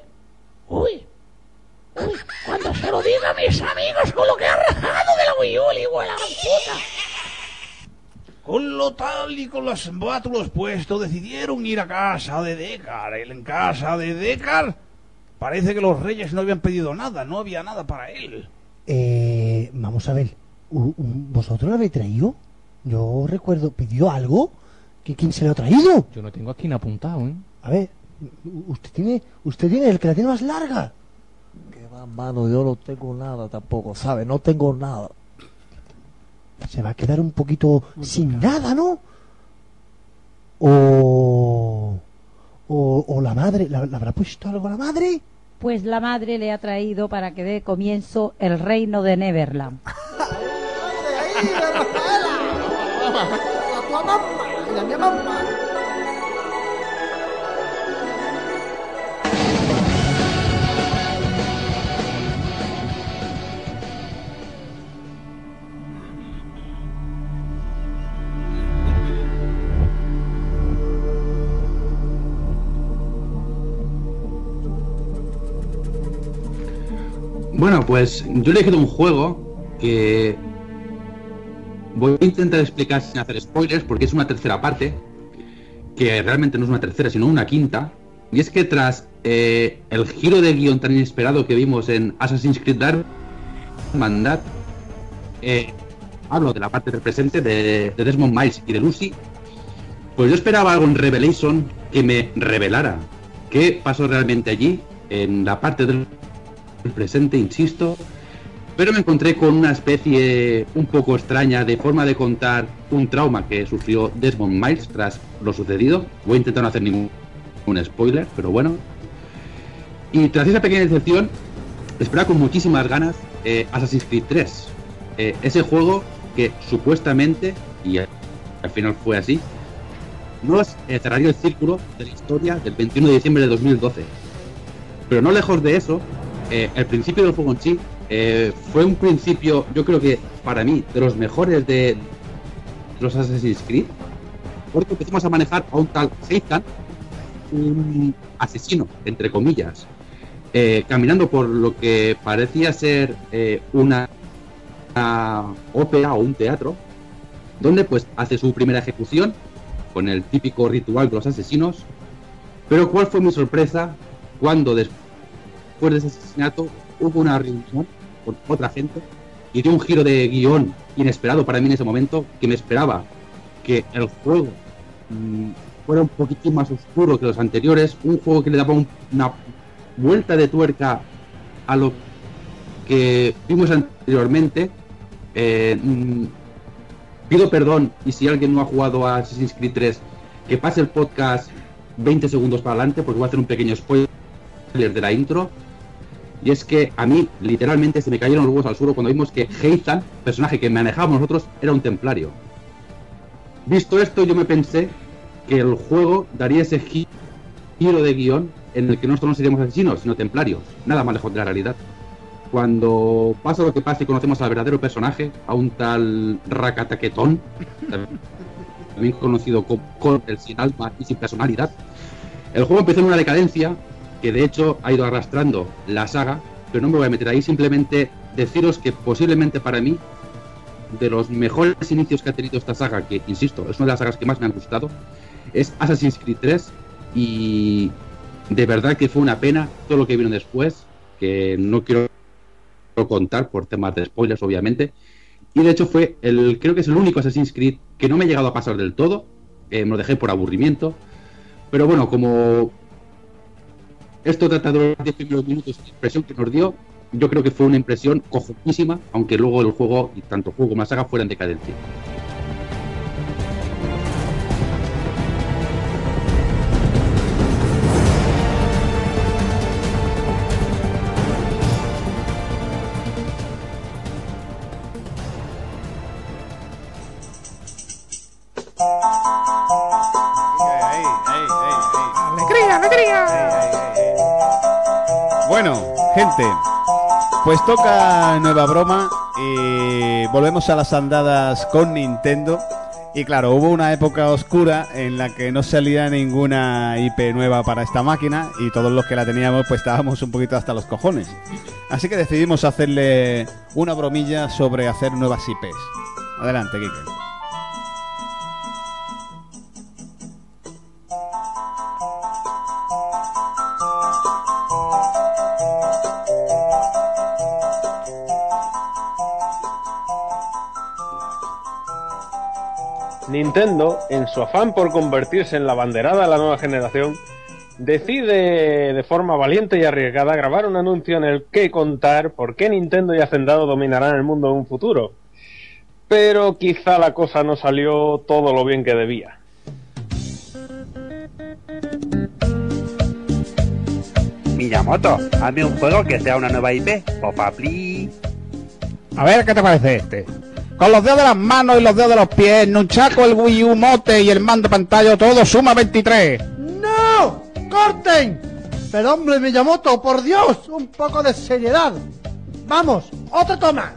Cuando se lo diga a mis amigos con lo que ha rajado de la Wii U, le digo a la puta. Con lo tal y con los bátulos puestos, decidieron ir a casa de Deckard. En casa de Deckard parece que los reyes no habían pedido nada, no había nada para él. Vamos a ver, ¿vosotros lo habéis traído? Yo recuerdo, ¿pidió algo? ¿Quién se lo ha traído? Yo no tengo aquí apuntado, ¿eh? A ver, usted tiene el que la tiene más larga. Mano, yo no tengo nada tampoco, ¿sabes? No tengo nada. Se va a quedar un poquito sin nada, ¿no? O la madre, ¿le habrá puesto algo a la madre? Pues la madre le ha traído para que dé comienzo el reino de Neverland. La tua mamma, la mia mamma. Bueno, pues yo he elegido un juego que voy a intentar explicar sin hacer spoilers, porque es una tercera parte, que realmente no es una tercera, sino una quinta. Y es que tras el giro de guión tan inesperado que vimos en Assassin's Creed Dark Mandad, hablo de la parte del presente de Desmond Miles y de Lucy, pues yo esperaba algo en Revelation que me revelara qué pasó realmente allí, en la parte del presente, insisto, pero me encontré con una especie un poco extraña de forma de contar un trauma que sufrió Desmond Miles tras lo sucedido. Voy a intentar no hacer ningún spoiler, pero bueno. Y tras esa pequeña decepción, esperaba con muchísimas ganas Assassin's Creed 3. Ese juego que supuestamente, y al final fue así, nos cerraría el círculo de la historia del 21 de diciembre de 2012. Pero no lejos de eso, el principio del juego en sí fue un principio, yo creo que para mí, de los mejores de los Assassin's Creed, porque empezamos a manejar a un tal Heitan, un asesino, entre comillas, caminando por lo que parecía ser una ópera o un teatro, donde pues hace su primera ejecución con el típico ritual de los asesinos. Pero ¿cuál fue mi sorpresa cuando después de ese asesinato hubo una reunión con otra gente y dio un giro de guión inesperado para mí en ese momento, que me esperaba que el juego fuera un poquitín más oscuro que los anteriores, un juego que le daba una vuelta de tuerca a lo que vimos anteriormente. Pido perdón, y si alguien no ha jugado a Assassin's Creed 3, que pase el podcast 20 segundos para adelante, porque voy a hacer un pequeño spoiler de la intro. Y es que a mí, literalmente, se me cayeron los huevos al suelo cuando vimos que Heitan, personaje que manejábamos nosotros, era un templario. Visto esto, yo me pensé que el juego daría ese giro de guión en el que nosotros no seríamos asesinos, sino templarios. Nada más lejos de la realidad. Cuando pasa lo que pasa y conocemos al verdadero personaje, a un tal Rakataquetón, también conocido como el sin alma y sin personalidad, el juego empezó en una decadencia que de hecho ha ido arrastrando la saga, pero no me voy a meter ahí. Simplemente deciros que posiblemente para mí, de los mejores inicios que ha tenido esta saga, que insisto, es una de las sagas que más me han gustado, es Assassin's Creed 3, y de verdad que fue una pena todo lo que vino después, que no quiero contar por temas de spoilers, obviamente. Y de hecho creo que es el único Assassin's Creed que no me he llegado a pasar del todo, me lo dejé por aburrimiento. Pero bueno, como esto trata de los 10 primeros minutos, la impresión que nos dio, yo creo que fue una impresión cojonísima, aunque luego el juego, y tanto el juego como la saga, fueran decadencia. ¡Alegría, alegría! Bueno, gente, pues toca nueva broma y volvemos a las andadas con Nintendo. Y claro, hubo una época oscura en la que no salía ninguna IP nueva para esta máquina y todos los que la teníamos pues estábamos un poquito hasta los cojones. Así que decidimos hacerle una bromilla sobre hacer nuevas IPs. Adelante, Kike. Nintendo, en su afán por convertirse en la banderada de la nueva generación, decide de forma valiente y arriesgada grabar un anuncio en el que contar por qué Nintendo y Hacendado dominarán el mundo en un futuro. Pero quizá la cosa no salió todo lo bien que debía. Miyamoto, hazme un juego que sea una nueva IP, porfa, please. A ver, ¿qué te parece este? Con los dedos de las manos y los dedos de los pies, Nunchaku, el Wii U Mote y el mando pantalla, todo suma 23. ¡No! ¡Corten! Pero hombre, Miyamoto, por Dios, un poco de seriedad. Vamos, otra toma.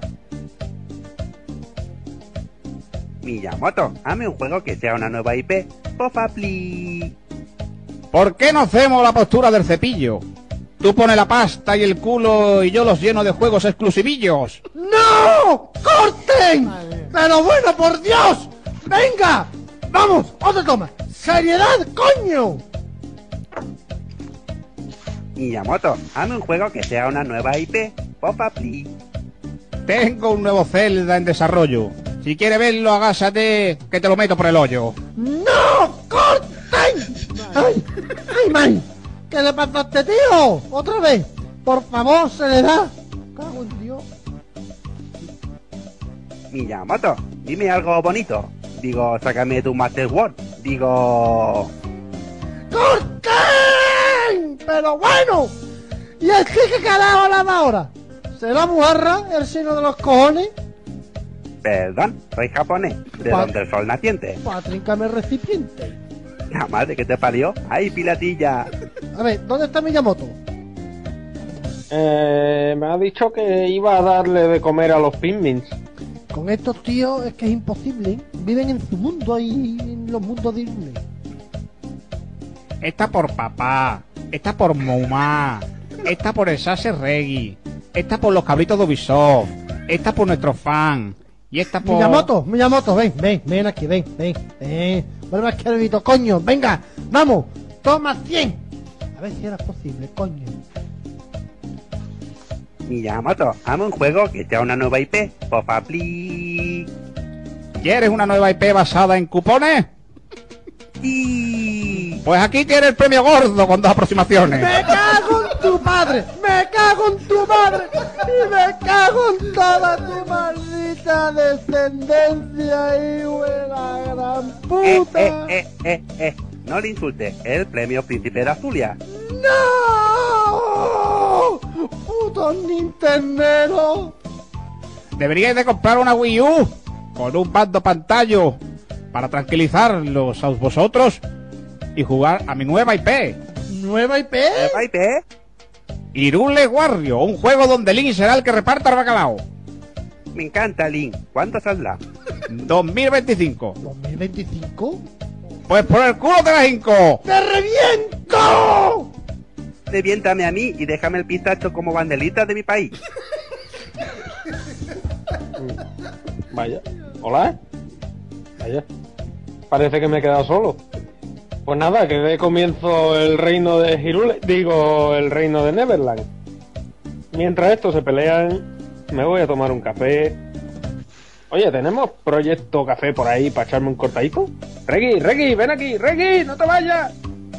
Miyamoto, hazme un juego que sea una nueva IP, porfa, please. ¿Por qué no hacemos la postura del cepillo? Tú pones la pasta y el culo y yo los lleno de juegos exclusivillos. ¡No! ¡Corten! Pero bueno, por Dios. ¡Venga! ¡Vamos! ¡Otra toma! ¡Seriedad, coño! Miyamoto, hazme un juego que sea una nueva IP, porfa, please. Tengo un nuevo Zelda en desarrollo. Si quieres verlo, agásate, que te lo meto por el hoyo. ¡No! ¡Corten! ¡Ay! ¡Ay, man! ¿Qué le pasa a este tío? ¡Otra vez! Por favor, seriedad. Cago en Dios. Miyamoto, dime algo bonito. Digo, sácame tu Master Word. Digo... ¡Corten! Pero bueno. ¿Y el qué carajo la da ahora? ¿Será bujarra el signo de los cojones? Perdón, soy japonés. ¿De dónde el sol naciente? Para trincarme el recipiente. La madre que te parió. ¡Ay, pilatilla! A ver, ¿dónde está Miyamoto? Me ha dicho que iba a darle de comer a los Pikmins. Con estos tíos es que es imposible. Viven en su mundo ahí, en los mundos Disney. Está por papá, está por mamá, está por el Sase Reggie, está por los cabritos de Ubisoft, está por nuestros fans y está por... Miyamoto, ven aquí, ven. Vuelve aquí al bebito, coño, venga, vamos, toma 100. A ver si era posible, coño. Miyamoto, hazme un juego que sea una nueva IP, porfa, please. ¿Quieres una nueva IP basada en cupones? Sí. Pues aquí tienes el premio gordo con 2 aproximaciones. ¡Me cago en tu padre! ¡Me cago en tu madre! ¡Y me cago en toda tu maldita descendencia, hijo de la gran puta! No le insultes, el premio Príncipe de Azulia. ¡No! ¡Puto Nintendero! Deberíais de comprar una Wii U con un mando pantalla para tranquilizarlos a vosotros y jugar a mi nueva IP. ¿Nueva IP? ¿Nueva IP? Hyrule Warrior, un juego donde Link será el que reparta el bacalao. Me encanta, Link. ¿Cuánto saldrá? 2025. ¿2025? Pues por el culo te la hinco. ¡Te reviento! Reviéntame a mí y déjame el pistacho como banderita de mi país. Vaya. ¿Hola? Vaya. Parece que me he quedado solo. Pues nada, que dé comienzo el reino de Hyrule, el reino de Neverland. Mientras estos se pelean, me voy a tomar un café. Oye, ¿tenemos proyecto café por ahí para echarme un cortadito? Reggie, ven aquí, Reggie, no te vayas.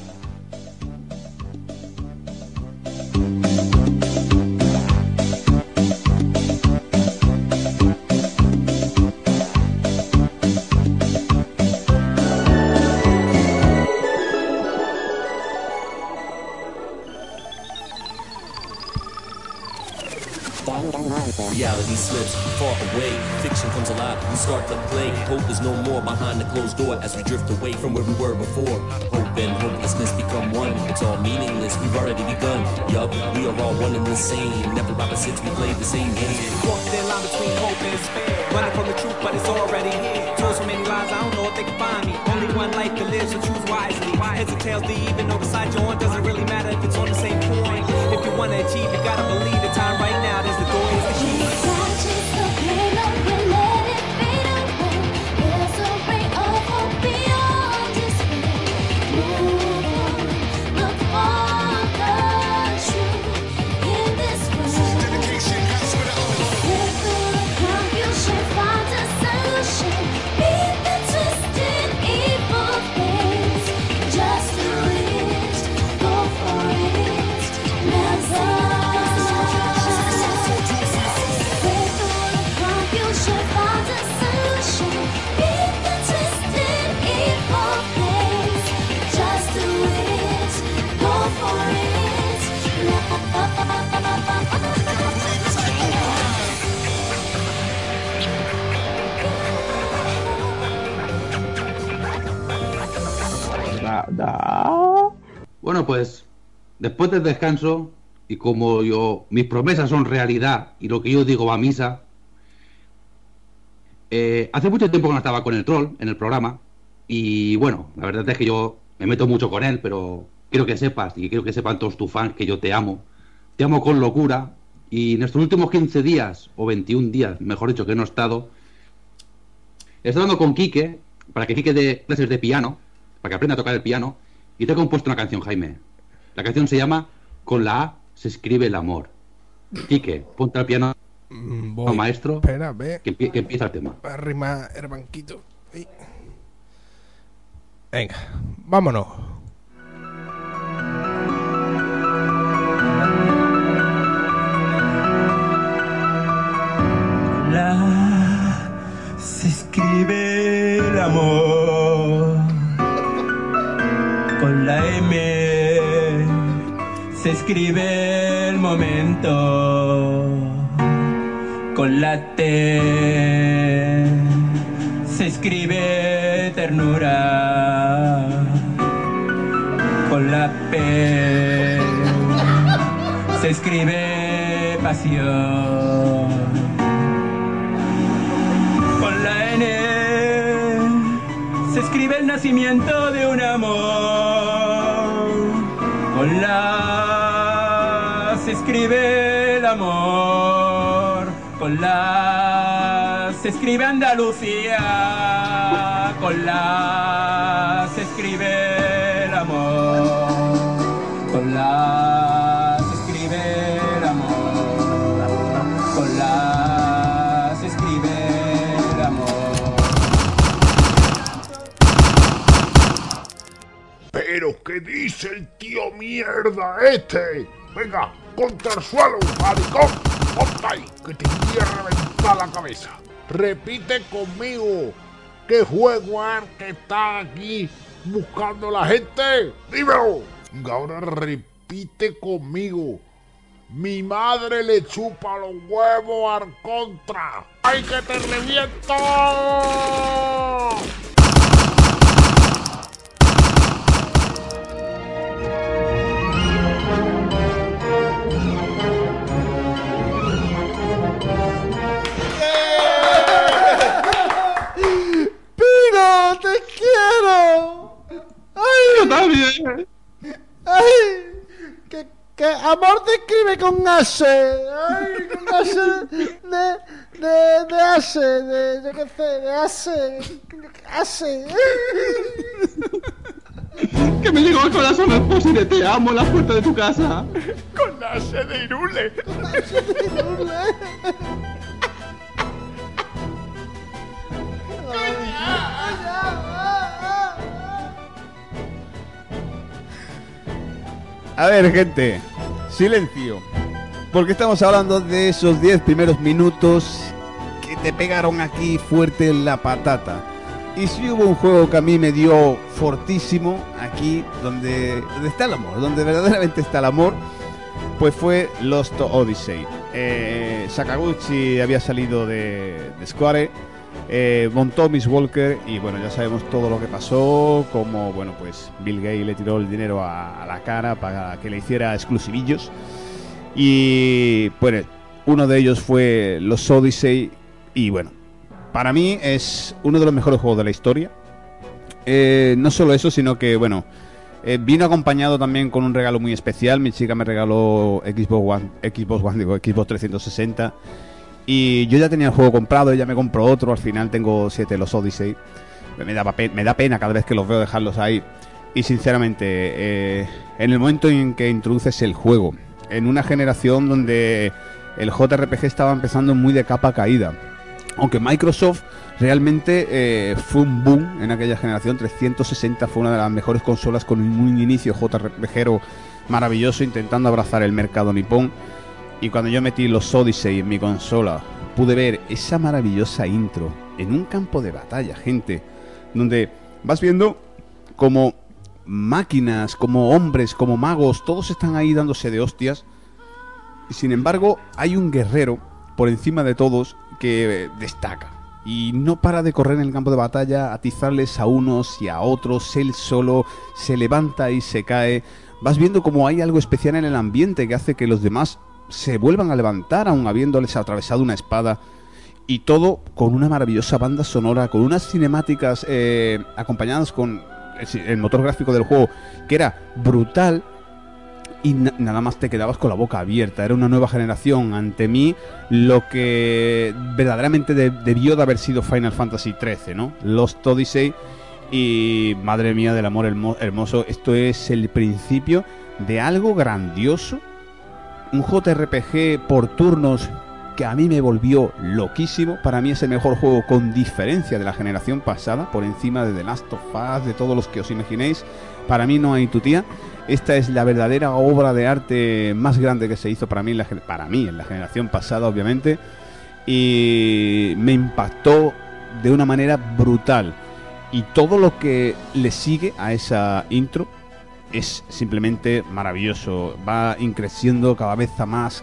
Reality slips far away, fiction comes alive, we start to play. Hope is no more behind the closed door as we drift away from where we were before. Hope and hopelessness become one, it's all meaningless, we've already begun. Yup, we are all one and the same, never opposites, we play the same game. Walk the line between hope and despair, running from the truth but it's already here. Told so many lies, I don't know if they can find me. Only one life to live, so choose wisely. Heads or tails, they even know the side you're on doesn't really matter if it's on the same point. If you wanna achieve, you gotta believe the time right now, there's the door, is the key. Just a wish, go Bueno, pues después del descanso, y como mis promesas son realidad y lo que yo digo va a misa, hace mucho tiempo que no estaba con el troll en el programa, y bueno, la verdad es que yo me meto mucho con él, pero quiero que sepas, y quiero que sepan todos tus fans, que yo te amo con locura, y en estos últimos 15 días, o 21 días, mejor dicho, que no he estado hablando con Quique, para que Quique dé clases de piano, para que aprenda a tocar el piano, y te he compuesto una canción, Jaime. La canción se llama Con la A se escribe el amor. Quique, ponte al piano, maestro, espera, ve, que empieza el tema. Va a arrimar el banquito. Ahí. Venga, vámonos. Se escribe el amor. Con la M se escribe el momento. Con la T se escribe ternura. Con la P se escribe pasión. Con la N se escribe el nacimiento de un amor. Con la A se escribe el amor. Con la A se escribe Andalucía. Con la A se escribe el amor. Con la A se escribe el amor. Con la A se escribe el amor. ¿Pero qué dice el tío mierda este? Venga, contra el suelo, maricón. Ponte ahí, que te voy a reventar la cabeza. Repite conmigo. ¿Qué juego es que está aquí buscando la gente? Dímelo. Y ahora repite conmigo. Mi madre le chupa los huevos al contra. ¡Ay, que te reviento! ¡Pino, te quiero! ¡Ay! ¡Yo también! ¡Ay! Que amor te escribe con H. ¡Ay! Con H de H. De yo qué sé, de H. Que me llegó al corazón el post de te amo en la puerta de tu casa. Con H de Irule. Con H de Irule. A ver, gente, silencio. Porque estamos hablando de esos 10 primeros minutos que te pegaron aquí fuerte en la patata. Y si hubo un juego que a mí me dio fortísimo aquí, donde está el amor, donde verdaderamente está el amor, pues fue Lost Odyssey. Sakaguchi había salido de Square, montó Miss Walker y bueno, ya sabemos todo lo que pasó, como bueno, pues Bill Gates le tiró el dinero a la cara para que le hiciera exclusivillos. Y bueno, uno de ellos fue Lost Odyssey y bueno, para mí es uno de los mejores juegos de la historia. No solo eso, sino que bueno, vino acompañado también con un regalo muy especial. Mi chica me regaló Xbox 360 y yo ya tenía el juego comprado, ella me compró otro. Al final tengo 7 Lost Odyssey. Me da pena cada vez que los veo dejarlos ahí. Y sinceramente, en el momento en que introduces el juego en una generación donde el JRPG estaba empezando muy de capa caída, aunque Microsoft realmente fue un boom en aquella generación. 360 fue una de las mejores consolas con un inicio JRPGero maravilloso, intentando abrazar el mercado nipón. Y cuando yo metí los Odyssey en mi consola, pude ver esa maravillosa intro en un campo de batalla, gente, donde vas viendo como máquinas, como hombres, como magos, todos están ahí dándose de hostias. Y sin embargo, hay un guerrero por encima de todos que destaca. y no para de correr en el campo de batalla, atizarles a unos y a otros. Él solo se levanta y se cae. Vas viendo como hay algo especial en el ambiente que hace que los demás se vuelvan a levantar aun habiéndoles atravesado una espada. Y todo con una maravillosa banda sonora, con unas cinemáticas acompañadas con el motor gráfico del juego, que era brutal. Y nada más te quedabas con la boca abierta. Era una nueva generación. Ante mí, lo que verdaderamente debió de haber sido Final Fantasy XIII, ¿no? Lost Odyssey. Y madre mía del amor hermoso, esto es el principio de algo grandioso. Un JRPG por turnos que a mí me volvió loquísimo. Para mí es el mejor juego con diferencia de la generación pasada, por encima de The Last of Us, de todos los que os imaginéis. Para mí no hay tutía. Esta es la verdadera obra de arte más grande que se hizo para mí en la generación pasada, obviamente. Y me impactó de una manera brutal. Y todo lo que le sigue a esa intro es simplemente maravilloso. Va increciendo cada vez a más.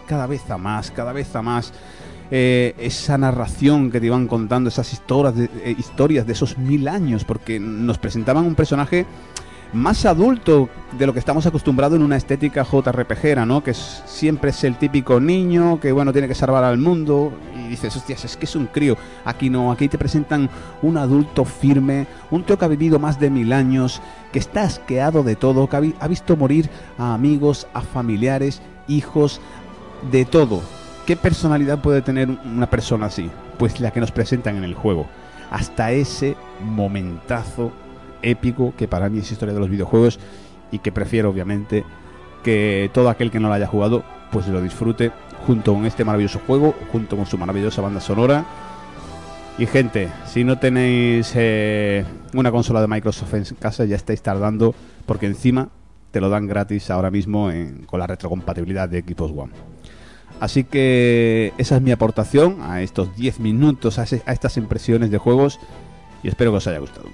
Esa narración que te iban contando, esas historias de esos 1000 años, porque nos presentaban un personaje más adulto de lo que estamos acostumbrados en una estética JRPGera, ¿no? Que siempre es el típico niño que, bueno, tiene que salvar al mundo y dices, hostias, es que es un crío. Aquí no, aquí te presentan un adulto firme, un tío que ha vivido más de 1000 años, que está asqueado de todo, que ha visto morir a amigos, a familiares, hijos, de todo. ¿Qué personalidad puede tener una persona así? Pues la que nos presentan en el juego. Hasta ese momentazo épico que para mí es historia de los videojuegos y que prefiero obviamente que todo aquel que no lo haya jugado pues lo disfrute junto con este maravilloso juego, junto con su maravillosa banda sonora. Y gente, si no tenéis una consola de Microsoft en casa, ya estáis tardando, porque encima te lo dan gratis ahora mismo con la retrocompatibilidad de Xbox One. Así que esa es mi aportación a estos 10 minutos, a estas impresiones de juegos, y espero que os haya gustado.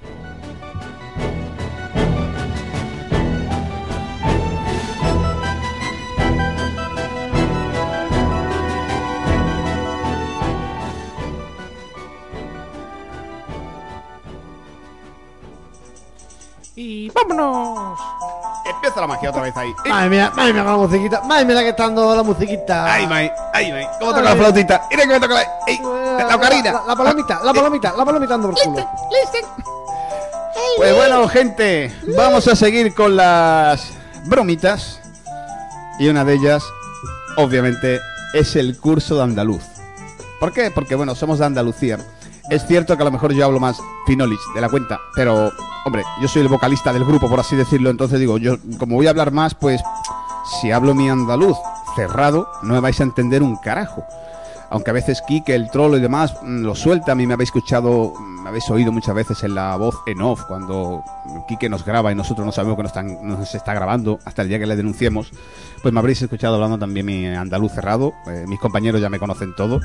Y vámonos. Empieza la magia otra vez ahí. Madre mía, con la musiquita. Madre mía, que está dando la musiquita. Ay, Mai. ¿Cómo toca la flautita? Mira que me toca la ocarina. La palomita ando por culo. Pues bueno, gente, vamos a seguir con las bromitas. Y una de ellas, obviamente, es el curso de andaluz. ¿Por qué? Porque, bueno, somos de Andalucía. Es cierto que a lo mejor yo hablo más finolis de la cuenta, pero, hombre, yo soy el vocalista del grupo, por así decirlo. Entonces digo, yo como voy a hablar más, pues si hablo mi andaluz cerrado, no me vais a entender un carajo. Aunque a veces Quique, el trolo y demás, lo suelta. A mí me habéis escuchado, me habéis oído muchas veces en la voz en off, cuando Quique nos graba y nosotros no sabemos que nos está grabando hasta el día que le denunciemos. Pues me habréis escuchado hablando también mi andaluz cerrado. Mis compañeros ya me conocen todo.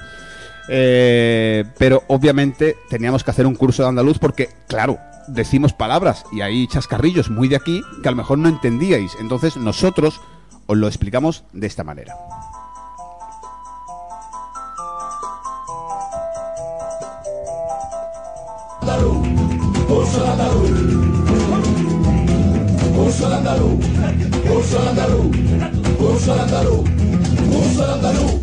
Pero obviamente teníamos que hacer un curso de andaluz porque, claro, decimos palabras y hay chascarrillos muy de aquí que a lo mejor no entendíais. Entonces nosotros os lo explicamos de esta manera. Curso de andaluz, curso de andaluz, curso de andaluz, curso de andaluz, curso de andaluz.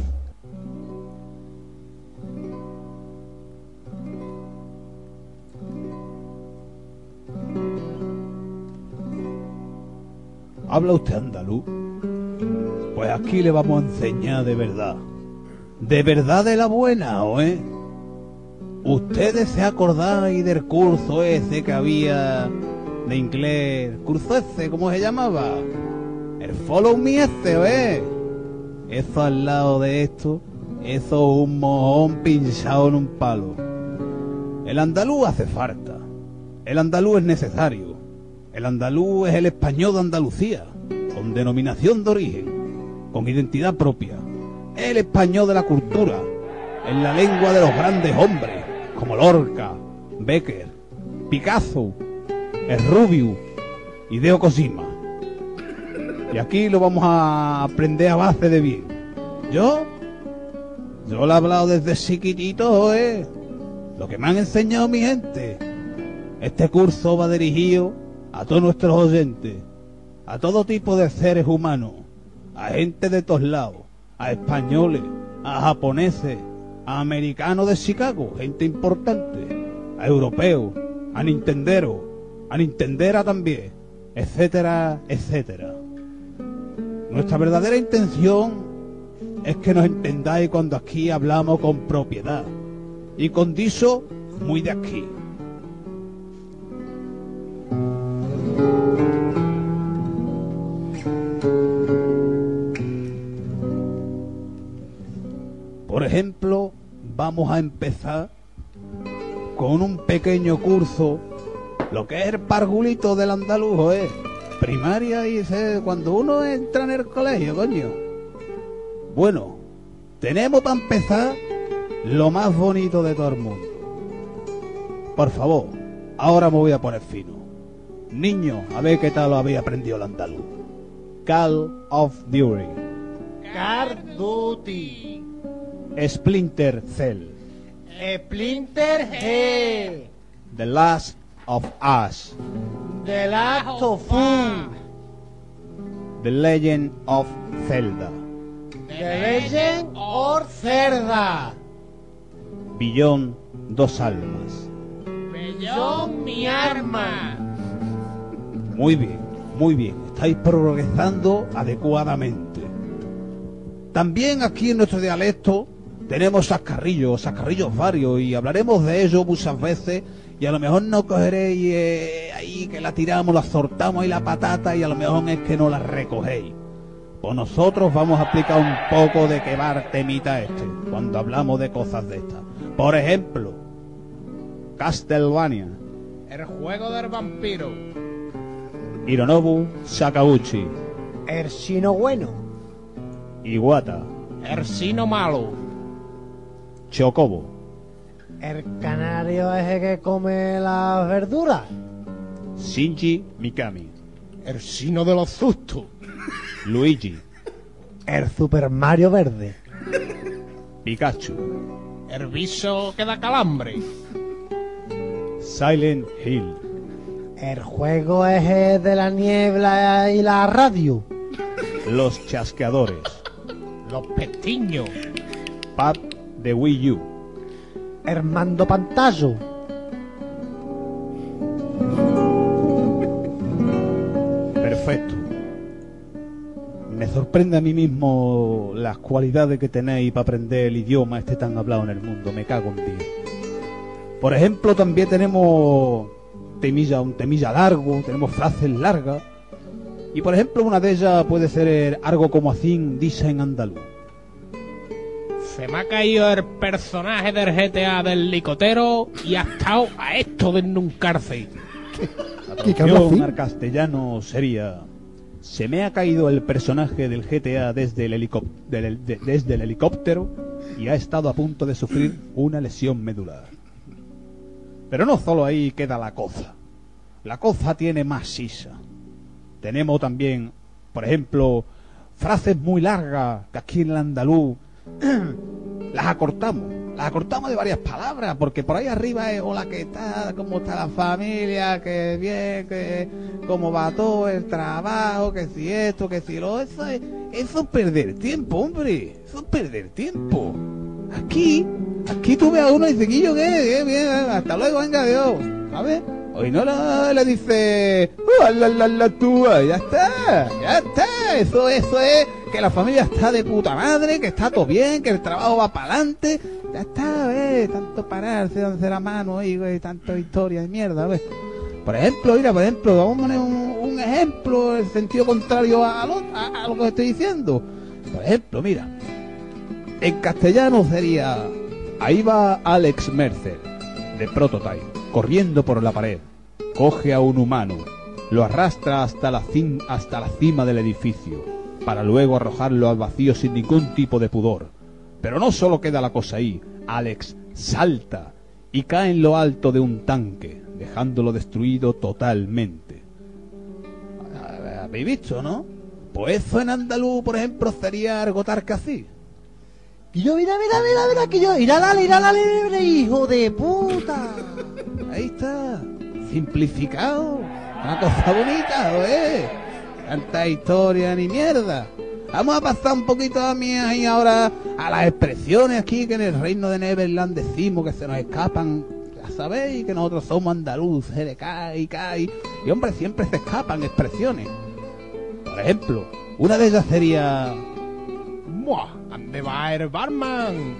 ¿Habla usted andaluz? Pues aquí le vamos a enseñar de verdad. De verdad de la buena, ¿eh? ¿Ustedes se acordáis del curso ese que había de inglés? ¿Curso ese? ¿Cómo se llamaba? El Follow Me ese, ¿eh? Eso al lado de esto, eso es un mojón pinchado en un palo. El andaluz hace falta. El andaluz es necesario. El andaluz es el español de Andalucía, con denominación de origen, con identidad propia. El español de la cultura, en la lengua de los grandes hombres, como Lorca, Becker, Picasso, el Rubius y Deo Cosima. Y aquí lo vamos a aprender a base de bien. Yo lo he hablado desde chiquitito, lo que me han enseñado mi gente. Este curso va dirigido a todos nuestros oyentes, a todo tipo de seres humanos, a gente de todos lados, a españoles, a japoneses, a americanos de Chicago, gente importante, a europeos, a nintenderos, a nintendera también, etcétera, etcétera. Nuestra verdadera intención es que nos entendáis cuando aquí hablamos con propiedad y con diso muy de aquí. Por ejemplo, vamos a empezar con un pequeño curso, lo que es el pargulito del andaluz, primaria, y cuando uno entra en el colegio, coño. Bueno, tenemos para empezar lo más bonito de todo el mundo. Por favor, ahora me voy a poner fino. Niño, a ver qué tal lo había aprendido el andaluz. Call of Duty, Call of Duty, Splinter Cell, Splinter Cell, The Last of Us, The Last of Us, The Legend of Zelda, The Legend of Zelda, Beyond Dos Almas. Beyond mi arma. Muy bien, estáis progresando adecuadamente. También aquí en nuestro dialecto tenemos sascarrillos varios, y hablaremos de ellos muchas veces, y a lo mejor no cogeréis ahí que la tiramos, la soltamos ahí la patata, y a lo mejor es que no la recogéis. Pues nosotros vamos a explicar un poco de qué va el temita cuando hablamos de cosas de estas. Por ejemplo, Castlevania, el juego del vampiro, Hironobu Sakauchi, El Sino bueno, Iwata, el sino malo, Chocobo, el canario ese que come las verduras, Shinji Mikami, el sino de los sustos, Luigi, el Super Mario verde, Pikachu, el bicho que da calambre, Silent Hill, el juego ese de la niebla y la radio, Los Chasqueadores, los pestiños, Pad de Wii U, el mando pantallo, perfecto. Me sorprende a mí mismo las cualidades que tenéis para aprender el idioma tan hablado en el mundo. Me cago en Dios. Por ejemplo, también tenemos un temilla largo, tenemos frases largas. Y por ejemplo, una de ellas puede ser algo como así, dice en andaluz. Se me ha caído el personaje del GTA del licotero y ha estado a esto de un cárcel. La traducción al castellano sería: se me ha caído el personaje del GTA desde el helicóptero y ha estado a punto de sufrir una lesión medular. Pero no solo ahí queda la cosa. La cosa tiene más sisa. Tenemos también, por ejemplo, frases muy largas que aquí en el andaluz las acortamos de varias palabras, porque por ahí arriba es hola, ¿qué tal? ¿Cómo está la familia? ¿Qué bien? ¿Cómo va todo el trabajo? ¿Qué si esto? ¿Qué si lo? Eso es perder tiempo, hombre. Eso es perder tiempo. Aquí tú ves a uno y dice, Guillo, ¿qué? Bien, hasta luego, venga, adiós. A ver, hoy no le dice, la túa, ya está. Eso es que la familia está de puta madre, que está todo bien, que el trabajo va para adelante. Ya está, tanto pararse, darse la mano ahí, tanta historia de mierda, Por ejemplo, vamos a poner un ejemplo en sentido contrario a lo que estoy diciendo. Por ejemplo, mira, en castellano sería: ahí va Alex Mercer, de Prototype, corriendo por la pared, coge a un humano, lo arrastra hasta la cima del edificio, para luego arrojarlo al vacío sin ningún tipo de pudor. Pero no solo queda la cosa ahí, Alex salta y cae en lo alto de un tanque, dejándolo destruido totalmente. ¿Habéis visto, no? Pues eso en andaluz, por ejemplo, sería algo tal que así. Que yo, mira, que yo. Irá, dale, hijo de puta. Ahí está. Simplificado. Una cosa bonita, Tanta historia ni mierda. Vamos a pasar un poquito a mí ahí ahora a las expresiones aquí que en el reino de Neverland decimos que se nos escapan. Ya sabéis que nosotros somos andaluces, de cae. Y hombre, siempre se escapan expresiones. Por ejemplo, una de ellas sería... ¡Buah! ¿Dónde va el barman?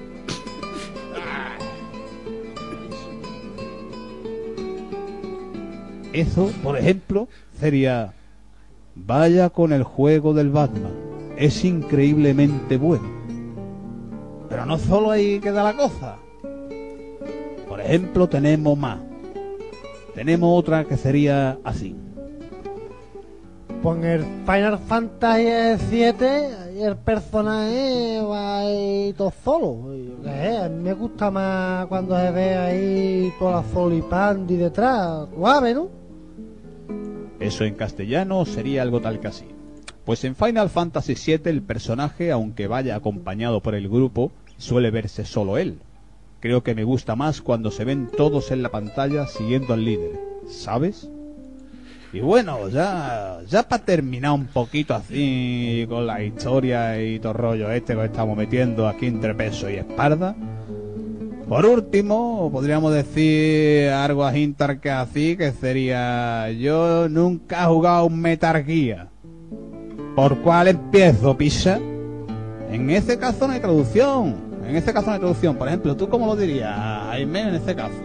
Eso, por ejemplo, sería... Vaya con el juego del Batman. Es increíblemente bueno. Pero no solo ahí queda la cosa. Por ejemplo, tenemos más. Tenemos otra que sería así. Pues en el Final Fantasy VII el personaje va ahí todo solo. A mí me gusta más cuando se ve ahí toda la Solipandi detrás. Suave, ¿no? Eso en castellano sería algo tal que así. Pues en Final Fantasy VII el personaje, aunque vaya acompañado por el grupo, suele verse solo él. Creo que me gusta más cuando se ven todos en la pantalla siguiendo al líder, ¿sabes? Y bueno, ya para terminar un poquito así con la historia y todo el rollo que estamos metiendo aquí entre peso y espalda, por último, podríamos decir algo así que sería: yo nunca he jugado un Metal Gear. ¿Por cuál empiezo, pisa? En ese caso no hay traducción. Por ejemplo, ¿tú cómo lo dirías, Jaime, en ese caso?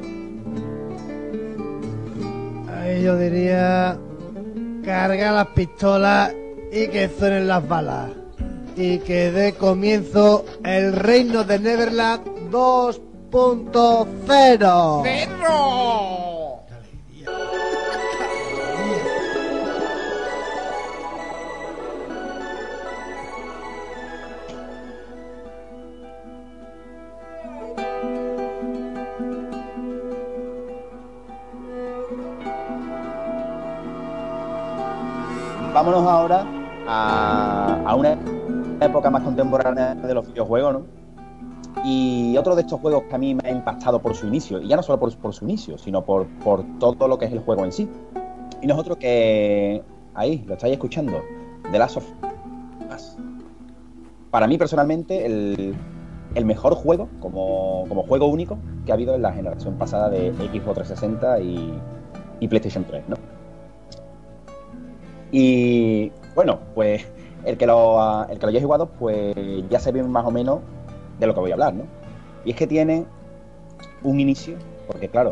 Ahí yo diría... Carga las pistolas y que suenen las balas. Y que dé comienzo el reino de Neverland 2.0. ¡Perro! Vámonos ahora a una época más contemporánea de los videojuegos, ¿no? Y otro de estos juegos que a mí me ha impactado por su inicio, y ya no solo por su inicio, sino por todo lo que es el juego en sí. Y nosotros que... ahí, lo estáis escuchando, The Last of Us. Para mí, personalmente, el mejor juego, como juego único, que ha habido en la generación pasada de Xbox 360 y PlayStation 3, ¿no? Y bueno, pues el que lo haya jugado, pues ya se ve más o menos de lo que voy a hablar, ¿no? Y es que tiene un inicio, porque claro,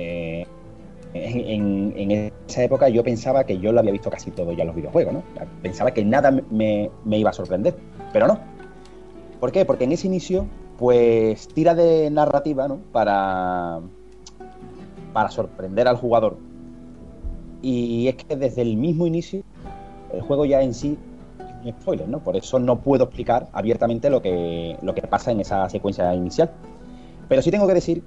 en esa época yo pensaba que yo lo había visto casi todo ya en los videojuegos, ¿no? Pensaba que nada me iba a sorprender, pero no. ¿Por qué? Porque en ese inicio, pues tira de narrativa, ¿no? Para sorprender al jugador. Y es que desde el mismo inicio, el juego ya en sí es un spoiler, ¿no? Por eso no puedo explicar abiertamente lo que pasa en esa secuencia inicial. Pero sí tengo que decir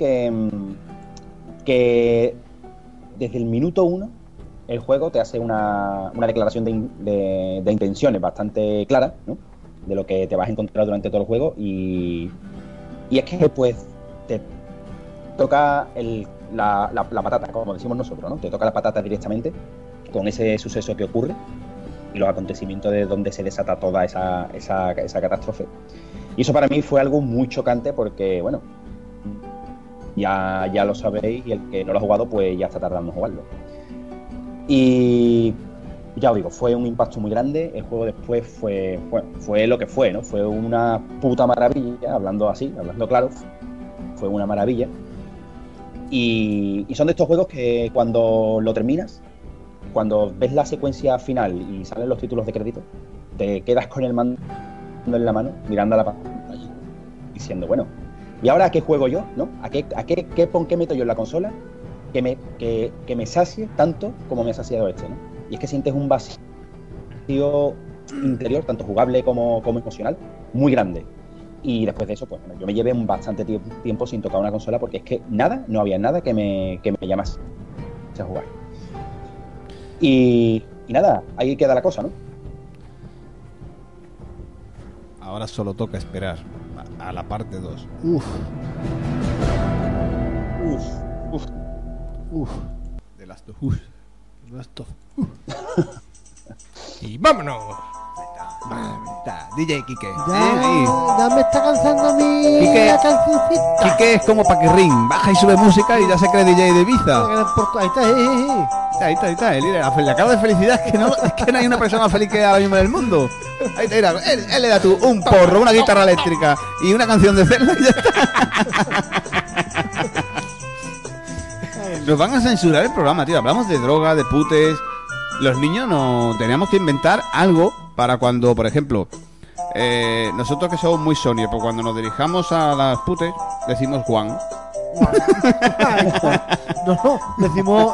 que desde el minuto 1 el juego te hace una declaración de intenciones bastante clara, ¿no? De lo que te vas a encontrar durante todo el juego. Y es que pues te toca la patata, como decimos nosotros, ¿no? Te toca la patata directamente con ese suceso que ocurre y los acontecimientos de donde se desata toda esa catástrofe. Y eso para mí fue algo muy chocante porque, bueno, ya lo sabéis, y el que no lo ha jugado pues ya está tardando en jugarlo. Y ya os digo, fue un impacto muy grande. El juego después fue lo que fue, ¿no? Fue una puta maravilla, hablando claro, fue una maravilla. Y son de estos juegos que cuando lo terminas, cuando ves la secuencia final y salen los títulos de crédito, te quedas con el mando en la mano, mirando a la pantalla, diciendo, bueno, ¿y ahora a qué juego yo? ¿No? ¿A qué meto yo en la consola que me sacie tanto como me ha saciado este, ¿no? Y es que sientes un vacío interior, tanto jugable como emocional, muy grande. Y después de eso, pues bueno, yo me llevé bastante tiempo sin tocar una consola porque es que no había nada que me llamase a jugar. Y nada, ahí queda la cosa, ¿no? Ahora solo toca esperar. a la parte 2. Uf. Uf. Uf. Uf. De las dos. Uf. Y vámonos. DJ Quique. Ya me está cansando mi Quique. la cancioncita. Quique es como Paquirrín, baja y sube música y ya se cree DJ de Ibiza. Ahí está. La cara de felicidad es que no hay una persona más feliz que ahora mismo en el mundo. Ahí está, mira, él le da tú un porro, una guitarra eléctrica y una canción de Zelda y ya está. Nos van a censurar el programa, tío. Hablamos de droga, de putes. Los niños no teníamos que inventar algo para cuando, por ejemplo, nosotros que somos muy Sony, pues cuando nos dirijamos a las putes, decimos Juan. No, decimos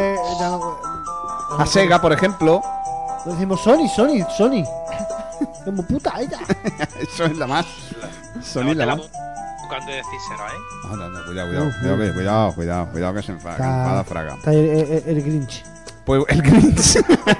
a Sega, por ejemplo. Decimos Sony. Como puta ella. Eso es la más. Sony la más. Buscando decírselo, Cuidado que se enfada Fraga. Está el Grinch. Pues el Grinch.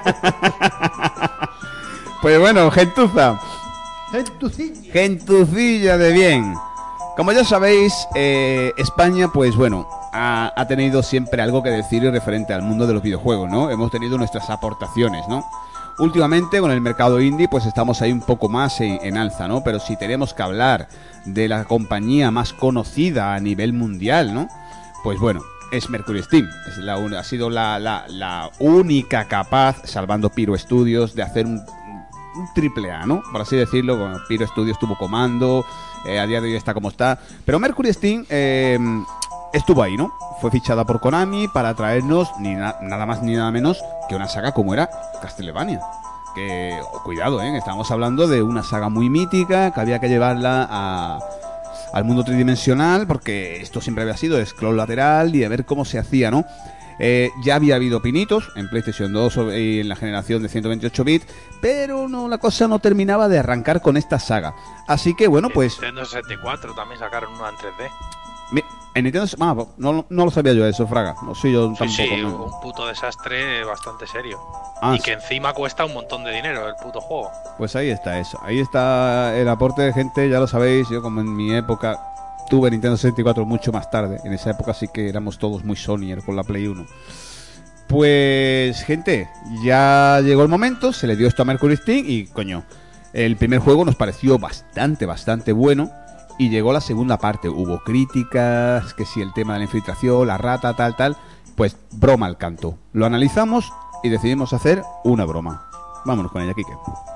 Pues bueno, gentuza. Gentucilla de bien. Como ya sabéis, España, pues bueno, ha tenido siempre algo que decir referente al mundo de los videojuegos, ¿no? Hemos tenido nuestras aportaciones, ¿no? Últimamente con el mercado indie pues estamos ahí un poco más en alza, ¿no? Pero si tenemos que hablar de la compañía más conocida a nivel mundial, ¿no? Pues bueno, es Mercury Steam. Ha sido la única capaz, salvando Pyro Studios, de hacer un triple A, ¿no? Por así decirlo. Bueno, Pyro Studios tuvo comando, a día de hoy está como está. Pero Mercury Steam estuvo ahí, ¿no? Fue fichada por Konami para traernos nada más ni nada menos que una saga como era Castlevania. Que, cuidado, estamos hablando de una saga muy mítica, que había que llevarla al mundo tridimensional, porque esto siempre había sido de scroll lateral y a ver cómo se hacía, ¿no? Ya había habido pinitos en PlayStation 2 y en la generación de 128 bits, pero la cosa no terminaba de arrancar con esta saga. Así que bueno, pues... En Nintendo 64 también sacaron una en 3D. En Nintendo... no lo sabía yo eso, Fraga. No soy yo tampoco. Sí, ¿no? un puto desastre bastante serio. Ah, y que encima cuesta un montón de dinero el puto juego. Pues ahí está eso. Ahí está el aporte de gente, ya lo sabéis. Yo como en mi época tuve Nintendo 64 mucho más tarde. En esa época sí que éramos todos muy Sonyer con la Play 1. Pues, gente, ya llegó el momento. Se le dio esto a Mercury Steam y, coño, el primer juego nos pareció bastante bueno. Y llegó la segunda parte. Hubo críticas, que si el tema de la infiltración, la rata, tal. Pues broma al canto. Lo analizamos y decidimos hacer una broma. Vámonos con ella, Quique.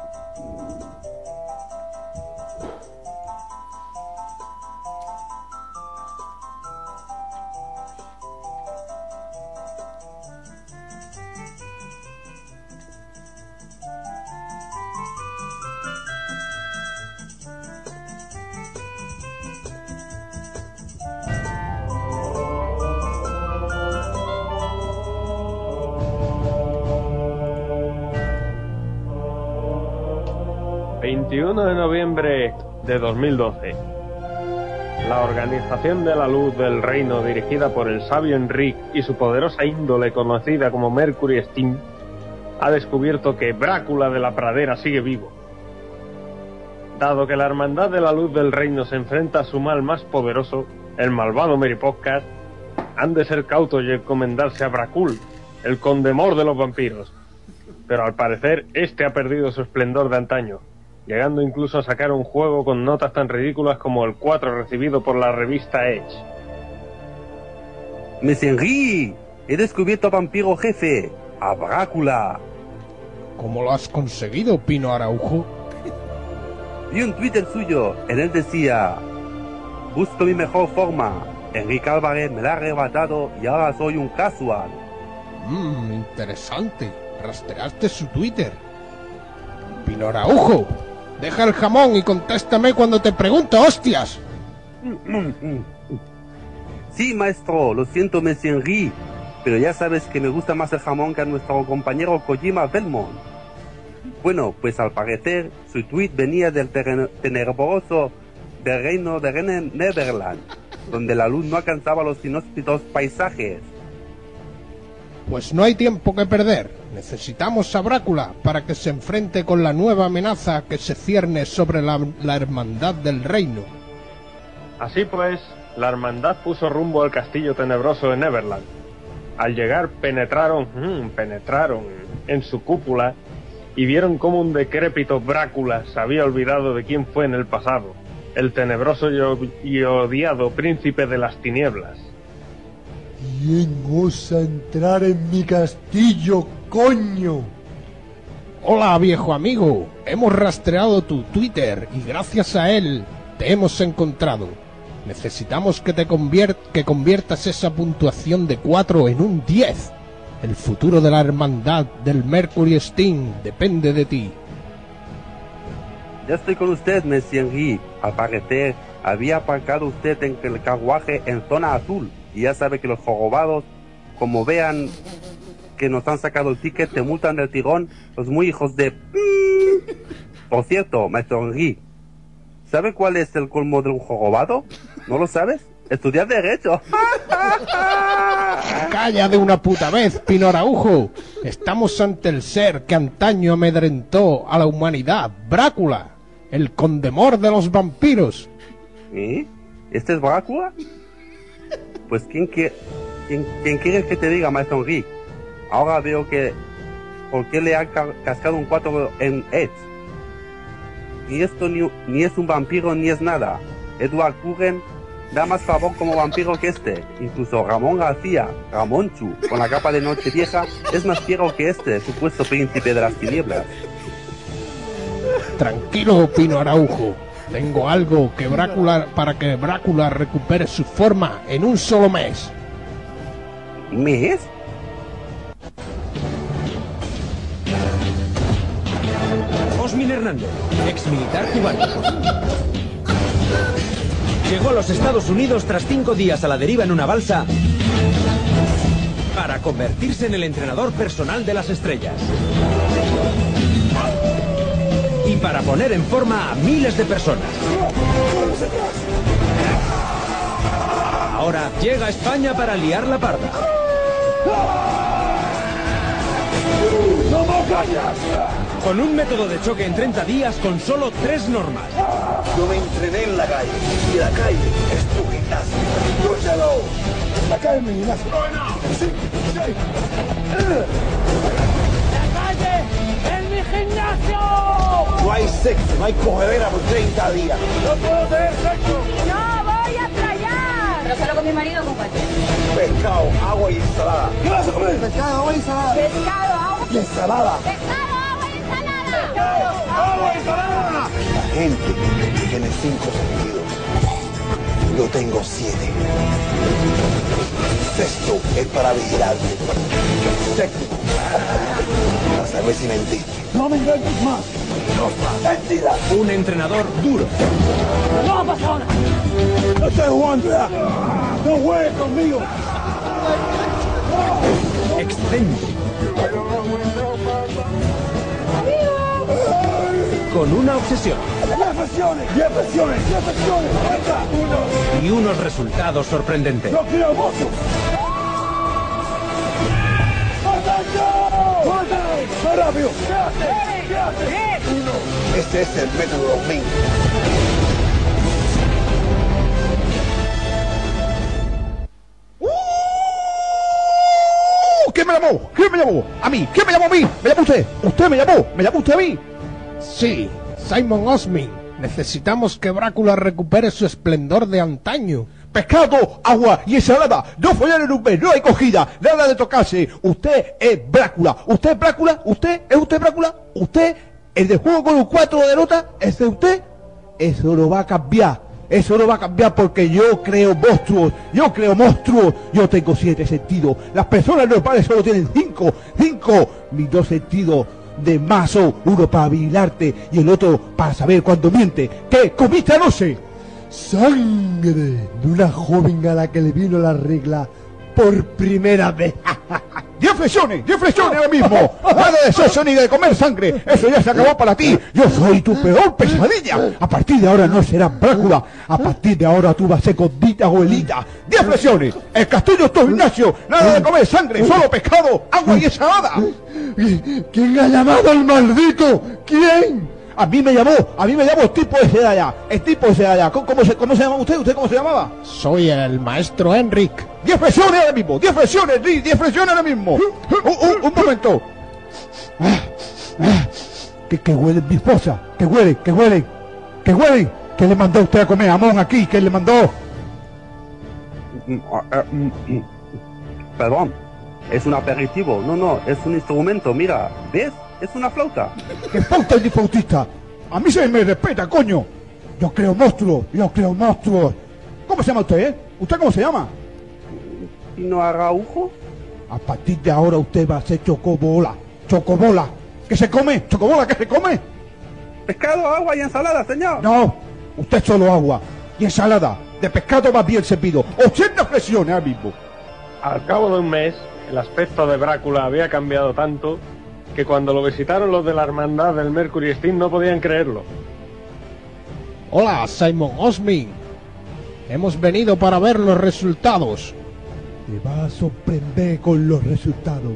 De noviembre de 2012. La Organización de la Luz del Reino, dirigida por el sabio Enric y su poderosa índole conocida como Mercury Steam, ha descubierto que Brácula de la Pradera sigue vivo. Dado que la Hermandad de la Luz del Reino se enfrenta a su mal más poderoso, el malvado Meripodcast, han de ser cautos y encomendarse a Brácul, el condemor de los vampiros. Pero al parecer, este ha perdido su esplendor de antaño, llegando incluso a sacar un juego con notas tan ridículas como el 4 recibido por la revista Edge. Monsieur Henry, he descubierto a Vampiro Jefe, a Brácula. ¿Cómo lo has conseguido, Pino Araujo? Vi un Twitter suyo, en él decía: busco mi mejor forma, Enrique Álvarez me la ha arrebatado y ahora soy un casual. Interesante, rastreaste su Twitter. Pino Araujo, deja el jamón y contéstame cuando te pregunto, hostias. Sí, maestro, lo siento, Monsieur Henry, pero ya sabes que me gusta más el jamón que a nuestro compañero Kojima Belmont. Bueno, pues al parecer su tweet venía del tenebroso del reino de Neverland, donde la luz no alcanzaba los inhóspitos paisajes. Pues no hay tiempo que perder. Necesitamos a Brácula para que se enfrente con la nueva amenaza que se cierne sobre la hermandad del reino. Así pues, la hermandad puso rumbo al castillo tenebroso de Neverland. Al llegar penetraron en su cúpula y vieron cómo un decrépito Brácula se había olvidado de quién fue en el pasado, el tenebroso y odiado príncipe de las tinieblas. ¿Quién osa entrar en mi castillo, coño? Hola, viejo amigo. Hemos rastreado tu Twitter y gracias a él te hemos encontrado. Necesitamos que conviertas esa puntuación de 4 en un 10. El futuro de la hermandad del Mercury Steam depende de ti. Ya estoy con usted, Monsieur Henry. Al parecer, había aparcado usted en el carruaje en zona azul. Y ya sabe que los jorobados, como vean que nos han sacado el ticket, te multan del tirón, los muy hijos de... Por cierto, Maestro Henry, ¿sabe cuál es el colmo de un jorobado? ¿No lo sabes? Estudiar Derecho. ¡Calla de una puta vez, Pino Araujo! Estamos ante el ser que antaño amedrentó a la humanidad, Brácula, el condemor de los vampiros. ¿Eh? ¿Este es Brácula? Pues ¿quién quiere que te diga, Maestro Henry? Ahora veo que... ¿Por qué le han cascado un 4 en Edge? Ni esto ni es un vampiro ni es nada. Edward Cullen da más favor como vampiro que este. Incluso Ramón García, Ramonchu, con la capa de Nochevieja, es más fiero que este, supuesto príncipe de las tinieblas. Tranquilo, Pino Araujo. Tengo algo para que Brácula recupere su forma en un solo mes. ¿Mes? Osmin Hernández, ex militar cubano. Llegó a los Estados Unidos tras 5 días a la deriva en una balsa para convertirse en el entrenador personal de las estrellas. Y para poner en forma a miles de personas. Ahora llega a España para liar la parda. Con un método de choque en 30 días con solo 3 normas. Yo me entrené en la calle y la calle es tu gimnasio. ¡Lúchalo! La calle es mi gimnasio. Sí, sí. ¡La calle es mi gimnasio! No hay sexo, no hay cogedera por 30 días. ¡No puedo tener sexo! ¡No voy a playar! Pero solo con mi marido o con cualquiera. Pescado, agua y ensalada. ¿Qué vas a comer? Pescado, agua y ensalada. Pescado, agua y ensalada. Pescado, agua y ensalada. Pescado, agua y ensalada. La gente tiene 5 sentidos. Yo tengo 7. Sexto es para vigilarte. Séptimo, para saber si mentiste. No me engañes más. No, mentira. Un entrenador duro. No va a pasar nada. No estoy jugando ya. No juegues conmigo. Excéntrico. Con una obsesión. 10 presiones, 10 presiones, 10 presiones. Y unos resultados sorprendentes. No quiero votos. ¡Más rápido! ¿Qué haces? 1. Este es el método 2000. ¿Quién me llamó? ¿Quién me llamó? ¿A mí? ¿Quién me llamó a mí? ¿Me llamó usted? ¿Usted me llamó? ¿Me llamó usted a mí? Sí, Simon Osmin. Necesitamos que Brácula recupere su esplendor de antaño. Pescado, agua y ensalada. No follar en un mes, no hay cogida, nada de tocarse. Usted es Brácula. ¿Usted es Brácula? ¿Usted? ¿Es usted Brácula? ¿Usted? ¿El de juego con un 4 de nota? ¿Es de usted? Eso no va a cambiar. Eso no va a cambiar porque yo creo monstruos. Yo creo monstruos. Yo tengo 7 sentidos. Las personas normales solo tienen 5. 5. Mis 2 sentidos de mazo. Uno para vigilarte y el otro para saber cuándo miente. ¿Qué comiste anoche? Sangre de una joven a la que le vino la regla por primera vez. 10 flexiones ahora mismo. Nada de sexo ni de comer sangre. Eso ya se acabó para ti. Yo soy tu peor pesadilla. A partir de ahora no serás Brácula. A partir de ahora tú vas a ser condita abuelita. 10 flexiones. El castillo es tu gimnasio. Nada de comer sangre. Solo pescado, agua y ensalada. ¿Quién ha llamado al maldito? ¿Quién? A mí me llamó el tipo ese de allá. ¿Cómo se llama usted? ¿Usted cómo se llamaba? Soy el maestro Enric. 10 flexiones ahora mismo, 10 flexiones, Rick, 10 flexiones ahora mismo. Un momento. Que huele mi esposa, que huele. ¿Qué le mandó usted a comer jamón aquí? ¿Qué le mandó? Perdón, es un aperitivo. No, es un instrumento, mira. ¿Ves? Es una flauta. ¿Qué flauta es ni flautista? A mí se me respeta, coño. Yo creo monstruos. ¿Cómo se llama usted, ¿Usted cómo se llama? ¿Pino Araujo? A partir de ahora usted va a ser Chocobola. ¿Qué se come? ¿Chocobola qué se come? Pescado, agua y ensalada, señor. No, usted solo agua y ensalada. De pescado va bien servido. 80 flexiones ahora mismo. Al cabo de un mes, el aspecto de Brácula había cambiado tanto que cuando lo visitaron los de la hermandad del Mercury Steam no podían creerlo. Hola, Simon Osmin. Hemos venido para ver los resultados. Te va a sorprender con los resultados.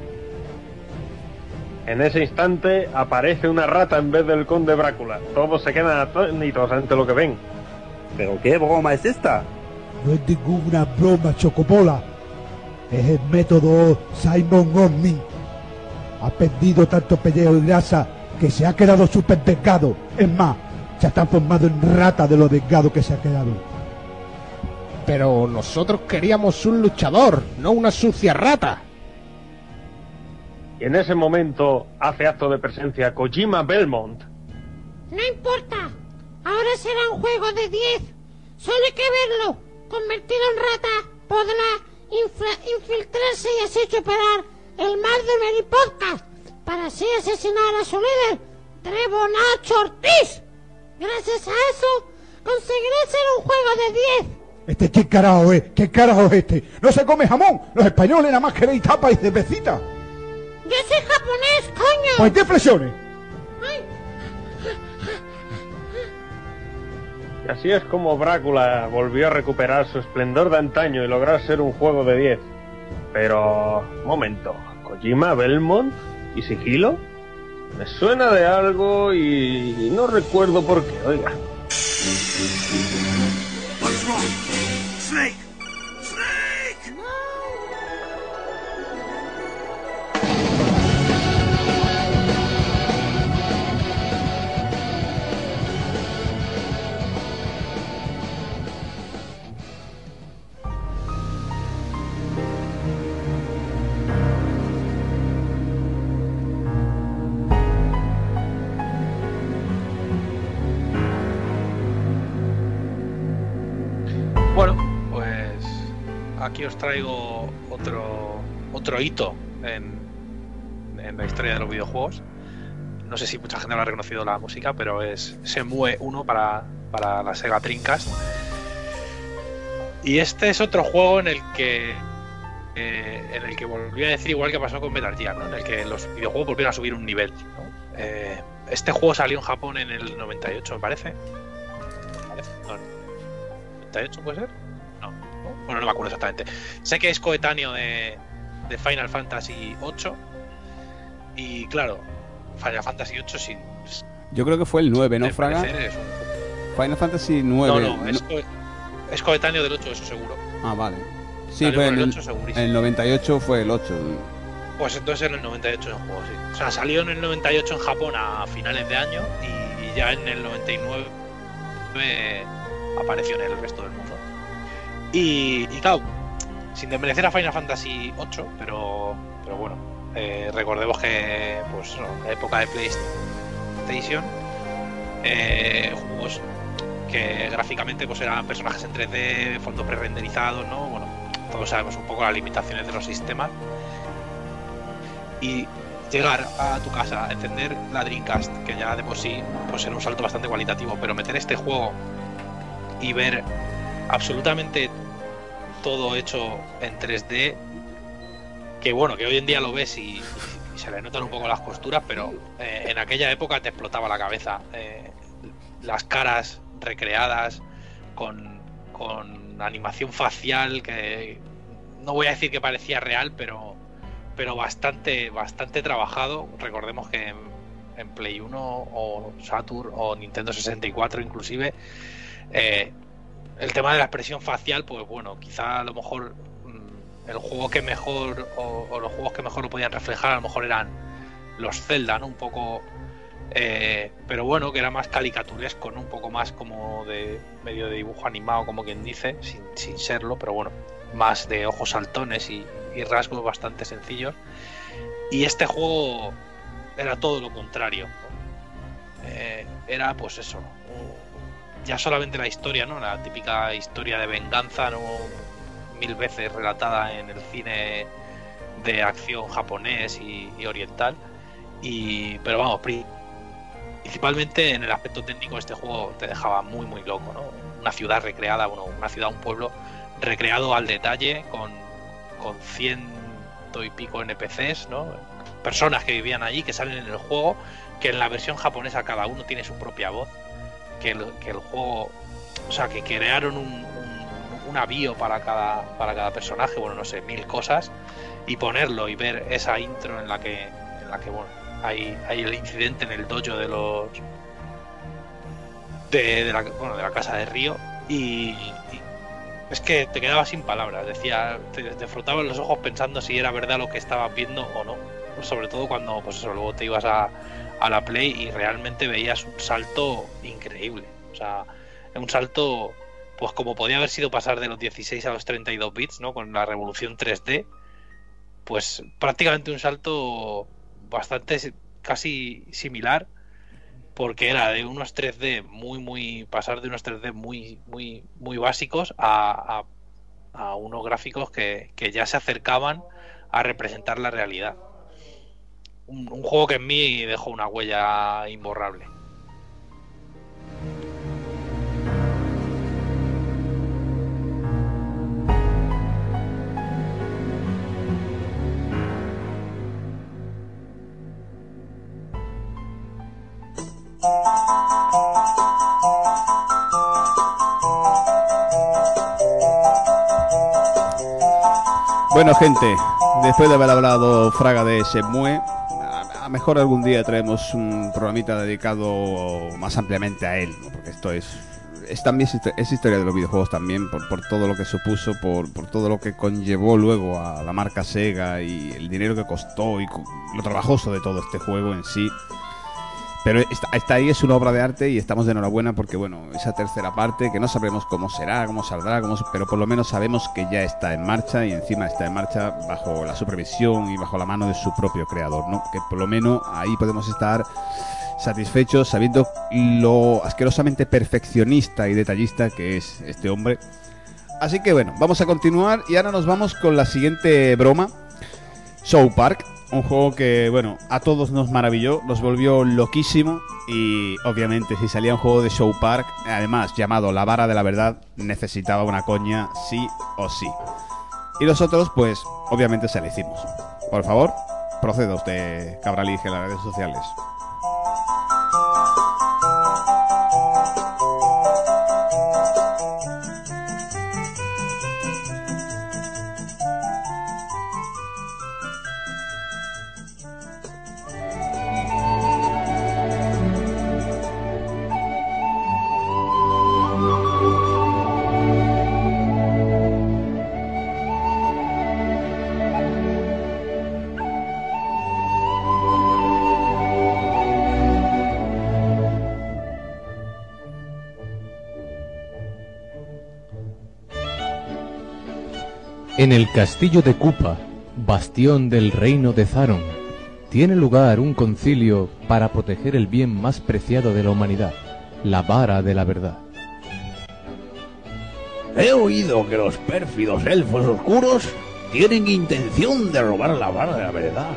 En ese instante aparece una rata en vez del conde Brácula. Todos se quedan atónitos ante lo que ven. ¿Pero qué broma es esta? No es ninguna broma, Chocobola. Es el método Simon Osmin. Ha perdido tanto pellejo y grasa que se ha quedado súper delgado. Es más, se ha transformado en rata de lo delgado que se ha quedado. Pero nosotros queríamos un luchador, no una sucia rata. Y en ese momento hace acto de presencia Kojima Belmont. No importa, ahora será un juego de 10. Solo hay que verlo. Convertido en rata, podrá infiltrarse y así superar el mal de Mary Podcast, para así asesinar a su líder, Trevor Nacho Ortiz. Gracias a eso, conseguiré ser un juego de 10. ¿Qué carajo es? ¿Qué carajo es este? No se come jamón. Los españoles nada más queréis tapa y cervecita. Yo soy japonés, coño. Pues 10 flexiones. Y así es como Brácula volvió a recuperar su esplendor de antaño y lograr ser un juego de 10. Pero, momento, ¿Kojima Belmont y sigilo? Me suena de algo y no recuerdo por qué, oiga. What's wrong? Snake! Snake! Bueno, pues aquí os traigo otro hito en la historia de los videojuegos. No sé si mucha gente habrá reconocido la música, pero es Shenmue 1 para la Sega Dreamcast. Y este es otro juego en el que volví a decir igual que pasó con Metal Gear, ¿no? En el que los videojuegos volvieron a subir un nivel, ¿no? Este juego salió en Japón en el 98, me parece. No, ¿98 puede ser? No. Bueno, no me acuerdo exactamente. Sé que es coetáneo de Final Fantasy VIII. Y claro, Final Fantasy VIII sin... Yo creo que fue el 9, ¿no, Fraga? Es Final Fantasy 9. No, es coetáneo del 8, eso seguro. Ah, vale. Sí, fue en el 98 fue el 8. Pues entonces en el 98 en el juego, sí. O sea, salió en el 98 en Japón a finales de año y ya en el 99 apareció en el resto del mundo. Y claro, sin desmerecer a Final Fantasy VIII, pero bueno, recordemos que pues en la época de PlayStation, juegos que gráficamente pues eran personajes en 3D, fondos pre-renderizados, ¿no? Bueno, todos sabemos un poco las limitaciones de los sistemas. Y llegar a tu casa, encender la Dreamcast, que ya de por sí pues era un salto bastante cualitativo, pero meter este juego y ver absolutamente todo hecho en 3D, que bueno, que hoy en día lo ves y se le notan un poco las costuras, pero en aquella época te explotaba la cabeza. Las caras recreadas con animación facial que no voy a decir que parecía real, pero bastante trabajado. Recordemos que en Play 1 o Saturn o Nintendo 64 inclusive, el tema de la expresión facial, pues bueno, quizá a lo mejor el juego que mejor o los juegos que mejor lo podían reflejar a lo mejor eran los Zelda, ¿no? Un poco, pero bueno, que era más caricaturesco, ¿no? Un poco más como de medio de dibujo animado, como quien dice, sin serlo, pero bueno, más de ojos saltones y rasgos bastante sencillos. Y este juego era todo lo contrario. Era pues eso, ya solamente la historia, ¿no? La típica historia de venganza, ¿no? 1000 veces relatada en el cine de acción japonés y oriental. Pero vamos, principalmente en el aspecto técnico este juego te dejaba muy muy loco, ¿no? Una ciudad recreada, bueno, una ciudad, un pueblo recreado al detalle con 100 y pico NPCs, ¿no? Personas que vivían allí, que salen en el juego, que en la versión japonesa cada uno tiene su propia voz, que el juego, o sea, que crearon una bio para cada personaje, bueno, no sé, 1000 cosas, y ponerlo y ver esa intro en la que bueno, hay el incidente en el dojo de los de la casa de Ryo, y es que te quedabas sin palabras, decía, te frotabas los ojos pensando si era verdad lo que estabas viendo o no, sobre todo cuando pues eso, luego te ibas a la Play y realmente veías un salto increíble, o sea, un salto pues como podía haber sido pasar de los 16 a los 32 bits, ¿no? Con la revolución 3D, pues prácticamente un salto bastante casi similar, porque era de unos 3D pasar de unos 3D muy básicos a unos gráficos que ya se acercaban a representar la realidad. Un juego que en mí dejó una huella imborrable. Bueno, gente, después de haber hablado Fraga de Shenmue, a mejor algún día traemos un programita dedicado más ampliamente a él, ¿no? Porque esto es también es historia de los videojuegos también, por todo lo que supuso, por todo lo que conllevó luego a la marca Sega y el dinero que costó y lo trabajoso de todo este juego en sí. Pero está ahí, es una obra de arte y estamos de enhorabuena porque, bueno, esa tercera parte, que no sabremos cómo será, cómo saldrá, pero por lo menos sabemos que ya está en marcha, y encima está en marcha bajo la supervisión y bajo la mano de su propio creador, ¿no? Que por lo menos ahí podemos estar satisfechos sabiendo lo asquerosamente perfeccionista y detallista que es este hombre. Así que bueno, vamos a continuar y ahora nos vamos con la siguiente broma. South Park. Un juego que, bueno, a todos nos maravilló, nos volvió loquísimo, y obviamente si salía un juego de South Park, además llamado La Vara de la Verdad, necesitaba una coña sí o sí. Y nosotros, pues, obviamente se la hicimos. Por favor, proceda usted, Cabralije, en las redes sociales. En el castillo de Koopa, bastión del reino de Zaron, tiene lugar un concilio para proteger el bien más preciado de la humanidad, la vara de la verdad. He oído que los pérfidos elfos oscuros tienen intención de robar la vara de la verdad.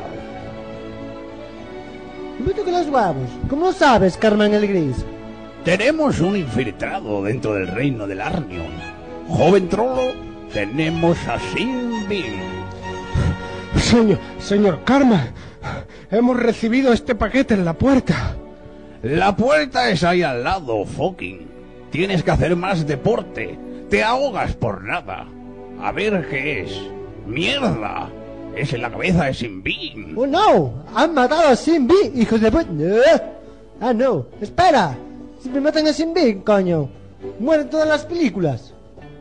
Vete con los huevos. ¿Cómo lo sabes, Carmen el Gris? Tenemos un infiltrado dentro del reino del Arnion. Joven trolo, tenemos a Sin Bill. Señor Karma, hemos recibido este paquete en la puerta. La puerta es ahí al lado, fucking. Tienes que hacer más deporte. Te ahogas por nada. A ver qué es. ¡Mierda! Es en la cabeza de Sinbin. ¡Oh, no! ¡Han matado a Sinbin, hijos de puta! ¡No! ¡Ah, no! ¡Espera! ¡Siempre matan a Sinbin, coño! ¡Mueren todas las películas!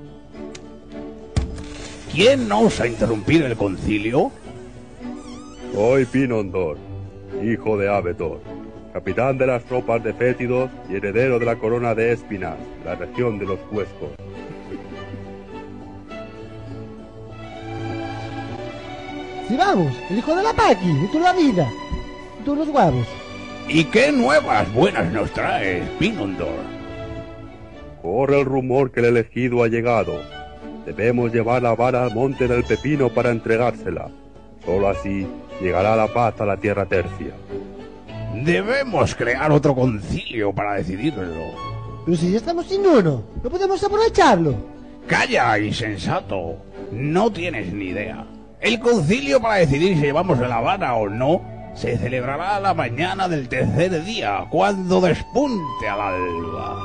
¿Quién osa interrumpir el concilio? Soy Pinondor, hijo de Abetor, capitán de las tropas de Fétidos y heredero de la corona de Espinas, la región de los Huescos. ¡Sí, vamos! ¡El hijo de la Paqui! ¡Y tú la vida! ¡Y tú los huevos! ¿Y qué nuevas buenas nos traes, Pinondor? Corre el rumor que el elegido ha llegado. Debemos llevar la vara al monte del Pepino para entregársela. Solo así llegará la paz a la tierra tercia. Debemos crear otro concilio para decidirlo. Pero si ya estamos sin uno, no podemos aprovecharlo. ¡Calla, insensato! No tienes ni idea. El concilio para decidir si llevamos la vara o no se celebrará a la mañana del tercer día, cuando despunte al alba.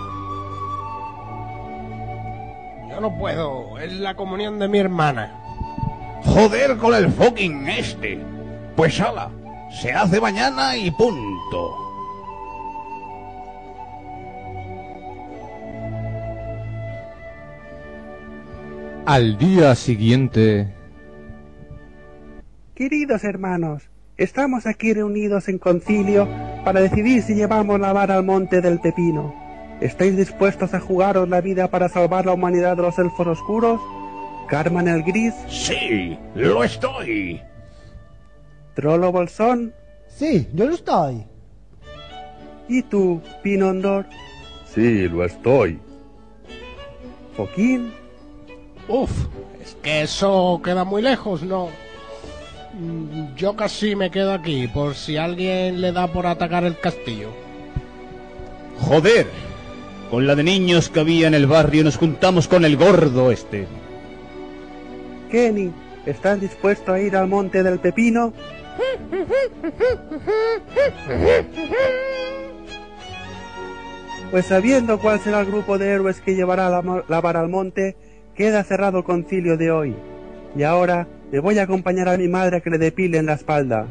Yo no puedo, es la comunión de mi hermana. Joder con el fucking este. Pues ala, se hace mañana y punto. Al día siguiente... Queridos hermanos, estamos aquí reunidos en concilio para decidir si llevamos la vara al monte del Pepino. ¿Estáis dispuestos a jugaros la vida para salvar la humanidad de los elfos oscuros? ¿Carmen el Gris? Sí, lo estoy. ¿Trollo Bolsón? Sí, yo lo estoy. ¿Y tú, Pinondor? Sí, lo estoy. ¿Joaquín? Uf, es que eso queda muy lejos, ¿no? Yo casi me quedo aquí, por si alguien le da por atacar el castillo. Joder, con la de niños que había en el barrio nos juntamos con el gordo este. Kenny, ¿estás dispuesto a ir al monte del Pepino? Pues sabiendo cuál será el grupo de héroes que llevará la vara al monte, queda cerrado el concilio de hoy. Y ahora me voy a acompañar a mi madre a que le depile en la espalda.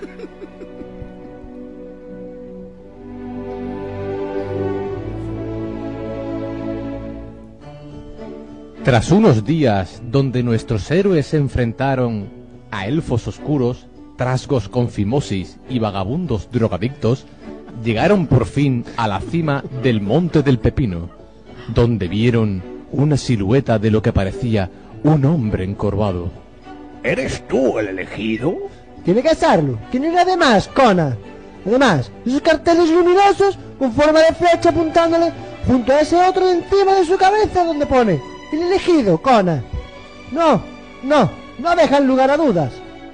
Tras unos días donde nuestros héroes se enfrentaron a elfos oscuros, trasgos con fimosis y vagabundos drogadictos, llegaron por fin a la cima del Monte del Pepino, donde vieron una silueta de lo que parecía un hombre encorvado. ¿Eres tú el elegido? Tiene que serlo. ¿Quién era además, Conan? Además, esos carteles luminosos con forma de flecha apuntándole junto a ese otro encima de su cabeza donde pone el elegido, Conan. No dejan lugar a dudas.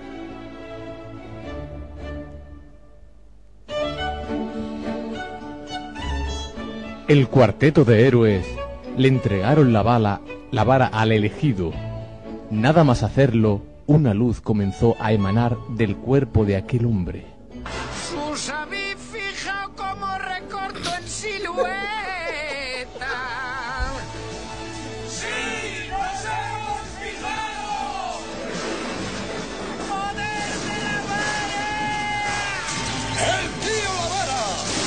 El cuarteto de héroes le entregaron la vara al elegido. Nada más hacerlo, una luz comenzó a emanar del cuerpo de aquel hombre. ¿Os habéis fijado cómo recorto en silueta? ¡Sí, nos hemos fijado! ¡Poder de la vara! ¡El tío la vara!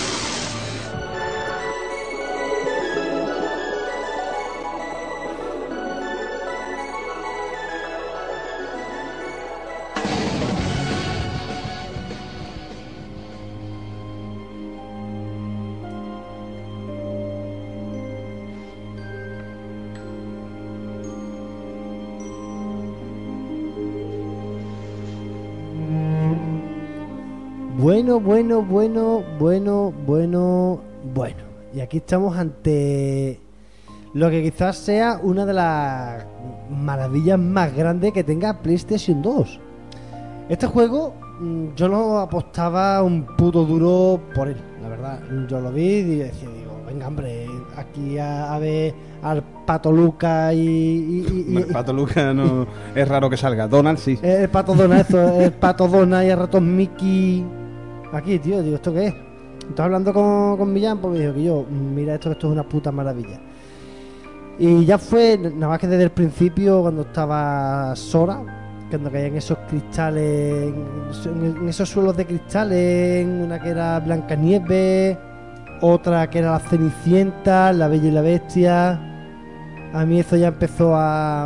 Bueno. Y aquí estamos ante lo que quizás sea una de las maravillas más grandes que tenga PlayStation 2. Este juego yo no apostaba un puto duro por él, la verdad. Yo lo vi y decía, venga hombre, aquí a ver al Pato Luca y El Pato Luca no es raro que salga. Donald sí. El Pato Donald, el Pato Donald y el ratón Mickey. Aquí, tío, digo, ¿esto qué es? Estaba hablando con Millán porque me dijo que yo, mira esto es una puta maravilla. Y ya fue, nada más que desde el principio, cuando estaba Sora, cuando caían esos cristales, en esos suelos de cristales, una que era Blancanieves, otra que era la Cenicienta, la Bella y la Bestia. A mí eso ya empezó a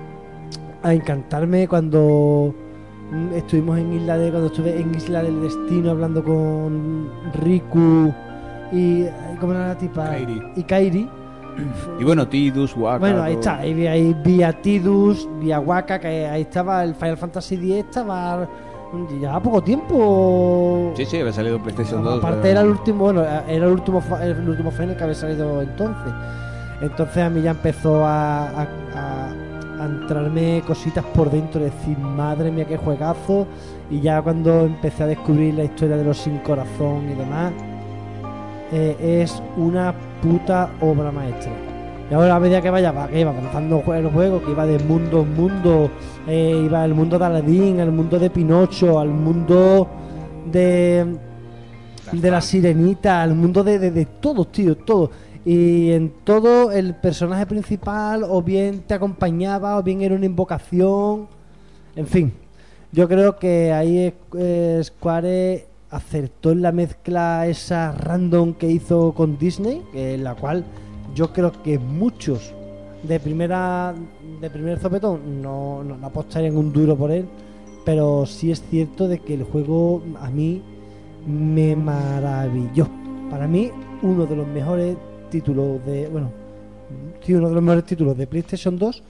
encantarme cuando estuvimos cuando estuve en Isla del Destino hablando con Riku y ¿cómo era la tipa? Kairi. Y bueno, Tidus, Waka. Bueno, ahí está, ahí vi a Tidus, vi a Waka, que ahí estaba el Final Fantasy X, estaba ya poco tiempo. Sí, había salido en PlayStation 2. Aparte era el último Final que había salido entonces. Entonces a mí ya empezó a entrarme cositas por dentro, decir, madre mía, qué juegazo. Y ya cuando empecé a descubrir la historia de los Sin Corazón y demás, es una puta obra maestra. Y ahora a medida que iba avanzando el juego, que iba de mundo en mundo, iba al mundo de Aladdin, al mundo de Pinocho, al mundo de la Sirenita, al mundo de todo, tío, todo. Y en todo el personaje principal o bien te acompañaba o bien era una invocación. En fin, yo creo que ahí Square acertó en la mezcla esa random que hizo con Disney, en la cual yo creo que muchos de primer sopetón no apostarían un duro por él, pero sí es cierto de que el juego a mí me maravilló. Para mí uno de los mejores títulos uno de los mejores títulos de PlayStation 2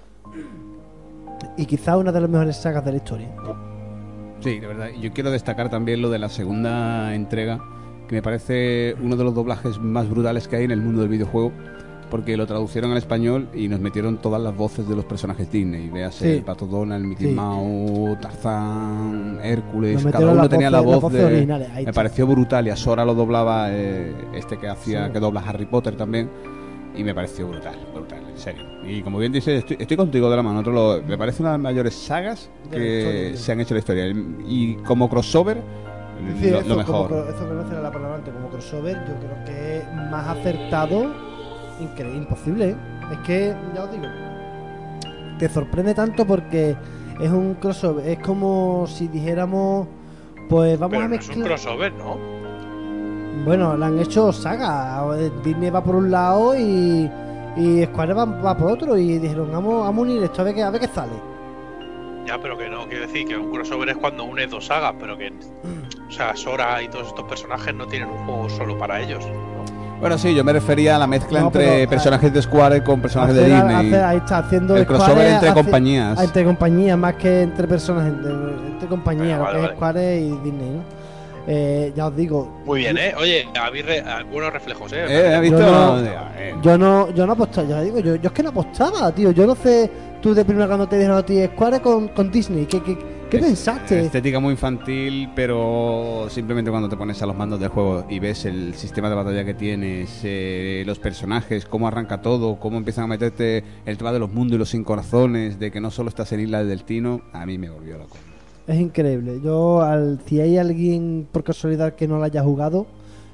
y quizá una de las mejores sagas de la historia. Sí, de verdad. Yo quiero destacar también lo de la segunda entrega, que me parece uno de los doblajes más brutales que hay en el mundo del videojuego, porque lo traducieron al español y nos metieron todas las voces de los personajes Disney. Véase el Pato Donald, Mickey Mouse, Tarzán, Hércules, cada uno tenía la voz de... Me pareció brutal, y a Sora lo doblaba que dobla Harry Potter también, y me pareció brutal, en serio. Y como bien dices, estoy contigo de la mano. Me parece una de las mayores sagas que se han hecho en la historia. Y como crossover, lo mejor. Eso que no será la palabra antes, como crossover, yo creo que es más acertado. Increíble, imposible, ¿eh? Es que, ya os digo, te sorprende tanto porque es un crossover. Es como si dijéramos, pues vamos pero a mezclar. No es un crossover, ¿no? Bueno, le han hecho saga. Disney va por un lado y Square va por otro. Y dijeron, vamos a unir esto, a ver qué sale. Ya, pero que no, quiero decir que un crossover es cuando unes dos sagas, pero que, o sea, Sora y todos estos personajes no tienen un juego solo para ellos, ¿no? Bueno, sí, yo me refería a la mezcla entre personajes de Square con personajes de Disney. Ahí está haciendo el crossover entre compañías. Entre compañías, más que entre personajes, entre compañías, lo que es Square y Disney, ¿no? Ya os digo. Muy bien, Oye, habéis buenos reflejos, ¿Has visto? Yo no apostaba, ya digo, yo es que no apostaba, tío. Yo no sé, tú de primera cuando te dijeron a ti Square con Disney, ¿qué pensaste? Estética muy infantil, pero simplemente cuando te pones a los mandos del juego y ves el sistema de batalla que tienes, los personajes, cómo arranca todo, cómo empiezan a meterte el tema de los mundos y los sin corazones, de que no solo estás en Isla del Destino, a mí me volvió loco. Es increíble. Si hay alguien por casualidad que no lo haya jugado,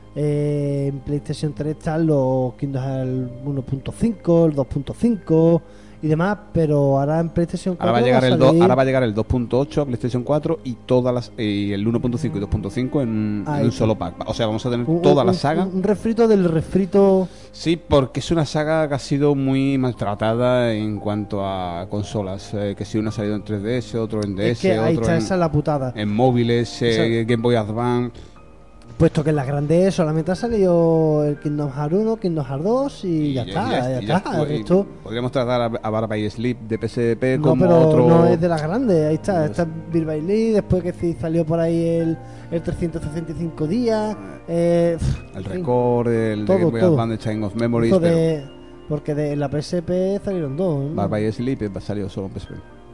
en PlayStation 3 están los Kingdom Hearts 1.5, el 2.5 y demás, pero ahora en PlayStation 4 ahora va a llegar el 2.8 a PlayStation 4 y el 1.5 y 2.5 en un solo pack. O sea, vamos a tener toda la saga. Un refrito del refrito. Sí, porque es una saga que ha sido muy maltratada en cuanto a consolas. Que si uno ha salido en 3DS, otro en DS, es que ahí otro esa es la putada. En móviles, Game Boy Advance. Puesto que en las grandes solamente ha salido el Kingdom Hearts 1, Kingdom Hearts 2 y ya está. Podríamos tratar a Bar by Sleep de PSP como otro. No es de las grandes, ahí está. Está Beat by Sleep, después que sí salió por ahí el 365 días. El Record, el Game Boy Advance, Chain of Memories. Porque de la PSP salieron dos. Bar by Sleep salió solo en PSP.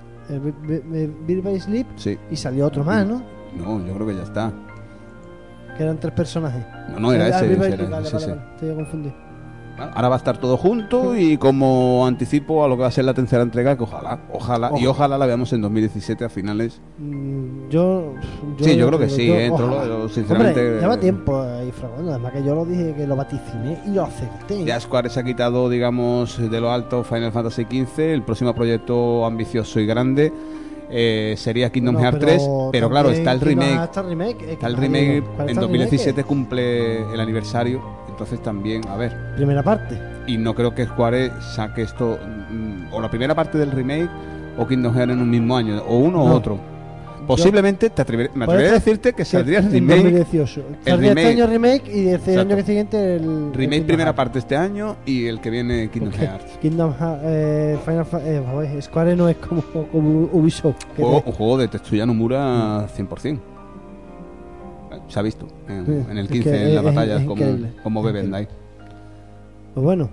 Beat by Sleep y salió otro más, ¿no? No, yo creo que ya está. Que eran 3 personajes. No, era ese. Vale, estoy confundido. Ahora va a estar todo junto y como anticipo a lo que va a ser la tercera entrega, que ojalá la veamos en 2017 a finales. Yo creo que sí, sinceramente. Hombre, lleva tiempo ahí fraguando, además que yo lo dije que lo vaticiné y lo acepté. Ya Square se ha quitado, digamos, de lo alto Final Fantasy XV, el próximo proyecto ambicioso y grande. sería Kingdom No, Hearts pero 3, pero claro, también está el Kingdom remake. Hearts está el remake, Está el ¿cuál remake está en el 2017 remake? cumple el aniversario, entonces también, a ver. Primera parte. Y no creo que Square saque esto, o la primera parte del remake o Kingdom Hearts en un mismo año, o uno o No. otro. Posiblemente me atrevería a decirte que saldría el en remake. 2018. El Saldría remake, este año remake y el Exacto. año que siguiente el remake Kingdom primera Hearts. parte este año y el que viene Kingdom Porque Hearts. Kingdom Hearts, Final Fantasy, Square no es como Ubisoft. que Un te- juego de Tetsuya Nomura 100%. Se ha visto Sí, en el es 15 que en la es batalla increíble, como beben de ahí. Pues bueno.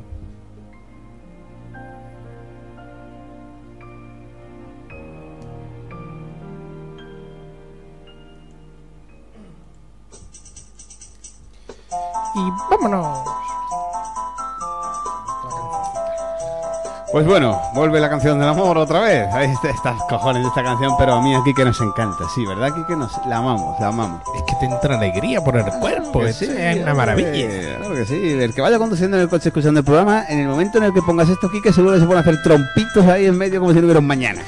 Y vámonos. Pues bueno, vuelve la canción del amor otra vez. Ahí estas cojones de esta canción, pero a mí aquí que nos encanta, sí, ¿verdad? Aquí que nos la amamos, la amamos. Es que te entra alegría por el cuerpo, Que es sí, una maravilla. Claro que sí, el que vaya conduciendo en el coche escuchando el programa, en el momento en el que pongas esto, Kike, seguro que se pone a hacer trompitos ahí en medio como si no hubiera un mañana.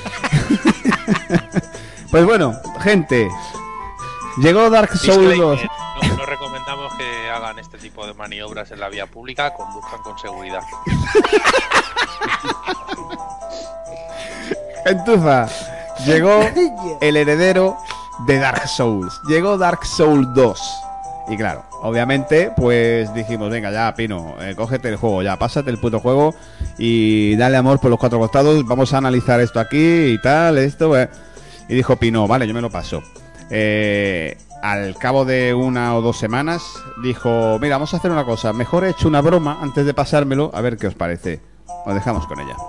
Pues bueno, gente, llegó Dark Souls 2. No recomendamos que hagan este tipo de maniobras en la vía pública, conduzcan con seguridad. Entufa, llegó el heredero de Dark Souls. Llegó Dark Souls 2. Y claro, obviamente, pues dijimos, venga ya, Pino, cógete el juego, ya, pásate el puto juego y dale amor por los cuatro costados. Vamos a analizar esto aquí y tal, esto. Y dijo Pino, vale, yo me lo paso. Al cabo de 1 o 2 semanas, dijo, mira, vamos a hacer una cosa. Mejor he hecho una broma antes de pasármelo, a ver qué os parece. Os dejamos con ella.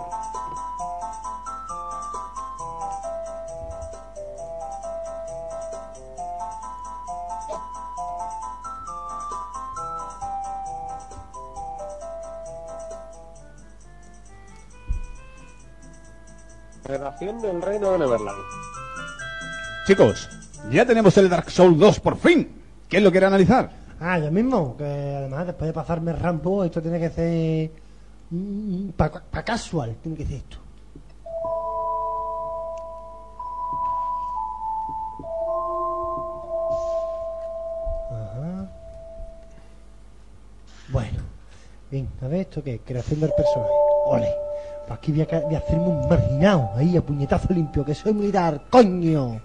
Relación del Reino de Neverland. Chicos, ya tenemos el Dark Souls 2 por fin. ¿Quién lo quiere analizar? Ah, yo mismo, que además después de pasarme Rambo, esto tiene que ser para casual, tiene que ser esto. Ajá. Bueno, bien, a ver esto qué, creación del personaje. Ole, pues aquí voy a hacerme un marginado, ahí a puñetazo limpio, que soy militar, coño.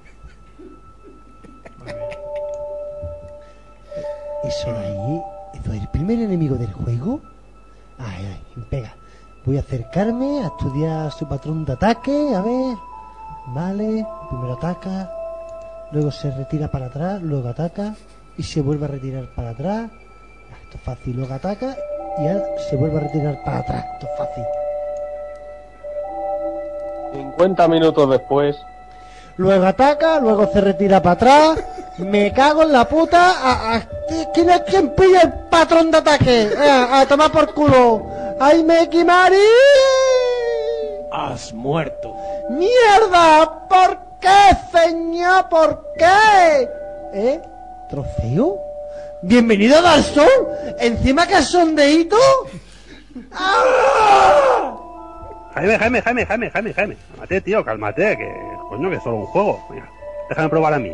Eso de ahí, eso es el primer enemigo del juego. Ay, ay, pega. Voy a acercarme a estudiar su patrón de ataque, a ver. Vale, primero ataca, luego se retira para atrás, luego ataca y se vuelve a retirar para atrás. Esto es fácil, luego ataca y ahora se vuelve a retirar para atrás. Esto es fácil. 50 minutos después. Luego ataca, luego se retira para atrás. Me cago en la puta. ¿Quién es quien pilla el patrón de ataque? A tomar por culo. ¡Ay, Mekimari! Has muerto. ¡Mierda! ¿Por qué, señor? ¿Por qué? ¿Trofeo? ¿Bienvenido a Dark Souls? ¿Encima que sondeíto? ¡Ah! Jaime. Cálmate, tío, cálmate, que coño, que es solo un juego. Mira, déjame probar a mí.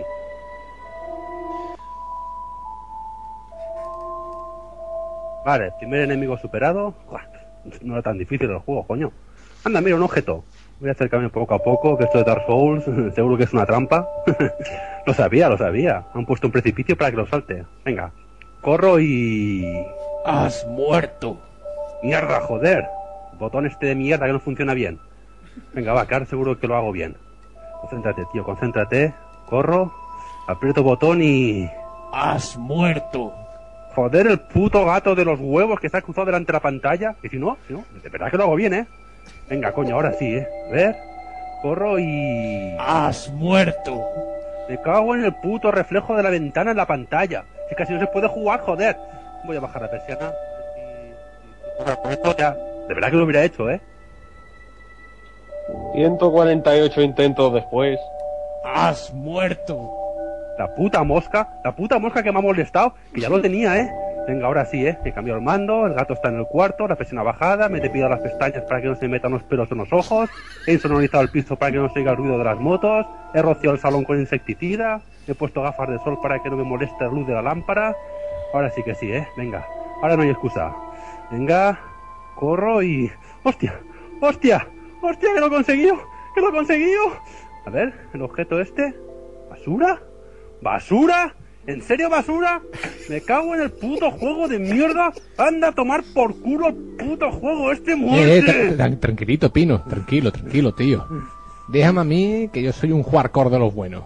Vale, primer enemigo superado. Uah, no era tan difícil el juego, coño. Anda, mira, un objeto. Voy a acercarme poco a poco, que esto de Dark Souls seguro que es una trampa. Lo sabía. Han puesto un precipicio para que lo salte. Venga, corro y... Has muerto. Mierda, joder. Botón este de mierda que no funciona bien. Venga, va, que ahora seguro que lo hago bien. Concéntrate, tío, concéntrate. Corro, aprieto botón y... Has muerto. Joder, el puto gato de los huevos que está cruzado delante de la pantalla. Y si no, de verdad que lo hago bien, ¿eh? Venga, coño, ahora sí, ¿eh? A ver, corro y... Has muerto. Me cago en el puto reflejo de la ventana en la pantalla. Si casi no se puede jugar, joder. Voy a bajar la persiana. Ya. De verdad que lo hubiera hecho, ¿eh? 148 intentos después. Has muerto. La puta mosca que me ha molestado, que ya lo tenía, ¿eh? Venga, ahora sí, he cambiado el mando, el gato está en el cuarto, la presión ha bajado, me he depilado las pestañas para que no se me metan los pelos en los ojos, he insonorizado el piso para que no se oiga el ruido de las motos, he rociado el salón con insecticida, he puesto gafas de sol para que no me moleste la luz de la lámpara. Ahora sí que sí, venga, ahora no hay excusa. Venga, corro y... ¡Hostia! ¡Hostia! ¡Hostia, que lo he conseguido! ¡Que lo he conseguido! A ver, el objeto este... ¿Basura? ¿Basura? ¿En serio basura? Me cago en el puto juego de mierda. Anda a tomar por culo el puto juego este, muerte. Tranquilito, Pino. Tranquilo, tío. Déjame a mí, que yo soy un hardcore de los buenos.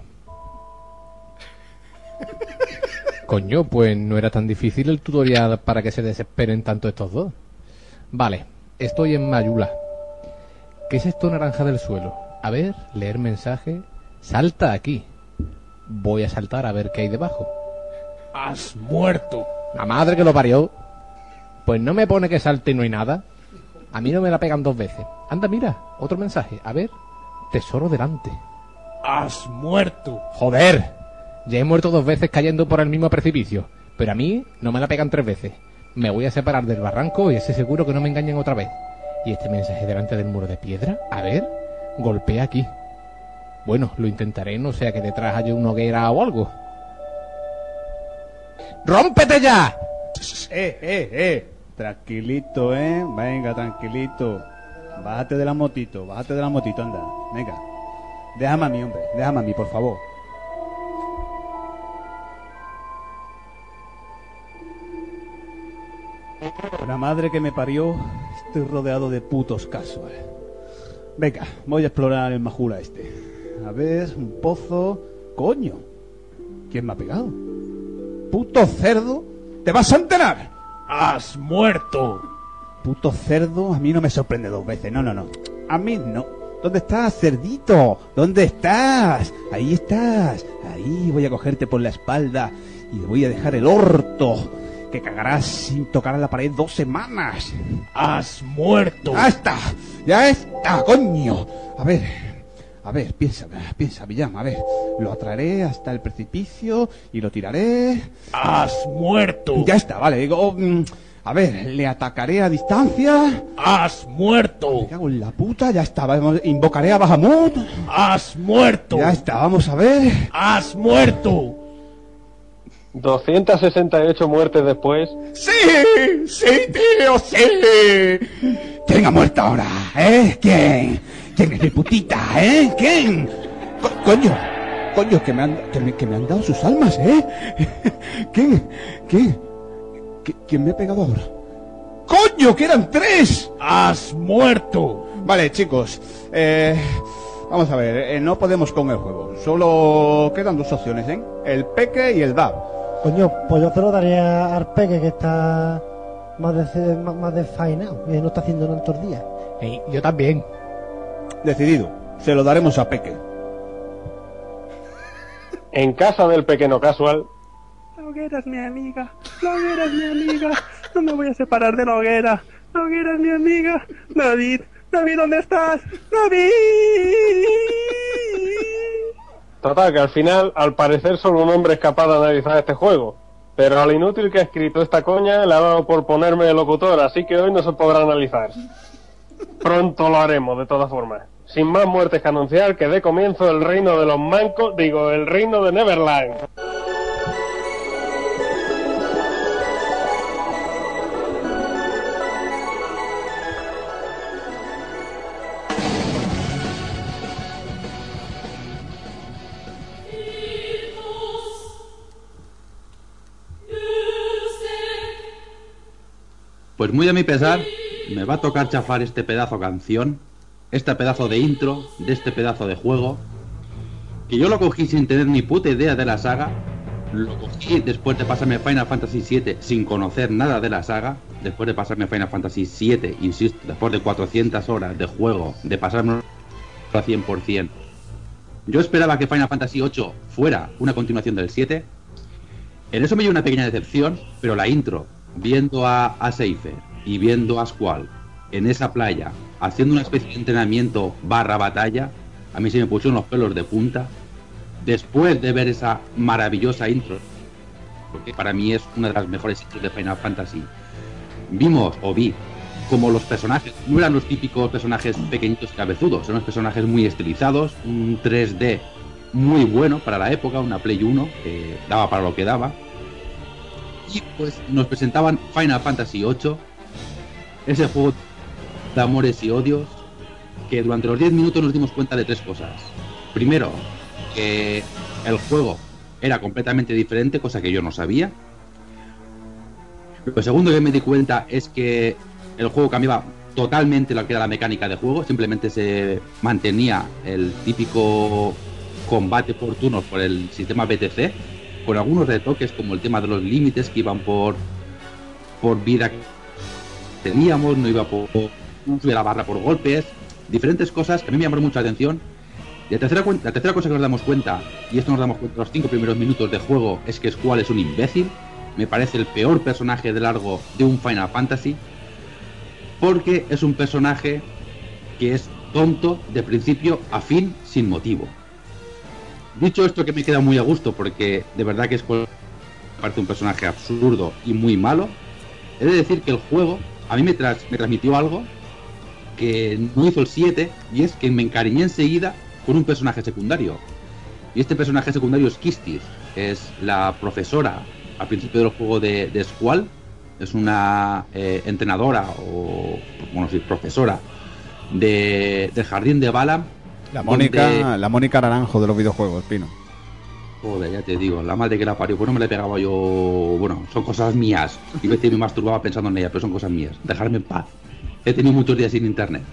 Coño, pues no era tan difícil el tutorial para que se desesperen tanto estos dos. Vale, estoy en Mayula. ¿Qué es esto naranja del suelo? A ver, leer mensaje. Salta aquí. Voy a saltar a ver qué hay debajo. ¡Has muerto! La madre que lo parió. Pues no me pone que salte y no hay nada. A mí no me la pegan 2 veces. Anda, mira, otro mensaje. A ver. Tesoro delante. ¡Has muerto! Joder. Ya he muerto 2 veces cayendo por el mismo precipicio. Pero a mí no me la pegan 3 veces. Me voy a separar del barranco y estoy seguro que no me engañen otra vez. ¿Y este mensaje delante del muro de piedra? A ver. Golpea aquí. Bueno, lo intentaré, no sea que detrás haya una hoguera o algo. ¡Rómpete ya! Tranquilito, venga, tranquilito. Bájate de la motito, anda. Venga. Déjame a mí, hombre, déjame a mí, por favor. La madre que me parió, estoy rodeado de putos casos. Venga, voy a explorar el Majula este. A ver, un pozo... ¡Coño! ¿Quién me ha pegado? ¡Puto cerdo! ¡Te vas a enterar! ¡Has muerto! Puto cerdo, a mí no me sorprende 2 veces. No. A mí no. ¿Dónde estás, cerdito? ¿Dónde estás? Ahí estás. Ahí voy a cogerte por la espalda y te voy a dejar el orto, que cagarás sin tocar a la pared 2 semanas. ¡Has muerto! ¡Ya está, coño! A ver, piensa, Villama, a ver. Lo atraeré hasta el precipicio y lo tiraré. ¡Has muerto! Ya está, vale, digo... a ver, le atacaré a distancia. ¡Has muerto! Me cago en la puta, ya está, vamos, invocaré a Bahamut. ¡Has muerto! Ya está, vamos a ver. ¡Has muerto! 268 muertes después. ¡Sí, tío, sí! ¿Quién ha muerto ahora? ¿Quién es mi putita, ¿Quién? Coño, que me han dado sus almas, ¿Quién me ha pegado ahora? ¡Coño, que eran 3! ¡Has muerto! Vale, chicos, vamos a ver, no podemos con el juego. Solo quedan 2 opciones, el Peque y el Dab. Coño, pues yo te lo daría al Peque, que está más desfainado, que no está haciendo tantos días. Yo también. Decidido, se lo daremos a Peque. En casa del pequeño casual. La hoguera es mi amiga, no me voy a separar de la hoguera. La hoguera es mi amiga. David, ¿dónde estás? ¡David! Total, que al final, al parecer, solo un hombre es capaz de analizar este juego. Pero al inútil que ha escrito esta coña le ha dado por ponerme de locutor, así que hoy no se podrá analizar. Pronto lo haremos, de todas formas. Sin más muertes que anunciar, que dé comienzo el reino de los mancos, el reino de Neverland. Pues muy a mi pesar, me va a tocar chafar este pedazo canción, este pedazo de intro, de este pedazo de juego, que yo lo cogí sin tener ni puta idea de la saga, lo cogí después de pasarme Final Fantasy VII sin conocer nada de la saga, después de pasarme Final Fantasy VII, insisto, después de 400 horas de juego, de pasarme al 100%. Yo esperaba que Final Fantasy VIII fuera una continuación del 7, en eso me dio una pequeña decepción, pero la intro, viendo a Seifer y viendo a Squall en esa playa haciendo una especie de entrenamiento / batalla, a mí se me pusieron los pelos de punta después de ver esa maravillosa intro porque para mí es una de las mejores intros de Final Fantasy. Vi como los personajes no eran los típicos personajes pequeñitos cabezudos, eran los personajes muy estilizados, un 3D muy bueno para la época, una Play 1 que daba para lo que daba. Y pues nos presentaban Final Fantasy VIII, ese juego de amores y odios, que durante los 10 minutos nos dimos cuenta de 3 cosas. Primero, que el juego era completamente diferente, cosa que yo no sabía. Lo segundo que me di cuenta es que el juego cambiaba totalmente lo que era la mecánica de juego, simplemente se mantenía el típico combate por turnos por el sistema BTC, con algunos retoques como el tema de los límites que iban por vida que teníamos, no iba por subir la barra por golpes, diferentes cosas que a mí me llamaron mucha atención. Y la tercera cosa que nos damos cuenta, y esto nos damos cuenta los 5 primeros minutos de juego, es que Squall es un imbécil. Me parece el peor personaje de largo de un Final Fantasy, porque es un personaje que es tonto de principio a fin sin motivo. Dicho esto, que me queda muy a gusto, porque de verdad que es parte un personaje absurdo y muy malo, he de decir que el juego a mí me transmitió algo que no hizo el 7, y es que me encariñé enseguida con un personaje secundario. Y este personaje secundario es Kistis, es la profesora al principio del juego de Squall, es una entrenadora o, bueno, sí, profesora del jardín de Balam. La Mónica Naranjo de los videojuegos, Pino. Joder, ya te digo, la madre que la parió, pues no me la pegaba yo. Bueno, son cosas mías. Y me masturbaba pensando en ella, pero son cosas mías. Dejarme en paz. He tenido muchos días sin internet.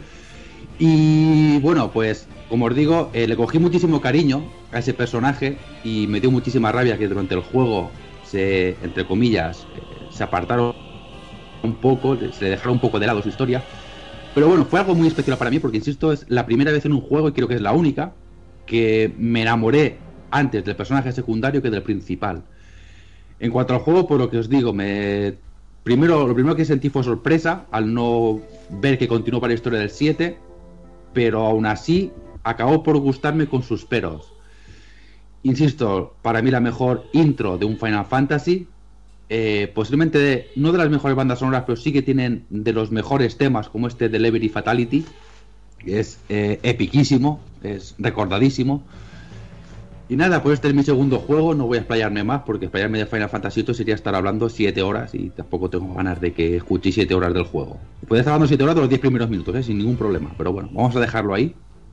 Y bueno, pues, como os digo, le cogí muchísimo cariño a ese personaje y me dio muchísima rabia que durante el juego entre comillas, se apartaron un poco, se le dejaron un poco de lado su historia. Pero bueno, fue algo muy especial para mí porque, insisto, es la primera vez en un juego, y creo que es la única, que me enamoré antes del personaje secundario que del principal. En cuanto al juego, por lo que os digo, lo primero que sentí fue sorpresa al no ver que continuó para la historia del 7, pero aún así acabó por gustarme con sus peros. Insisto, para mí la mejor intro de un Final Fantasy, posiblemente no de las mejores bandas sonoras, pero sí que tienen de los mejores temas, como este de Delivery Fatality, que es epiquísimo, es recordadísimo. Y nada, pues este es mi segundo juego, no voy a explayarme más, porque explayarme de Final Fantasy VIII sería estar hablando 7 horas, y tampoco tengo ganas de que escuchéis 7 horas del juego. Puedes estar hablando 7 horas de los 10 primeros minutos, sin ningún problema, pero bueno, vamos a dejarlo ahí.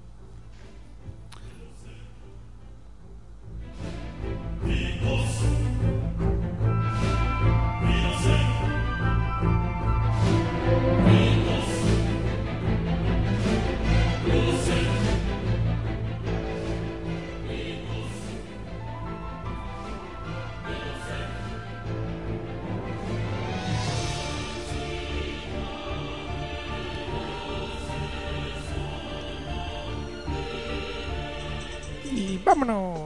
Y vámonos.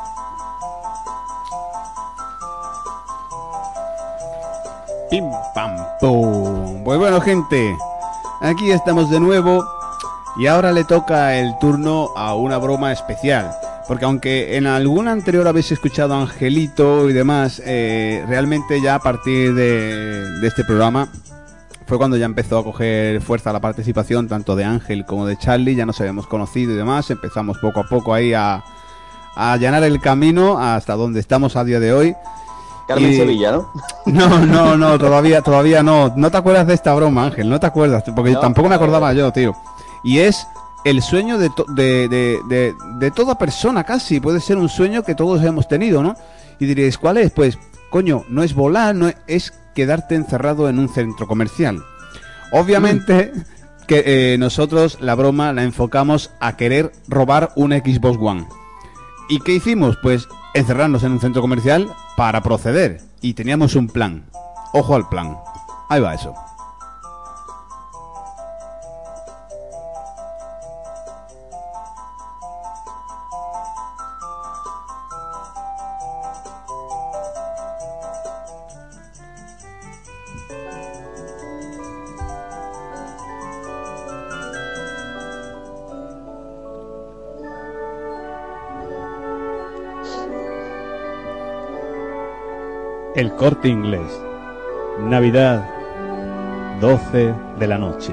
Pim pam pum. Pues bueno, gente, aquí estamos de nuevo y ahora le toca el turno a una broma especial. Porque aunque en alguna anterior habéis escuchado a Angelito y demás, realmente ya a partir de este programa fue cuando ya empezó a coger fuerza la participación tanto de Ángel como de Charlie. Ya nos habíamos conocido y demás, empezamos poco a poco ahí a allanar el camino hasta donde estamos a día de hoy. Carmen Sevilla, ¿no? No, todavía no. No te acuerdas de esta broma, Ángel, no te acuerdas, porque no, tampoco me acordaba yo, tío. Y es el sueño de toda persona, casi. Puede ser un sueño que todos hemos tenido, ¿no? Y diréis, ¿cuál es? Pues, coño, no es volar, no es quedarte encerrado en un centro comercial. Obviamente que nosotros la broma la enfocamos a querer robar un Xbox One. ¿Y qué hicimos? Pues encerrarnos en un centro comercial para proceder. Y teníamos un plan. Ojo al plan. Ahí va eso. El Corte Inglés. Navidad, 12 de la noche.